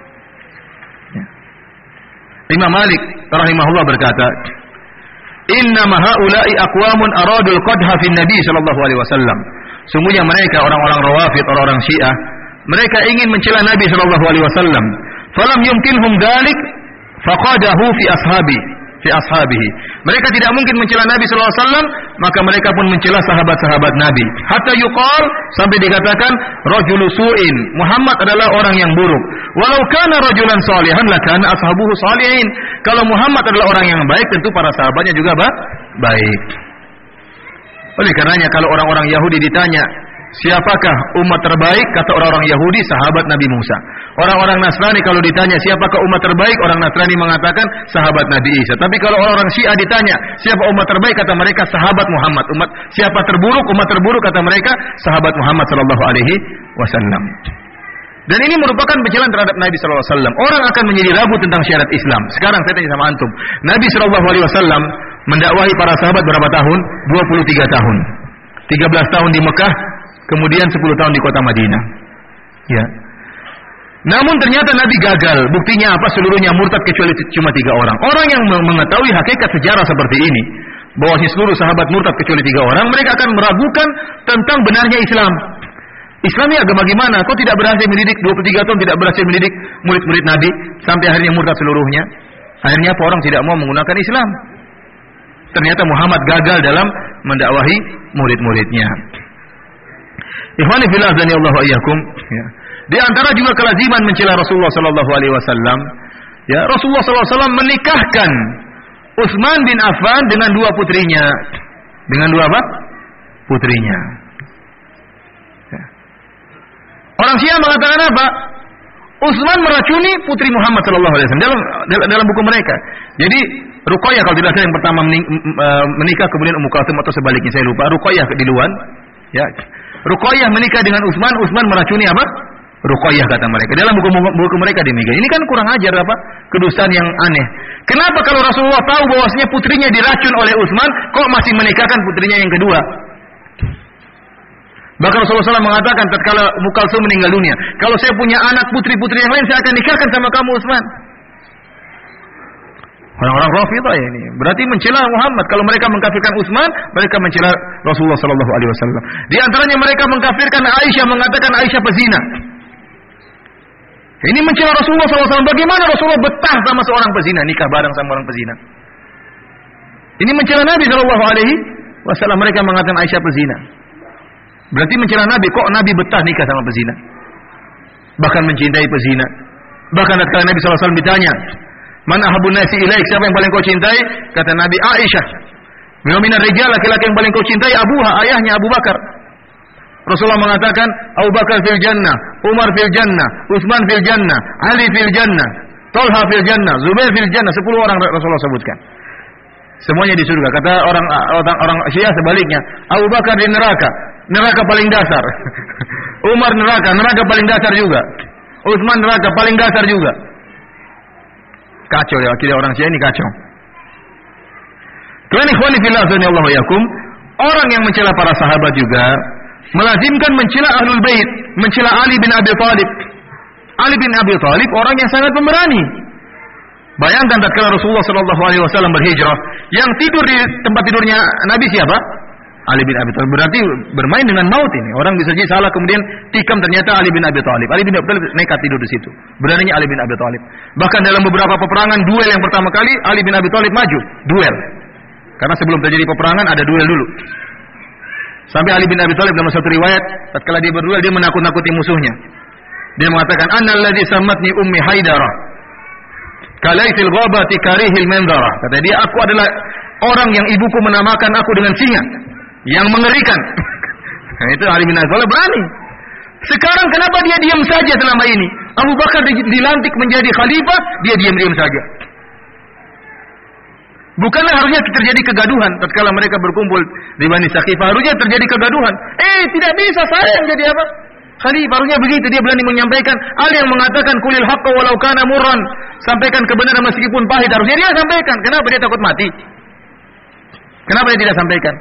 Imam Malik rahimahullah berkata, "Inna ma haula'i aqwamun aradul qadha fi Nabi sallallahu alaihi wasallam." Sungguhnya mereka orang-orang Rawafid, orang-orang Syiah, mereka ingin mencela Nabi sallallahu alaihi wasallam. Falam yumkinhum dzalik faqadahu fi ashabihi. Mereka tidak mungkin mencela Nabi sallallahu alaihi wasallam, maka mereka pun mencela sahabat-sahabat Nabi. Hatta yuqal, sampai dikatakan rajulu su'in, Muhammad adalah orang yang buruk. Walau kana rajulan salihan lakana ashabuhu salihin. Kalau Muhammad adalah orang yang baik, tentu para sahabatnya juga baik. Oleh karenanya kalau orang-orang Yahudi ditanya, siapakah umat terbaik? Kata orang-orang Yahudi, sahabat Nabi Musa. Orang-orang Nasrani kalau ditanya, siapakah umat terbaik? Orang Nasrani mengatakan, sahabat Nabi Isa. Tapi kalau orang-orang Syiah ditanya, siapa umat terbaik? Kata mereka, sahabat Muhammad. Siapa terburuk? Umat terburuk, kata mereka, sahabat Muhammad sallallahu alaihi wasallam. Dan ini merupakan pencelaan terhadap Nabi sallallahu alaihi wasallam. Orang akan menjadi ragu tentang syariat Islam. Sekarang saya tanya sama antum, Nabi sallallahu alaihi wasallam mendakwahi para sahabat berapa tahun? 23 tahun. 13 tahun di Mekah, kemudian 10 tahun di kota Madinah. Ya. Namun ternyata Nabi gagal. Buktinya apa? Seluruhnya murtad kecuali cuma 3 orang. Orang yang mengetahui hakikat sejarah seperti ini, bahwa seluruh sahabat murtad kecuali 3 orang, mereka akan meragukan tentang benarnya Islam. Islam ini agama gimana? Kok tidak berhasil mendidik 23 tahun tidak berhasil mendidik murid-murid Nabi sampai akhirnya murtad seluruhnya? Akhirnya apa orang tidak mau menggunakan Islam? Ternyata Muhammad gagal dalam mendakwahi murid-muridnya. Ikhwani fillah azanillahu iyyakum. Ya. Di antara juga kelaziman mencela Rasulullah sallallahu alaihi wasallam, ya, Rasulullah sallallahu alaihi wasallam menikahkan Utsman bin Affan dengan dua putrinya. Dengan dua apa? Putrinya. Ya. Orang Syiah mengatakan apa? Utsman meracuni putri Muhammad sallallahu alaihi wasallam dalam buku mereka. Jadi Ruqayyah kalau tidak salah yang pertama menikah, kemudian Ummu Kalsum atau sebaliknya saya lupa. Ruqayyah duluan, ya. Ruqayyah menikah dengan Utsman, Utsman meracuni apa? Ruqayyah kata mereka. Dalam buku mereka demikian. Ini kan kurang ajar apa? Kedustaan yang aneh. Kenapa kalau Rasulullah tahu bahwasanya putrinya diracun oleh Utsman, kok masih menikahkan putrinya yang kedua? Bahkan Rasulullah SAW mengatakan tatkala Ummu Kalsum meninggal dunia, kalau saya punya anak putri-putri yang lain, saya akan nikahkan sama kamu Utsman. Orang-orang Rafidhah ya ini. Berarti mencela Muhammad. Kalau mereka mengkafirkan Utsman, mereka mencela Rasulullah SAW. Di antaranya mereka mengkafirkan Aisyah, mengatakan Aisyah pezina. Ini mencela Rasulullah SAW. Bagaimana Rasulullah betah sama seorang pezina, nikah bareng sama orang pezina? Ini mencela Nabi SAW. Mereka mengatakan Aisyah pezina. Berarti mencela Nabi. Kok Nabi betah nikah sama pezina? Bahkan mencintai pezina. Bahkan ketika Nabi SAW ditanya, Man ahabun nasi ilaik, siapa yang paling kau cintai? Kata Nabi, Aisyah. Minominar rijal, laki-laki yang paling kau cintai Abuha, ayahnya Abu Bakar. Rasulullah mengatakan, Abu Bakar fil jannah, Umar fil jannah, Utsman fil jannah, Ali fil jannah, Talha fil jannah, Zubair fil jannah. 10 orang Rasulullah sebutkan. Semuanya di surga. Kata orang Syiah sebaliknya, Abu Bakar di neraka, neraka paling dasar. Umar neraka paling dasar juga. Utsman neraka paling dasar juga. Kacau ya, akidah orang Syiah ini kacau. Tuhan ikhwani fillah azanillahu yakum, orang yang mencela para sahabat juga melazimkan mencela Ahlul Bait, mencela Ali bin Abi Thalib. Ali bin Abi Thalib orang yang sangat pemberani. Bayangkan tatkala Rasulullah sallallahu alaihi wasallam berhijrah, yang tidur di tempat tidurnya Nabi siapa? Ali bin Abi Thalib. Berarti bermain dengan maut ini. Orang bisa jadi salah kemudian tikam ternyata Ali bin Abi Thalib. Ali bin Abi Thalib nekat tidur di situ. Beraninya Ali bin Abi Thalib. Bahkan dalam beberapa peperangan duel yang pertama kali Ali bin Abi Thalib maju, duel. Karena sebelum terjadi peperangan ada duel dulu. Sampai Ali bin Abi Thalib dalam satu riwayat tatkala dia berduel dia menakut-nakuti musuhnya. Dia mengatakan annalladzi sammatni ummi Haidarah kalaitil ghabati karihil mandara. Kata dia, aku adalah orang yang ibuku menamakan aku dengan singa yang mengerikan. Nah, itu Ali bin Abi Thalib berani. Sekarang kenapa dia diam saja selama ini? Abu Bakar dilantik menjadi khalifah, dia diam-diam saja. Bukanlah harusnya terjadi kegaduhan tatkala mereka berkumpul di Bani Saqifah, harusnya terjadi kegaduhan. Tidak bisa saya yang jadi apa? Khalifah, harusnya begitu. Dia berani menyampaikan. Ali yang mengatakan kulil haqqa walau kana murran, sampaikan kebenaran meskipun pahit, harusnya dia sampaikan. Kenapa dia takut mati? Kenapa dia tidak sampaikan?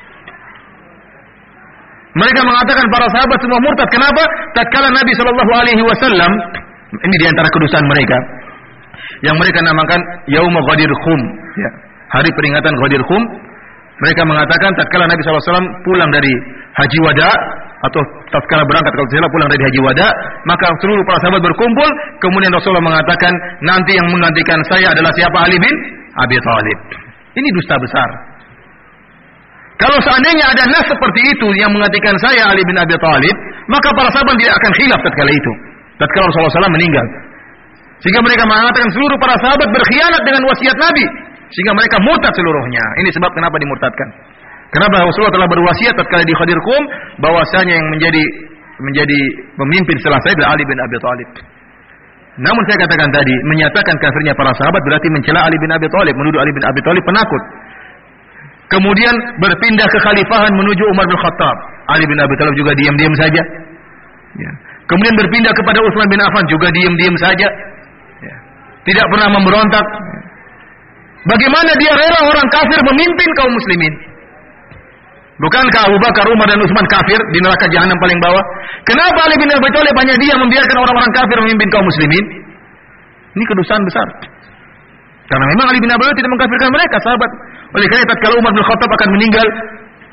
Mereka mengatakan para sahabat semua murtad. Kenapa? Tatkala Nabi sallallahu alaihi wasallam, ini di antara kedustaan mereka, yang mereka namakan Yaum Ghadir Khum, ya, hari peringatan Ghadir Khum. Mereka mengatakan tatkala Nabi sallallahu alaihi wasallam pulang dari Haji Wada atau tatkala berangkat kalau tidak pulang dari Haji Wada, maka seluruh para sahabat berkumpul, kemudian Rasulullah mengatakan nanti yang menggantikan saya adalah siapa? Ali bin Abi Thalib. Ini dusta besar. Kalau seandainya ada nas seperti itu yang menggantikan saya Ali bin Abi Thalib, maka para sahabat tidak akan khilaf tatkala itu. Tatkala Rasulullah SAW meninggal. Sehingga mereka mengatakan seluruh para sahabat berkhianat dengan wasiat Nabi, sehingga mereka murtad seluruhnya. Ini sebab kenapa dimurtadkan. Kenapa Rasulullah telah berwasiat tatkala di Ghadir Khum bahwasanya yang menjadi pemimpin setelah saya adalah Ali bin Abi Thalib. Namun saya katakan tadi, menyatakan kafirnya para sahabat berarti mencela Ali bin Abi Thalib, menuduh Ali bin Abi Thalib penakut. Kemudian berpindah ke khalifahan menuju Umar bin Khattab. Ali bin Abi Thalib juga diam-diam saja. Ya. Kemudian berpindah kepada Utsman bin Affan juga diam-diam saja. Ya. Tidak pernah memberontak. Bagaimana dia rela orang kafir memimpin kaum muslimin? Bukankah Abu Bakar, Umar dan Utsman kafir di neraka jahanam paling bawah? Kenapa Ali bin Abi Thalib hanya dia membiarkan orang-orang kafir memimpin kaum muslimin? Ini kedustaan besar. Karena memang Ali bin Abi Thalib tidak mengkafirkan mereka, sahabat. Oleh karena tatkala Umar bin Khattab akan meninggal,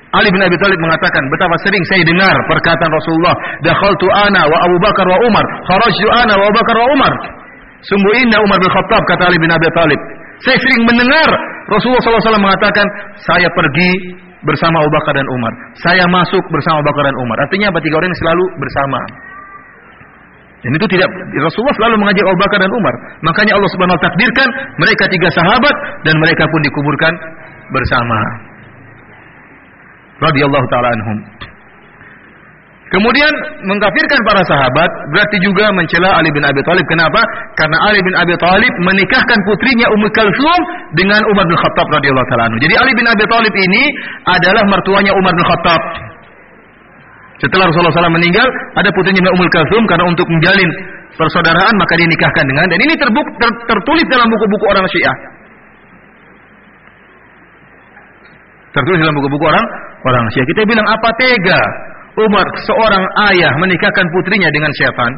Ali bin Abi Thalib mengatakan, betapa sering saya dengar perkataan Rasulullah, dakhaltu ana wa Abu Bakar wa Umar, kharajtu ana wa Abu Bakar wa Umar. Sungguh indah Umar bin Khattab, kata Ali bin Abi Thalib. Saya sering mendengar Rasulullah SAW mengatakan, saya pergi bersama Abu Bakar dan Umar, saya masuk bersama Abu Bakar dan Umar. Artinya apa? 3 orang yang selalu bersama. Dan itu tidak, Rasulullah selalu mengajak Abu Bakar dan Umar. Makanya Allah Subhanahu wa taala takdirkan mereka 3 sahabat dan mereka pun dikuburkan bersama. Radhiyallahu taala anhum. Kemudian mengkafirkan para sahabat berarti juga mencela Ali bin Abi Thalib. Kenapa? Karena Ali bin Abi Thalib menikahkan putrinya Ummu Kalsum dengan Umar bin Khattab radhiyallahu taala anhu. Jadi Ali bin Abi Thalib ini adalah mertuanya Umar bin Khattab. Setelah Rasulullah SAW meninggal, ada putrinya Ummu Kalsum, karena untuk menjalin persaudaraan maka dinikahkan dengan, dan ini tertulis dalam buku-buku orang Syiah. Tertulis dalam buku-buku orang Syiah. Kita bilang, apa tega Umar seorang ayah menikahkan putrinya dengan syaitan?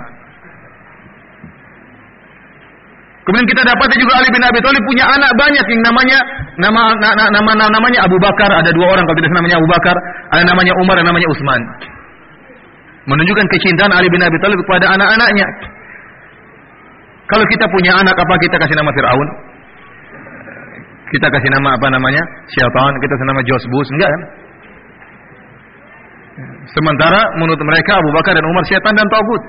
Kemudian kita dapati juga Ali bin Abi Thalib punya anak banyak yang namanya Abu Bakar, ada 2 orang kalau tidak namanya Abu Bakar, ada namanya Umar, ada namanya Utsman. Menunjukkan kecintaan Ali bin Abi Thalib kepada anak-anaknya. Kalau kita punya anak, apa kita kasih nama Fir'aun? Kita kasih nama apa namanya? Syaitan, kita kasih nama George Bush, enggak kan? Sementara menurut mereka Abu Bakar dan Umar syaitan dan tagut.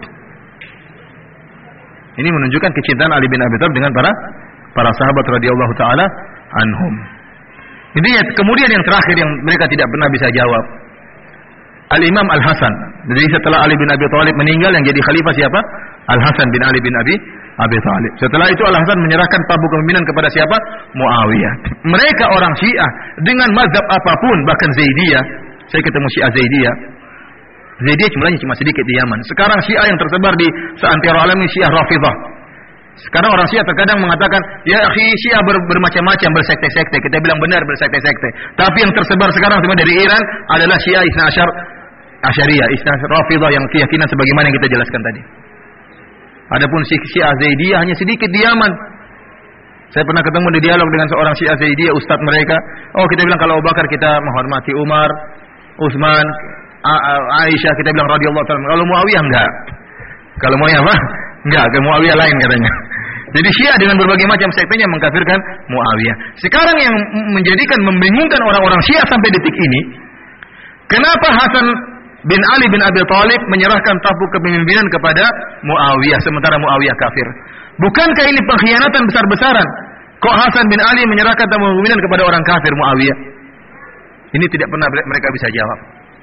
Ini menunjukkan kecintaan Ali bin Abi Thalib dengan para sahabat radhiyallahu taala anhum. Jadi kemudian yang terakhir yang mereka tidak pernah bisa jawab, Al-Imam Al-Hasan. Jadi setelah Ali bin Abi Thalib meninggal, yang jadi khalifah siapa? Al-Hasan bin Ali bin Abi Thalib. Setelah itu Al-Hasan menyerahkan tabu kepemimpinan kepada siapa? Muawiyah. Mereka orang Syiah dengan mazhab apapun, bahkan Zaidiyah. Saya ketemu Syiah Zaidiyah. Zaidiyah jumlahnya cuma sedikit di Yaman. Sekarang Syiah yang tersebar di seantero alam ini Syiah Rafidhah. Sekarang orang Syiah terkadang mengatakan, ya akhi, Syiah bermacam-macam, bersekte-sekte. Kita bilang benar bersekte-sekte. Tapi yang tersebar sekarang cuma dari Iran adalah Syiah Isna Asyariyah, Isna Rafidhah, yang keyakinan sebagaimana yang kita jelaskan tadi. Adapun Syiah Zaidiyah hanya sedikit di Yaman. Saya pernah ketemu di dialog dengan seorang Syiah Zaidiyah, ustadz mereka. Oh, kita bilang kalau Abu Bakar kita menghormati Umar, Utsman, Aisyah kita bilang radhiyallahu ta'ala. Kalau Muawiyah enggak. Kalau Muawiyah apa? Enggak, ke Muawiyah lain katanya. Jadi Syiah dengan berbagai macam sektenya mengkafirkan Muawiyah. Sekarang yang membingungkan orang-orang Syiah sampai detik ini, kenapa Hasan bin Ali bin Abi Thalib menyerahkan tampuk kepemimpinan kepada Muawiyah sementara Muawiyah kafir? Bukankah ini pengkhianatan besar-besaran? Kok Hasan bin Ali menyerahkan tampuk kepemimpinan kepada orang kafir Muawiyah? Ini tidak pernah mereka bisa jawab.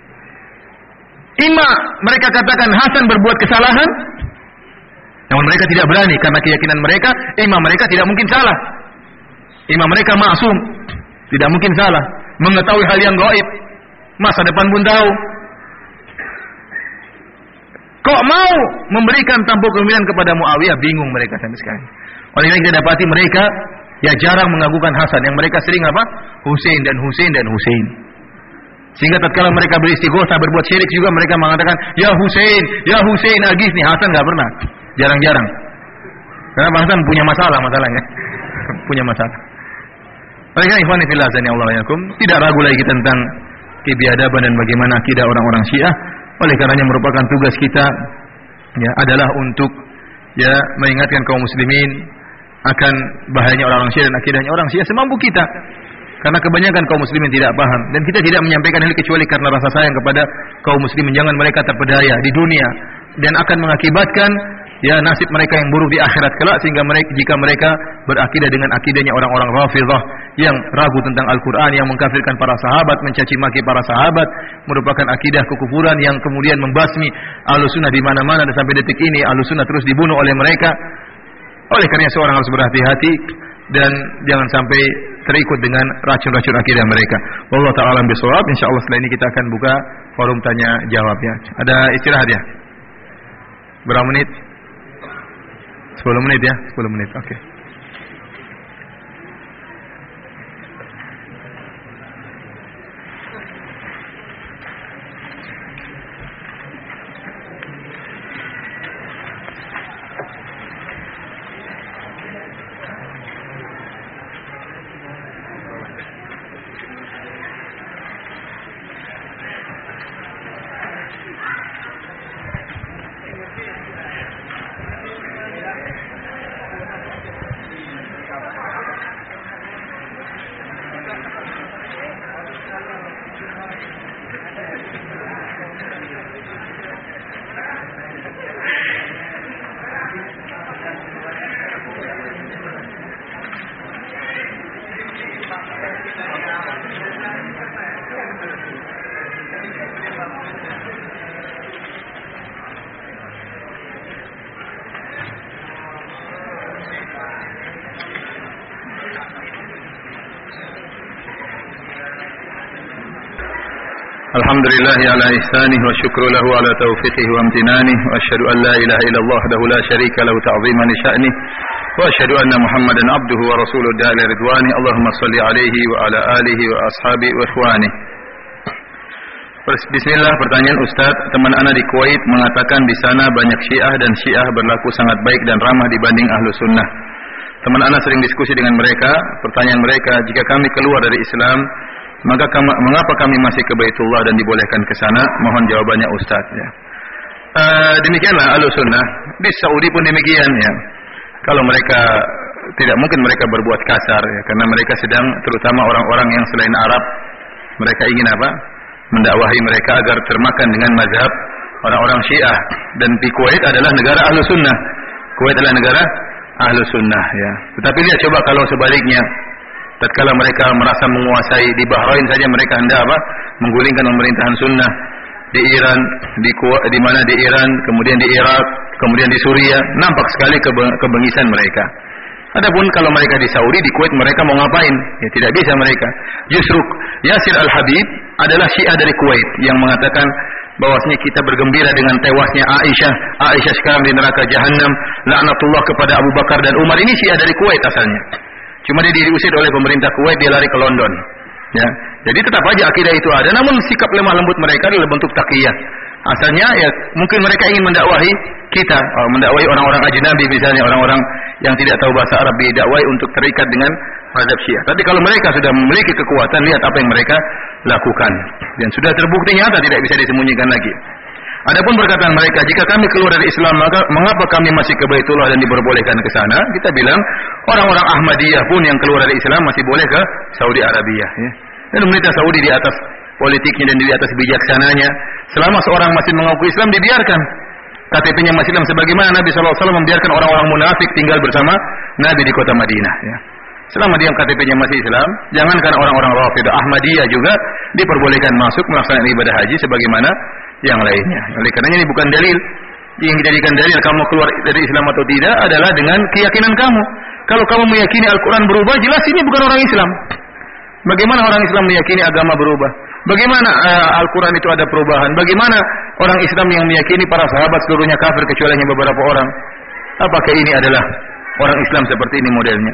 Ima mereka katakan Hasan berbuat kesalahan, namun mereka tidak berani karena keyakinan mereka, imam mereka tidak mungkin salah. Imam mereka maksum, tidak mungkin salah, mengetahui hal yang gaib, masa depan pun tahu. Kok mau memberikan tampuk kepemimpinan kepada Muawiyah? Bingung mereka sampai sekarang. Oleh karena kita dapati mereka ya jarang mengagukan Hasan, yang mereka sering apa? Husain dan Husain dan Husain. Sehingga tatkala mereka beristighosah berbuat syirik juga mereka mengatakan ya Husain agisni. Hasan enggak pernah. Jarang-jarang. Karena Hasan punya masalahnya. Punya masalah. Oleh karena ikhwan fillah azani Allah yakum, tidak ragu lagi tentang kebiadaban dan bagaimana akidah orang-orang Syiah. Oleh karenanya merupakan tugas kita ya adalah untuk ya mengingatkan kaum muslimin akan bahayanya orang-orang Syiah dan akidahnya orang Syiah semampu kita. Karena kebanyakan kaum muslimin tidak paham, dan kita tidak menyampaikan hal kecuali karena rasa sayang kepada kaum muslimin. Jangan mereka terpedaya di dunia dan akan mengakibatkan ya nasib mereka yang buruk di akhirat kelak, sehingga jika mereka berakidah dengan akidahnya orang-orang Rafidhah yang ragu tentang Al-Qur'an, yang mengkafirkan para sahabat, mencaci maki para sahabat, merupakan akidah kekufuran yang kemudian membasmi Ahlussunnah di mana-mana, dan sampai detik ini Ahlussunnah terus dibunuh oleh mereka. Oleh karena seorang harus berhati-hati dan jangan sampai terikut dengan racun-racun akidah mereka. Wallahu ta'ala bishawab. Insyaallah setelah ini kita akan buka forum tanya jawab ya. Ada istirahat ya? Berapa menit? 10 menit ya? 10 menit. Oke. Alhamdulillahi ala ihsanih wa syukru lahu ala taufiqihi wa amtinanih wa asyhadu an la ilaha illallah wahdahu la syarika lahu ta'ziman li sya'nih wa asyhadu anna Muhammadan abduhu wa rasuluhu da'ila ridwani. Allahumma shalli alaihi wa ala alihi wa ashabihi wa ikhwani. Bismillah, pertanyaan Ustaz, teman ana di Kuwait mengatakan di sana banyak Syiah dan Syiah berlaku sangat baik dan ramah dibanding Ahlu Sunnah. Teman ana sering diskusi dengan mereka. Pertanyaan mereka, jika kami keluar dari Islam, maka mengapa kami masih ke Baitullah dan dibolehkan ke sana? Mohon jawabannya Ustaz. Ya. Demikianlah Ahlu Sunnah. Di Saudi pun demikian ya. Kalau mereka tidak mungkin mereka berbuat kasar ya, karena mereka sedang, terutama orang-orang yang selain Arab, mereka ingin apa? Mendakwahi mereka agar termakan dengan mazhab orang-orang Syiah. Dan di Kuwait adalah negara Ahlu Sunnah. Kuwait adalah negara Ahlu Sunnah ya. Tetapi lihat coba kalau sebaliknya, tatkala mereka merasa menguasai di Bahrain saja mereka hendak apa? Menggulingkan pemerintahan Sunnah. Di Iran, di mana di Iran, kemudian di Irak, kemudian di Suriah, nampak sekali kebengisan mereka. Adapun kalau mereka di Saudi, di Kuwait, mereka mau ngapain? Ya tidak bisa mereka. Justru Yasir Al-Habib adalah Syiah dari Kuwait yang mengatakan bahwasanya kita bergembira dengan tewasnya Aisyah. Aisyah sekarang di neraka Jahannam. Laknatullah kepada Abu Bakar dan Umar. Ini Syiah dari Kuwait asalnya. Cuma dia diusir oleh pemerintah Kuwait, dia lari ke London. Ya, jadi tetap aja akidah itu ada. Namun sikap lemah lembut mereka adalah bentuk taqiyah. Asalnya ya mungkin mereka ingin mendakwahi kita, mendakwahi orang-orang ajnabi misalnya, orang-orang yang tidak tahu bahasa Arab, didakwai untuk terikat dengan mazhab Syiah. Tapi kalau mereka sudah memiliki kekuatan, lihat apa yang mereka lakukan. Dan sudah terbukti nyata, tidak bisa disembunyikan lagi. Adapun perkataan mereka, jika kami keluar dari Islam, maka mengapa kami masih ke Baitullah dan diperbolehkan ke sana? Kita bilang, orang-orang Ahmadiyah pun yang keluar dari Islam masih boleh ke Saudi Arabia. Ya. Dan pemerintah Saudi di atas politiknya dan di atas bijaksananya, selama seorang masih mengaku Islam, dibiarkan. KTP-nya masih Islam, sebagaimana Nabi SAW membiarkan orang-orang munafik tinggal bersama Nabi di kota Madinah. Ya. Selama dia KTP-nya masih Islam, jangankan orang-orang Rafidah, Ahmadiyah juga diperbolehkan masuk melaksanakan ibadah haji sebagaimana yang lainnya. Oleh karenanya ini bukan dalil. Yang dijadikan dalil kamu keluar dari Islam atau tidak adalah dengan keyakinan kamu. Kalau kamu meyakini Al-Quran berubah, jelas ini bukan orang Islam. Bagaimana orang Islam meyakini agama berubah? Bagaimana Al-Quran itu ada perubahan? Bagaimana orang Islam yang meyakini para sahabat seluruhnya kafir kecuali hanya beberapa orang? Apakah ini adalah orang Islam seperti ini modelnya?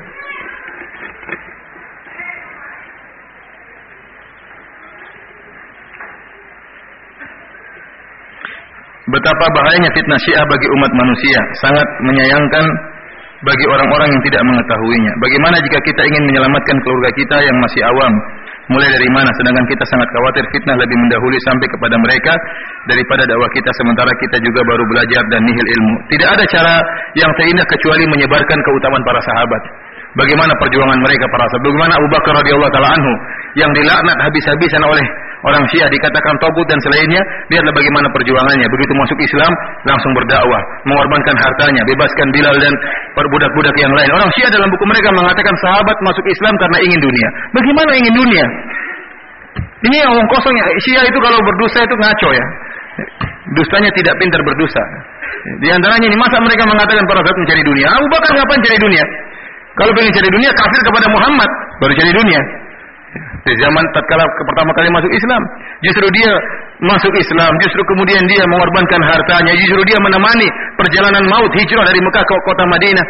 Betapa bahayanya fitnah Syiah bagi umat manusia, sangat menyayangkan bagi orang-orang yang tidak mengetahuinya. Bagaimana jika kita ingin menyelamatkan keluarga kita yang masih awam? Mulai dari mana? Sedangkan kita sangat khawatir fitnah lebih mendahului sampai kepada mereka daripada dakwah kita, sementara kita juga baru belajar dan nihil ilmu. Tidak ada cara yang terindah kecuali menyebarkan keutamaan para sahabat. Bagaimana perjuangan mereka para sahabat? Bagaimana Abu Bakar radhiyallahu taala anhu yang dilaknat habis-habisan oleh orang Syiah, dikatakan tagut dan selainnya. Lihatlah bagaimana perjuangannya. Begitu masuk Islam langsung berdakwah, mengorbankan hartanya, bebaskan Bilal dan budak-budak yang lain. Orang Syiah dalam buku mereka mengatakan sahabat masuk Islam karena ingin dunia. Bagaimana ingin dunia? Ini omong kosong ya. Syiah itu kalau berdosa itu ngaco ya. Dustanya tidak pintar berdosa. Di antaranya ini, masa mereka mengatakan para sahabat mencari dunia? Abu Bakar ngapain cari dunia? Kalau ingin cari dunia, kafir kepada Muhammad, baru cari dunia. Di zaman tatkala pertama kali masuk Islam, justru dia masuk Islam, justru kemudian dia mengorbankan hartanya, justru dia menemani perjalanan maut hijrah dari Mekah ke kota Madinah.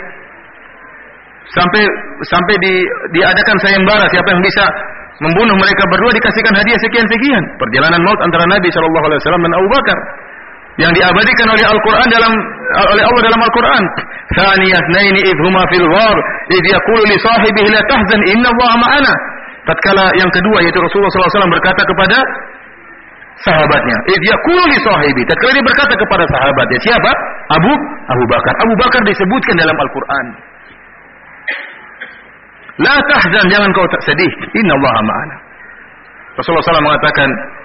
Sampai diadakan sayembara, siapa yang bisa membunuh mereka berdua dikasihkan hadiah sekian-sekian. Perjalanan maut antara Nabi SAW dan Abu Bakar yang diabadikan oleh Al-Quran oleh Allah dalam Al-Quran. Thaniyatnaini idh huma fil ghar idh yaqulu li sahibihi la tahzan inna Allaha ma'ana. Tatkala yang kedua yaitu Rasulullah SAW berkata kepada sahabatnya, idh yaqulu li sahibi. Tatkala dia berkata kepada sahabatnya, siapa? Abu Bakar. Abu Bakar disebutkan dalam Al-Quran. La tahzan, jangan kau tak sedih. Inna Allaha ma'ana. Rasulullah SAW mengatakan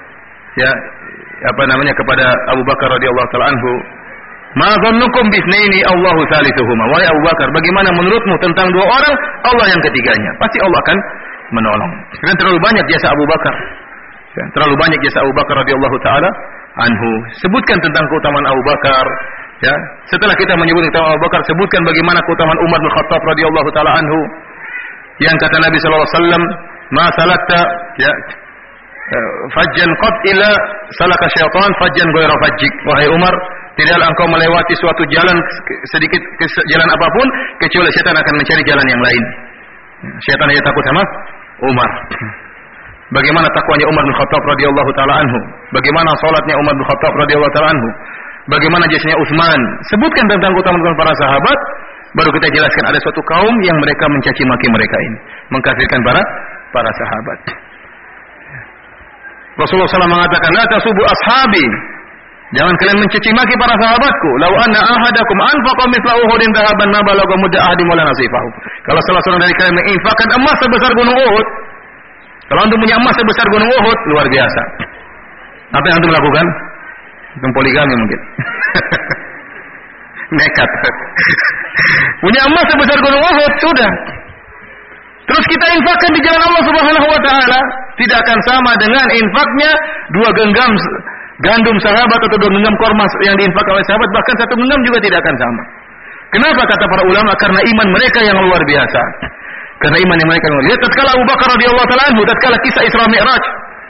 kepada Abu Bakar radhiyallahu taala anhu, ma dhannukum bisnaini Allahu thalithuhuma. Wahai Abu Bakar, bagaimana menurutmu tentang dua orang Allah yang ketiganya? Pasti Allah akan menolong. Dan terlalu banyak jasa Abu Bakar. Terlalu banyak jasa Abu Bakar radhiyallahu taala anhu. Sebutkan tentang keutamaan Abu Bakar. Ya, setelah kita menyebut keutamaan Abu Bakar, sebutkan bagaimana keutamaan Umar bin Khattab radhiyallahu taala anhu. Yang kata Nabi sallallahu alaihi wasallam, "Ma salakta fajjan qad ila salaka syaitan fajjan ghayra fajjik. Wahai Umar, tidaklah engkau melewati suatu jalan sedikit jalan apapun kecuali syaitan akan mencari jalan yang lain. Syaitan hanya takut sama Umar. Bagaimana takwanya Umar bin Khattab radhiyallahu taala anhu? Bagaimana salatnya Umar bin Khattab radhiyallahu taala anhu? Bagaimana jasanya Utsman? Sebutkan tentang keutamaan para sahabat, baru kita jelaskan ada suatu kaum yang mereka mencaci maki mereka ini, mengkafirkan para sahabat. Rasulullah SAW mengatakan, "La tasubu ashabi." Jangan kalian mencaci maki para sahabatku. "Lau anna ahadakum anfaqa mithla Uhudin dhahaban ma balagha mudda ahadin wala nasifahu." Kalau salah seorang dari kalian menginfakkan emas sebesar gunung Uhud, kalau antum punya emas sebesar gunung Uhud, luar biasa. Apa yang antum lakukan? Antum poligami mungkin. Nekat. Punya emas sebesar gunung Uhud, sudah. Terus kita infakkan di jalan Allah Subhanahu wa taala, tidak akan sama dengan infaknya 2 genggam gandum sahabat atau 2 genggam korma yang diinfakkan oleh sahabat, bahkan 1 genggam juga tidak akan sama. Kenapa kata para ulama? Karena iman mereka yang luar biasa. Karena iman yang mereka yang luar biasa. Tatkala Abu Bakar radhiyallahu taala anhu, tatkala kisah Isra Mi'raj,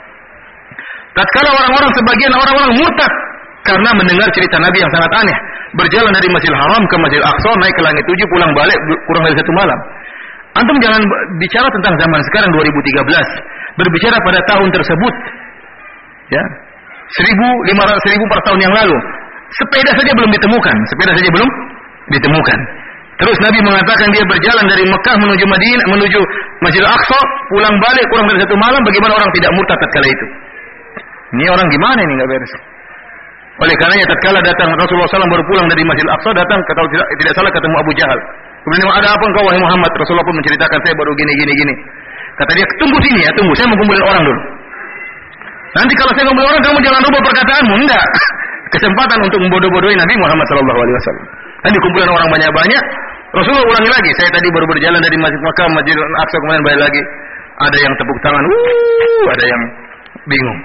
tatkala orang-orang sebagian orang-orang murtad karena mendengar cerita Nabi yang sangat aneh, berjalan dari Masjidil Haram ke Masjidil Aqsa, naik ke langit 7, pulang balik kurang dari 1 malam. Antum jangan bicara tentang zaman sekarang 2013, berbicara pada tahun tersebut. Ya. 1400 tahun yang lalu. Sepeda saja belum ditemukan. Terus Nabi mengatakan dia berjalan dari Mekah menuju Madinah, menuju Masjidil Aqsa, pulang balik kurang dari 1 malam. Bagaimana orang tidak murtad tatkala itu? Ini orang gimana ini, enggak beres. Oleh karenanya tatkala datang Rasulullah SAW baru pulang dari Masjidil Aqsa, datang kalau tidak salah ketemu Abu Jahal. Kemudian, "Ada apa engkau wahai Muhammad?" Rasulullah pun menceritakan, "Saya baru gini. Kata dia, "Tunggu sini ya, tunggu. Saya mau kumpulin orang dulu. Nanti kalau saya kumpulin orang, kamu jangan rubah perkataanmu." Enggak. Kesempatan untuk membodoh-bodohi Nabi Muhammad SAW. Nanti kumpulan orang banyak-banyak. Rasulullah ulangi lagi, "Saya tadi baru berjalan dari Masjid Makkah, Masjid Al-Aqsa, kemudian balik lagi." Ada yang tepuk tangan, ada yang bingung.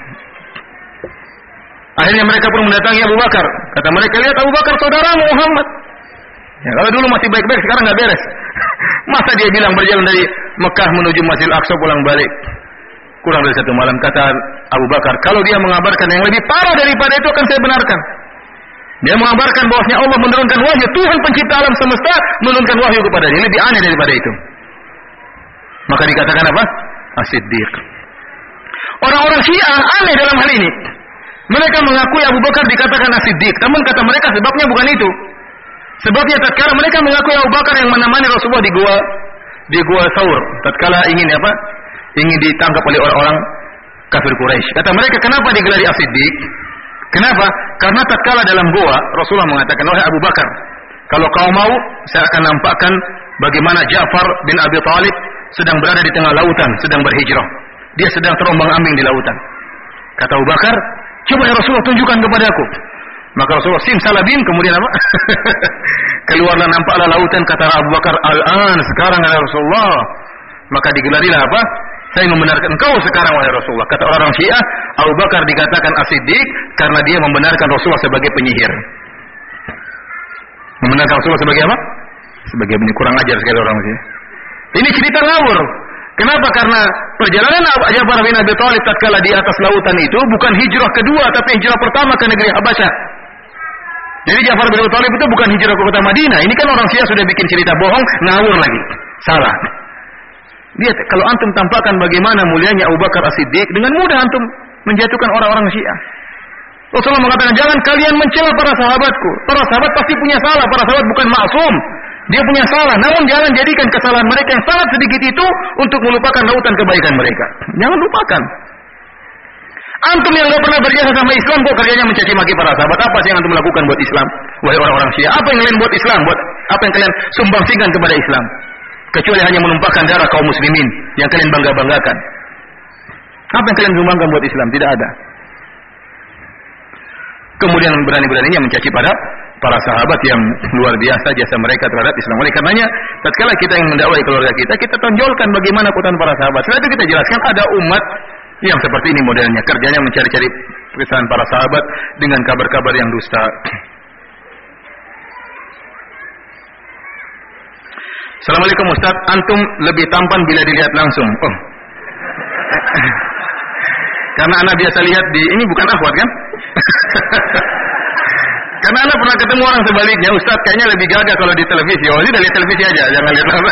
Akhirnya mereka pun mendatangi Abu Bakar. Kata mereka, "Lihat Abu Bakar saudaramu Muhammad. Ya, kalau dulu masih baik-baik, sekarang nggak beres. Masa dia bilang berjalan dari Mekah menuju Masjidil Aqsa pulang balik kurang dari 1 malam?" Kata Abu Bakar, "Kalau dia mengabarkan yang lebih parah daripada itu akan saya benarkan. Dia mengabarkan bahwasanya Allah menurunkan wahyu, Tuhan pencipta alam semesta menurunkan wahyu kepada dia, lebih aneh daripada itu." Maka dikatakan apa? As-Siddiq. Orang-orang Syiah aneh dalam hal ini. Mereka mengakui Abu Bakar dikatakan As-Siddiq, namun kata mereka sebabnya bukan itu. Sebabnya tatkala mereka mengakui Abu Bakar yang menemani Rasulullah di gua Thaur, tatkala ingin ditangkap oleh orang-orang kafir Quraisy. Kata mereka, kenapa digelari As-Siddiq? Kenapa? Karena tatkala dalam gua Rasulullah mengatakan, "Wahai Abu Bakar, kalau kau mau, saya akan nampakkan bagaimana Ja'far bin Abi Thalib sedang berada di tengah lautan, sedang berhijrah. Dia sedang terombang-ambing di lautan." Kata Abu Bakar, "Coba ya Rasulullah tunjukkan kepadaku." Maka Rasulullah simsalabim, kemudian apa? Keluarlah, nampaklah lautan. Kata Abu Bakar, "Al-an, sekarang ya Rasulullah." Maka digelarilah apa? "Saya membenarkan engkau sekarang wahai Rasulullah." Kata orang Syiah, Abu Bakar dikatakan As-Siddiq karena dia membenarkan Rasulullah sebagai penyihir. Membenarkan Rasulullah sebagai apa? Sebagai penyihir. Kurang ajar sekali orang Syiah. Ini cerita ngawur. Kenapa? Karena perjalanan Ja'far bin Abi Thalib tatkala di atas lautan itu bukan hijrah kedua, tapi hijrah pertama ke negeri Habasyah. Jadi Ja'far bin Abi Thalib itu bukan hijrah ke kota Madinah. Ini kan orang Syiah sudah bikin cerita bohong, ngawur lagi. Salah. Lihat, kalau antum tampakkan bagaimana mulianya Abu Bakar As-Siddiq, dengan mudah antum menjatuhkan orang-orang Syiah. Rasulullah mengatakan, "Jangan kalian mencela para sahabatku. Para sahabat pasti punya salah. Para sahabat bukan maksum. Dia punya salah. Namun jangan jadikan kesalahan mereka yang sangat sedikit itu untuk melupakan lautan kebaikan mereka. Jangan lupakan. Antum yang tidak pernah berjasa sama Islam, kok kerjanya mencaci maki para sahabat? Apa sih yang antum lakukan buat Islam? Wahai orang-orang Syiah, apa yang kalian buat Islam? Apa yang kalian sumbangsihkan kepada Islam? Kecuali hanya menumpahkan darah kaum muslimin yang kalian bangga-banggakan. Apa yang kalian sumbangkan buat Islam? Tidak ada. Kemudian berani-beraninya mencaci pada para sahabat yang luar biasa jasa mereka terhadap Islam. Oleh karenanya, tatkala kita ingin mendakwai keluarga kita, kita tonjolkan bagaimana keutamaan para sahabat. Setelah itu kita jelaskan ada umat yang seperti ini modelnya, kerjanya mencari-cari kesalahan para sahabat dengan kabar-kabar yang dusta. Assalamualaikum Ustaz, antum lebih tampan bila dilihat langsung. Oh. Karena Anda biasa lihat di ini bukan akhwat kan? Karena Anda pernah ketemu orang sebaliknya, Ustaz kayaknya lebih gagah kalau di televisi. Oh, ini dari televisi aja, jangan lihat apa.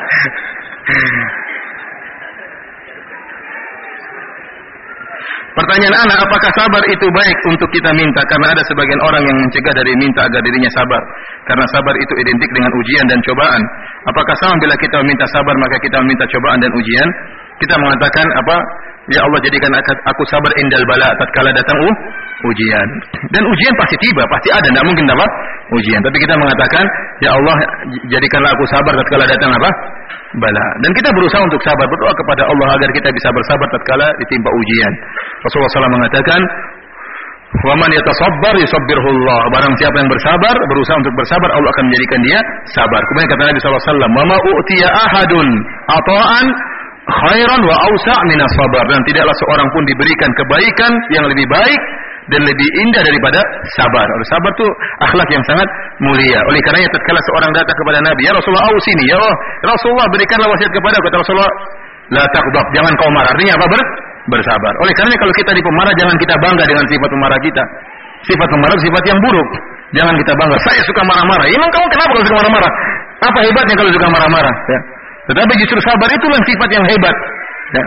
Pertanyaan Anda, apakah sabar itu baik untuk kita minta? Karena ada sebagian orang yang mencegah dari minta agar dirinya sabar. Karena sabar itu identik dengan ujian dan cobaan. Apakah sama bila kita meminta sabar maka kita meminta cobaan dan ujian? Kita mengatakan apa? Ya Allah jadikan aku sabar indal bala tatkala datang ujian. Dan ujian pasti tiba, pasti ada, tidak mungkin dapat ujian. Tapi kita mengatakan, ya Allah jadikanlah aku sabar tatkala datang apa? Bala. Dan kita berusaha untuk sabar, berdoa kepada Allah agar kita bisa bersabar tatkala ditimpa ujian. Rasulullah SAW mengatakan, "Wa man yatasabbar yusabbirhullah." Barang siapa yang bersabar, berusaha untuk bersabar, Allah akan menjadikan dia sabar. Kemudian kata Nabi SAW, "Wa ma u'tiya ahadun ata'an khairan wa awsa' minas sabar." Dan tidaklah seorang pun diberikan kebaikan yang lebih baik dan lebih indah daripada sabar. Sabar itu akhlak yang sangat mulia. Oleh karenanya tatkala seorang datang kepada Nabi, "Ya Rasulullah, ausini, ya Rasulullah, berikanlah wasiat kepada aku." Kata Rasulullah, "La taghdab." Jangan kau marah. Artinya apa? Bersabar. Oleh karenanya kalau kita di pemarah, jangan kita bangga dengan sifat pemarah kita. Sifat pemarah sifat yang buruk. Jangan kita bangga. Saya suka marah-marah. Emang kamu kenapa kalau suka marah-marah? Apa hebatnya kalau suka marah-marah? Ya. Tetapi justru sabar itulah sifat yang hebat. Ya.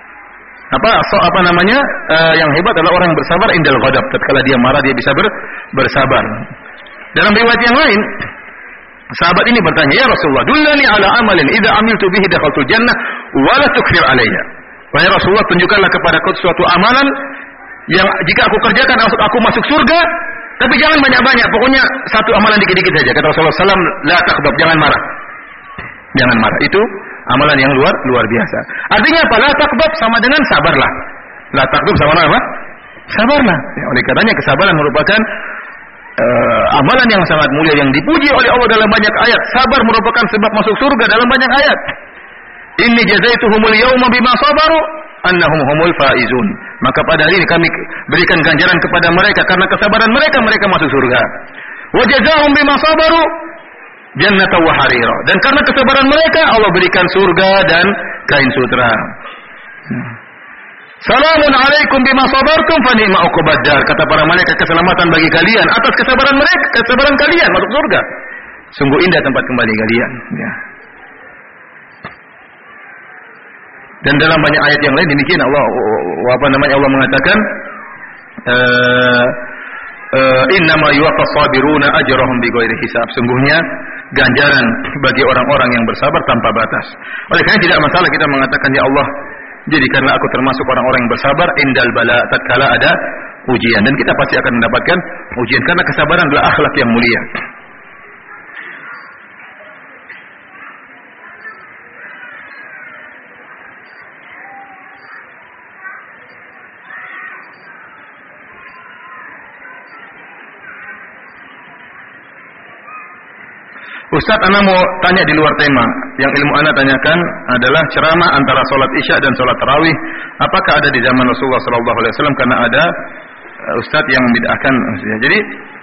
Yang hebat adalah orang yang bersabar indal ghadab. Tatkala dia marah dia bisa bersabar. Dalam riwayat yang lain, sahabat ini bertanya, "Ya Rasulullah, dullani ala amalin idza amiltu bihi dakhaltul jannah wa la tukthir alayya." Wahai Rasulullah, tunjukkanlah kepadaku suatu amalan yang jika aku kerjakan aku masuk surga, tapi jangan banyak-banyak. Pokoknya satu amalan dikit-dikit saja. Kata Rasulullah SAW, "La taghdab," jangan marah. Jangan marah. Itu amalan yang luar biasa. Artinya apa? La taghdab sama dengan sabarlah. La taghdab sama dengan apa? Sabarlah. Ya, oleh karenanya kesabaran merupakan amalan yang sangat mulia yang dipuji oleh Allah dalam banyak ayat. Sabar merupakan sebab masuk surga dalam banyak ayat. Inni jazaituhumul yawma bima sabaru annahum humul faizun. Maka pada hari ini kami berikan ganjaran kepada mereka karena kesabaran mereka masuk surga. Wa jazaahum bima sabaru jannatan wa harira. Dan karena kesabaran mereka Allah berikan surga dan kain sutra. Salamun alaikum bima sabartum fa ni'ma uqbad dar. Kata para malaikat, keselamatan bagi kalian atas kesabaran kalian masuk surga. Sungguh indah tempat kembali kalian. Ya. Dan dalam banyak ayat yang lain demikian Allah mengatakan innama yuwaffas sabiruna ajrahum bighairi hisab. Sungguhnya ganjaran bagi orang-orang yang bersabar tanpa batas. Oleh karena tidak masalah kita mengatakan, ya Allah jadikanlah aku termasuk orang-orang yang bersabar indal bala tatkala ada ujian, dan kita pasti akan mendapatkan ujian karena kesabaran adalah akhlak yang mulia. Ustaz, Ana mau tanya di luar tema. Yang ilmu Ana tanyakan adalah ceramah antara sholat isya dan sholat tarawih. Apakah ada di zaman Rasulullah SAW? Karena ada Ustaz yang membid'ahkan. Jadi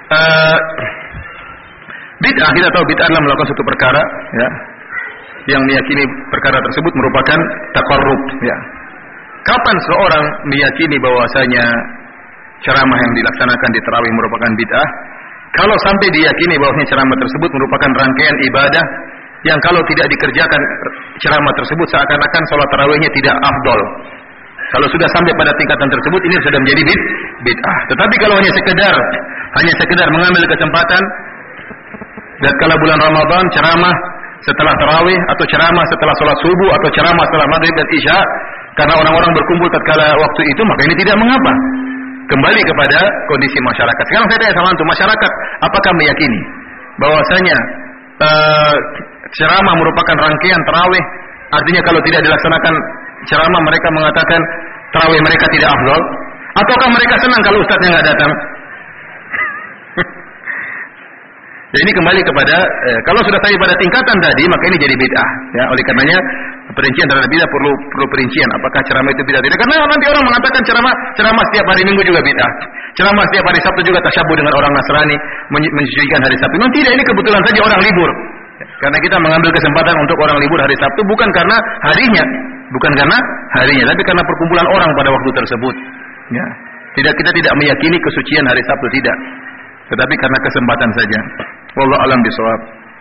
bid'ah, kita tahu bid'ah adalah melakukan suatu perkara, ya, yang meyakini perkara tersebut merupakan taqarrub. Ya. Kapan seorang meyakini bahwasanya ceramah yang dilaksanakan di tarawih merupakan bid'ah? Kalau sampai diyakini bahwa ceramah tersebut merupakan rangkaian ibadah yang kalau tidak dikerjakan ceramah tersebut seakan-akan sholat tarawihnya tidak afdol. Kalau sudah sampai pada tingkatan tersebut, ini sudah menjadi bid'ah. Tetapi kalau hanya sekedar mengambil kesempatan dan kala bulan Ramadan ceramah setelah tarawih atau ceramah setelah sholat subuh atau ceramah setelah maghrib dan isya karena orang-orang berkumpul tatkala waktu itu, maka ini tidak mengapa. Kembali kepada kondisi masyarakat. Sekarang saya tanya sama antum, masyarakat apakah meyakini bahwasanya ceramah merupakan rangkaian tarawih? Artinya kalau tidak dilaksanakan ceramah mereka mengatakan tarawih mereka tidak afdal? Ataukah mereka senang kalau ustadznya nggak datang? Ya, ini kembali kepada kalau sudah sampai pada tingkatan tadi, maka ini jadi bid'ah. Ya, oleh karenanya perincian terhadap bid'ah perlu perincian. Apakah ceramah itu bid'ah tidak? Karena nanti orang mengatakan ceramah setiap hari Minggu juga bid'ah. Ceramah setiap hari Sabtu juga tasyabuh dengan orang Nasrani, mensucikan hari Sabtu. Memang tidak, ini kebetulan saja orang libur. Karena kita mengambil kesempatan untuk orang libur hari Sabtu bukan karena harinya, tapi karena perkumpulan orang pada waktu tersebut. Ya. Kita tidak meyakini kesucian hari Sabtu, tidak. Tetapi karena kesempatan saja. Wallahu a'lam bishawab.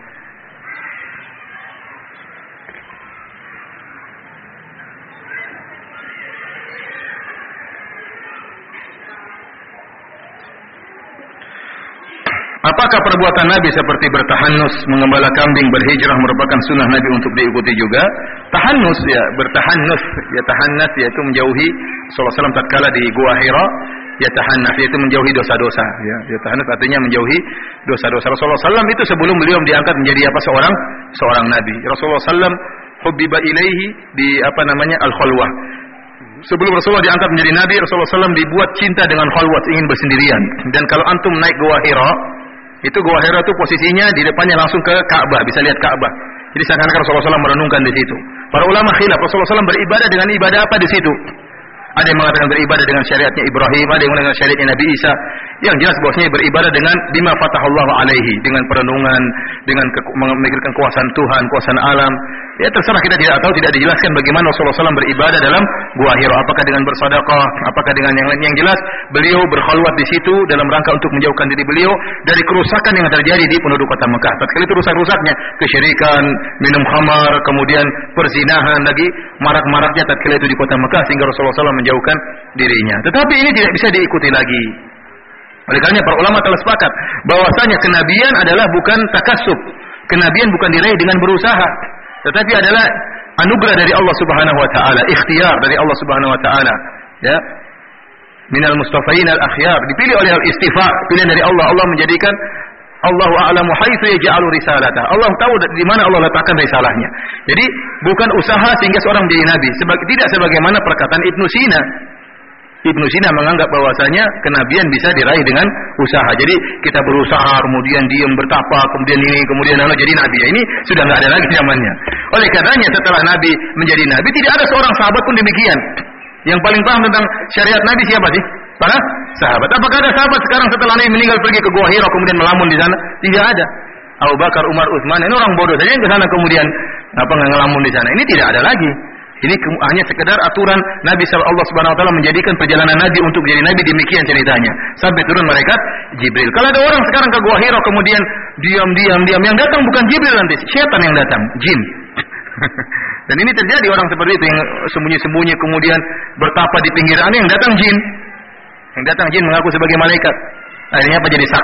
Apakah perbuatan Nabi seperti bertahannus, mengembala kambing, berhijrah merupakan sunnah Nabi untuk diikuti juga? Tahannus, ya, bertahannus, ya tahannas yaitu menjauhi Rasulullah SAW tatkala di Gua Hira, ya tahannas yaitu menjauhi dosa-dosa, ya. Ya tahannus artinya menjauhi dosa-dosa. Rasulullah SAW itu sebelum beliau diangkat menjadi seorang nabi. Rasulullah SAW hubbiba ilaihi di al-khalwah. Sebelum Rasulullah diangkat menjadi nabi, Rasulullah SAW dibuat cinta dengan khalwat, ingin bersendirian. Dan kalau antum naik Gua Hira, itu Gua Hira itu posisinya di depannya langsung ke Ka'bah, bisa lihat Ka'bah. Jadi seakan-akan Rasulullah SAW merenungkan di situ. Para ulama khilaf, Rasulullah SAW beribadah dengan ibadah apa di situ? Ada yang mengatakan beribadah dengan syariatnya Ibrahim, ada yang mengatakan dengan syariatnya Nabi Isa. Yang jelas bahwasanya beribadah dengan bima fatahallahu alaihi, dengan perenungan, dengan memikirkan kuasaan Tuhan, kuasaan alam. Ya terserah, kita tidak tahu, tidak dijelaskan bagaimana Rasulullah SAW beribadah dalam Gua Hira. Apakah dengan bersedekah, apakah dengan yang lain. Yang jelas beliau berkhalwat di situ dalam rangka untuk menjauhkan diri beliau dari kerusakan yang terjadi di penduduk kota Mekah. Tatkala itu rusak-rusaknya kesyirikan, minum khamar, kemudian perzinahan lagi marak-maraknya tatkala itu di kota Mekah, sehingga Rasulullah SAW menjauhkan dirinya. Tetapi ini tidak bisa diikuti lagi. Oleh karena para ulama telah sepakat bahwasanya kenabian adalah bukan takassub. Kenabian bukan diraih dengan berusaha, tetapi adalah anugerah dari Allah Subhanahu wa taala, ikhtiyar dari Allah Subhanahu wa taala, ya. Minal mustafain al-akhyar, dipilih oleh al-istifa, pilihan dari Allah. Allah menjadikan Allahu a'lamu haitsu yaj'alu risalata. Allah tahu di mana Allah letakkan risalahnya. Jadi bukan usaha sehingga seorang menjadi nabi, tidak sebagaimana perkataan Ibnu Sina. Ibnu Sina menganggap bahwasanya kenabian bisa diraih dengan usaha. Jadi kita berusaha, kemudian diam bertapa, kemudian ini, kemudian jadi nabi. Ya, ini sudah nggak ada lagi zamannya. Oleh karenanya setelah Nabi menjadi nabi, tidak ada seorang sahabat pun demikian. Yang paling paham tentang syariat Nabi siapa sih? Para sahabat. Apakah ada sahabat sekarang setelah Nabi meninggal pergi ke Gua Hira kemudian melamun di sana? Tidak ada. Abu Bakar, Umar, Utsman, ini orang bodoh saja yang ke sana kemudian ngelamun di sana. Ini tidak ada lagi. Ini hanya sekedar aturan Nabi Allah Subhanahu wa taala menjadikan perjalanan Nabi untuk menjadi nabi, demikian ceritanya. Sampai turun malaikat Jibril. Kalau ada orang sekarang ke Gua Hira kemudian diam, yang datang bukan Jibril nanti, syaitan yang datang, jin. Dan ini terjadi orang seperti itu yang sembunyi-sembunyi kemudian bertapa di pinggir angin, yang datang jin. Yang datang jin mengaku sebagai malaikat. Akhirnya apa? Jadi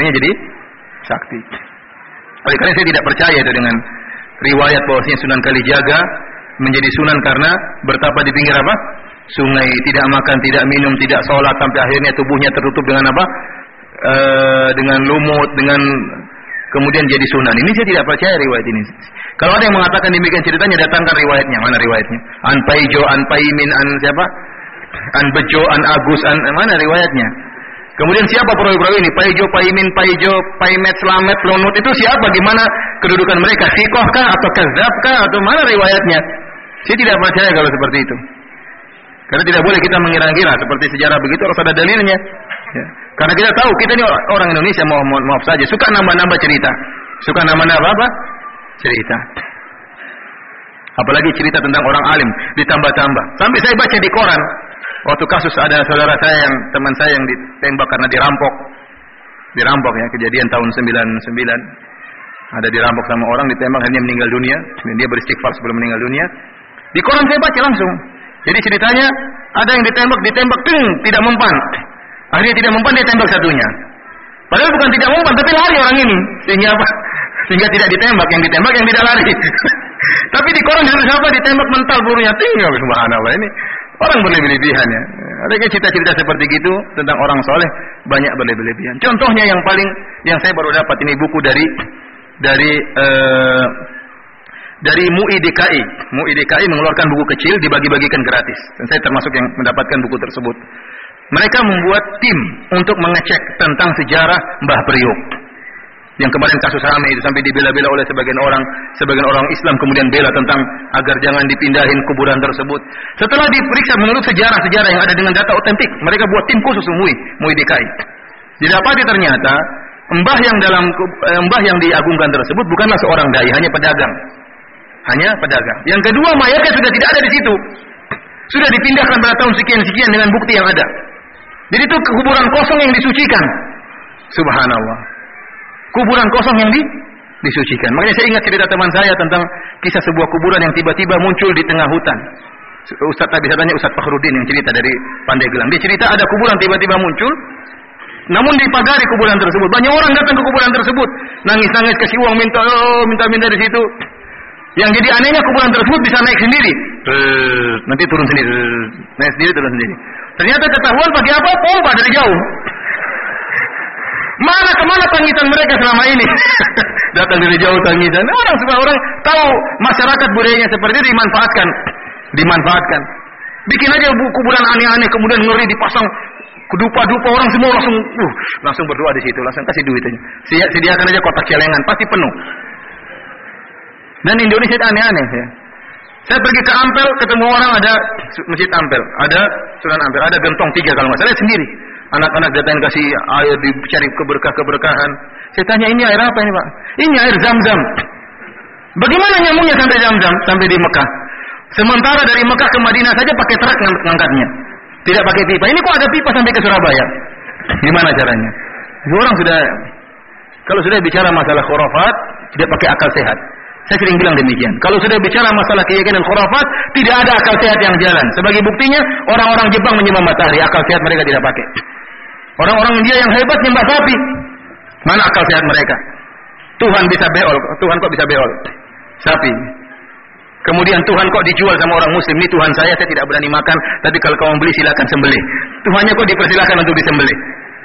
sakti. Oleh karena saya tidak percaya itu dengan riwayat bahwasanya Sunan Kalijaga menjadi sunan karena bertapa di pinggir apa? Sungai, tidak makan, tidak minum, tidak sholat, sampai akhirnya tubuhnya tertutup dengan apa? Dengan lumut, dengan kemudian jadi sunan. Ini saya tidak percaya riwayat ini. Kalau ada yang mengatakan demikian ceritanya, datangkan riwayatnya. Mana riwayatnya? An Paijo, An Paimin, An siapa? An Bejo, An Agus, An mana riwayatnya? Kemudian siapa perawi-perawi ini? Paijo, Paimin, Paijo, Paimet, Slamet, Lonut, itu siapa? Bagaimana kedudukan mereka? Sikoh kah atau kazab kah atau mana riwayatnya? Saya tidak percaya kalau seperti itu. Karena tidak boleh kita mengira-ngira seperti sejarah begitu, harus ada dalilnya. Ya. Karena kita tahu kita ini orang Indonesia, maaf saja, suka nambah-nambah cerita, suka nambah-nambah apa? Cerita. Apalagi cerita tentang orang alim ditambah-tambah. Sampai saya baca di koran, waktu kasus ada saudara saya yang teman saya yang ditembak karena dirampok ya, kejadian tahun 99. Ada dirampok sama orang, ditembak, akhirnya meninggal dunia. Dan dia beristighfar sebelum meninggal dunia. Di koran saya baca langsung. Jadi ceritanya ada yang ditembak, tidak mempan. Akhirnya tidak mempan, dia tembak satunya. Padahal bukan tidak mempan, tapi lari orang ini. Sehingga apa? Sehingga tidak ditembak, yang ditembak yang tidak lari. Tapi di koran harus apa? Ditembak mental burunya tinggal. Subhanallah, ini orang berlebihan ya. Ada cerita-cerita seperti gitu tentang orang soleh, banyak berlebihan. Contohnya yang saya baru dapat ini buku dari MUI DKI. MUI DKI mengeluarkan buku kecil, dibagi-bagikan gratis. Dan saya termasuk yang mendapatkan buku tersebut. Mereka membuat tim untuk mengecek tentang sejarah Mbah Priok. Yang kemarin kasus ramai itu sampai dibela-bela oleh sebagian orang Islam kemudian bela tentang agar jangan dipindahin kuburan tersebut. Setelah diperiksa menurut sejarah yang ada dengan data otentik, mereka buat tim khusus MUI DKI. Didapati ternyata mbah yang diagungkan tersebut bukanlah seorang dai, hanya pedagang. Yang kedua, mayatnya sudah tidak ada di situ. Sudah dipindahkan pada tahun sekian-sekian dengan bukti yang ada. Jadi itu kuburan kosong yang disucikan. Subhanallah. Kuburan kosong yang disucikan. Makanya saya ingat cerita teman saya tentang kisah sebuah kuburan yang tiba-tiba muncul di tengah hutan. Ustaz tadi saya tanya Ustaz Fakhrudin yang cerita dari Pandeglang. Dia cerita ada kuburan tiba-tiba muncul. Namun dipagari kuburan tersebut. Banyak orang datang ke kuburan tersebut. Nangis-nangis kasih uang minta di situ. Yang jadi anehnya kuburan tersebut bisa naik sendiri. Nanti turun sendiri. Naik sendiri, turun sendiri. Ternyata ketahuan pakai apa? Pompa dari jauh. Kemana tangisan mereka selama ini? Datang dari jauh tangisan. Semua orang tahu masyarakat budayanya seperti itu dimanfaatkan. Bikin aja kuburan aneh-aneh, kemudian ngeri dipasang dupa-dupa, orang semua langsung berdoa di situ, langsung kasih duit aja. Sediakan aja kotak celengan, pasti penuh. Dan Indonesia itu aneh-aneh ya. Saya pergi ke Ampel, ketemu orang ada Masjid Ampel, ada Sunan Ampel, ada gentong 3 kalau nggak salah sendiri. Anak-anak datang kasih air, dicari keberkahan. Saya tanya, ini air apa ini Pak? Ini air Zam-Zam. Bagaimana nyambungnya sampai Zam-Zam, sampai di Mekah? Sementara dari Mekah ke Madinah saja pakai truk ngangkatnya. Tidak pakai pipa. Ini kok ada pipa sampai ke Surabaya? Gimana caranya? Orang kalau sudah bicara masalah khurafat, tidak pakai akal sehat. Saya sering bilang demikian. Kalau sudah bicara masalah keyakinan khurafat, tidak ada akal sehat yang jalan. Sebagai buktinya, orang-orang Jepang menyembah matahari, akal sehat mereka tidak pakai. Orang-orang India yang hebat nyembah sapi. Mana akal sehat mereka? Tuhan bisa beol. Tuhan kok bisa beol? Sapi. Kemudian Tuhan kok dijual sama orang muslim? Ini Tuhan saya tidak berani makan, tapi kalau kau mau beli silakan sembelih. Tuhannya kok dipersilakan untuk disembelih?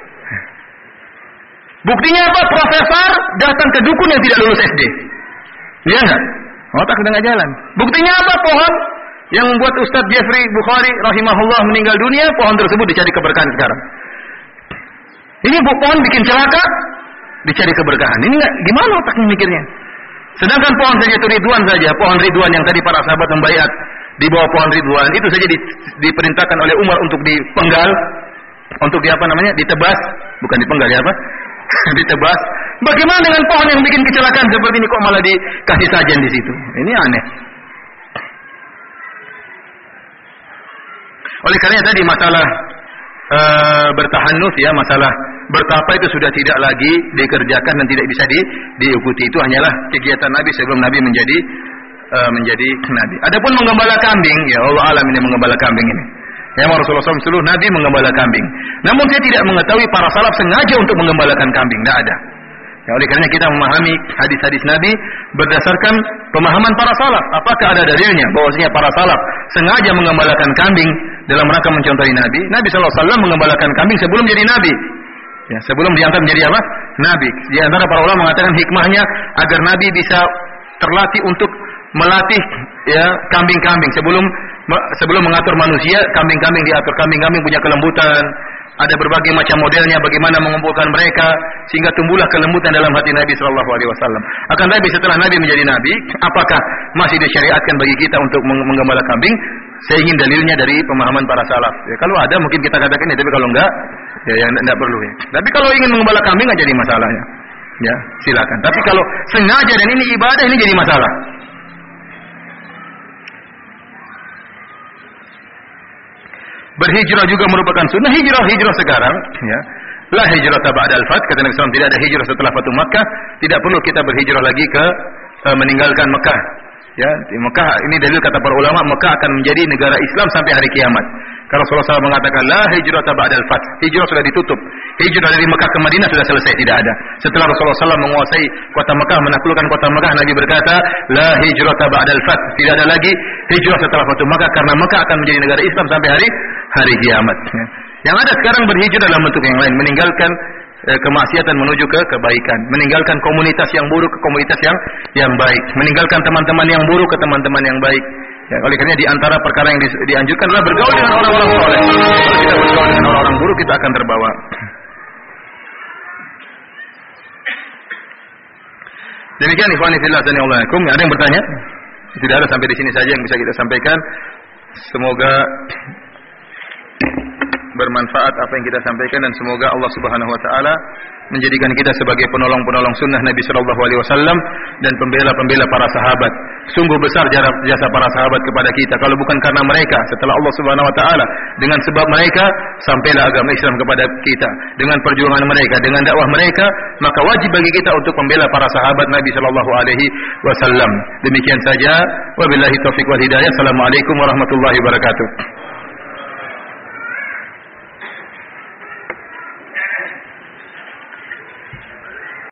Buktinya apa? Profesor datang ke dukun yang tidak lulus SD. Iya enggak? Otak udah enggak jalan. Buktinya apa? Pohon yang membuat Ustaz Jeffrey Bukhari rahimahullah meninggal dunia, pohon tersebut dicari keberkahan sekarang. Ini pohon bikin celaka, dicari keberkahan. Ini enggak, gimana otaknya mikirnya? Sedangkan pohon saja itu Ridwan saja, pohon Ridwan yang tadi para sahabat membaiat di bawah pohon Ridwan, itu saja diperintahkan oleh Umar untuk dipenggal, untuk ditebas, bukan dipenggal ya apa? Ditebas. Bagaimana dengan pohon yang bikin kecelakaan seperti ini kok malah dikasih sajian di situ? Ini aneh. Oleh karena tadi masalah bertahanuf ya, masalah bertapa itu sudah tidak lagi dikerjakan dan tidak bisa diikuti. Itu hanyalah kegiatan Nabi sebelum Nabi menjadi Nabi. Adapun menggembala kambing, ya Allah alam ini menggembala kambing ini. Ya Rasulullah SAW seluruh Nabi menggembala kambing. Namun saya tidak mengetahui para salaf sengaja untuk menggembalakan kambing, tidak ada. Ya, oleh karena kita memahami hadis-hadis Nabi berdasarkan pemahaman para salaf. Apakah ada dalilnya bahwasanya para salaf sengaja menggembalakan kambing dalam rangka mencontohi Nabi? Nabi SAW menggembalakan kambing sebelum jadi Nabi. Ya, sebelum diangkat menjadi apa? Nabi. Di antara para ulama mengatakan hikmahnya agar Nabi bisa terlatih untuk melatih ya kambing-kambing sebelum mengatur manusia, kambing-kambing diatur. Kambing-kambing punya kelembutan, ada berbagai macam modelnya bagaimana mengumpulkan mereka sehingga tumbuhlah kelembutan dalam hati Nabi sallallahu alaihi wasallam. Akan tapi setelah Nabi menjadi nabi, apakah masih disyariatkan bagi kita untuk menggembala kambing? Saya ingin dalilnya dari pemahaman para salaf. Ya, kalau ada mungkin kita katakan ya, tapi kalau enggak ya enggak perlu ya. Tapi kalau ingin menggembala kambing enggak jadi masalahnya. Ya, silakan. Tapi kalau sengaja dan ini ibadah, ini jadi masalah. Berhijrah juga merupakan sunnah. Hijrah sekarang ya. La hijrah ba'dal fath, kata Nabi SAW, tidak ada hijrah setelah Fatu Makkah. Tidak perlu kita berhijrah lagi ke meninggalkan Mekah. Ya, di Mekah ini dalil kata para ulama, Mekah akan menjadi negara Islam sampai hari kiamat. Karena Rasulullah SAW mengatakan la hijrah ba'dal fath. Hijrah sudah ditutup. Hijrah dari Mekah ke Madinah sudah selesai, tidak ada. Setelah Rasulullah SAW menguasai kota Mekah, menaklukkan kota Mekah, Nabi berkata, la hijrah ba'dal fath. Tidak ada lagi hijrah setelah Fatu Makkah karena Mekah akan menjadi negara Islam sampai hari kiamat. Ya. Yang ada sekarang berhijrah dalam bentuk yang lain, meninggalkan kemaksiatan menuju ke kebaikan, meninggalkan komunitas yang buruk ke komunitas yang baik, meninggalkan teman-teman yang buruk ke teman-teman yang baik. Ya, oleh karena di antara perkara yang dianjurkan adalah bergaul dengan orang-orang soleh. Kalau kita bergaul dengan orang-orang buruk, kita akan terbawa. Demikian ikhwani fillah sanallahu. Ada yang bertanya? Tidak ada, sampai di sini saja yang bisa kita sampaikan. Semoga bermanfaat apa yang kita sampaikan, dan semoga Allah Subhanahu wa taala menjadikan kita sebagai penolong-penolong sunnah Nabi sallallahu alaihi wasallam dan pembela-pembela para sahabat. Sungguh besar jasa para sahabat kepada kita. Kalau bukan karena mereka, setelah Allah Subhanahu wa taala, dengan sebab mereka sampailah agama Islam kepada kita. Dengan perjuangan mereka, dengan dakwah mereka, maka wajib bagi kita untuk membela para sahabat Nabi sallallahu alaihi wasallam. Demikian saja, wabillahi taufiq wal hidayah. Assalamualaikum warahmatullahi wabarakatuh.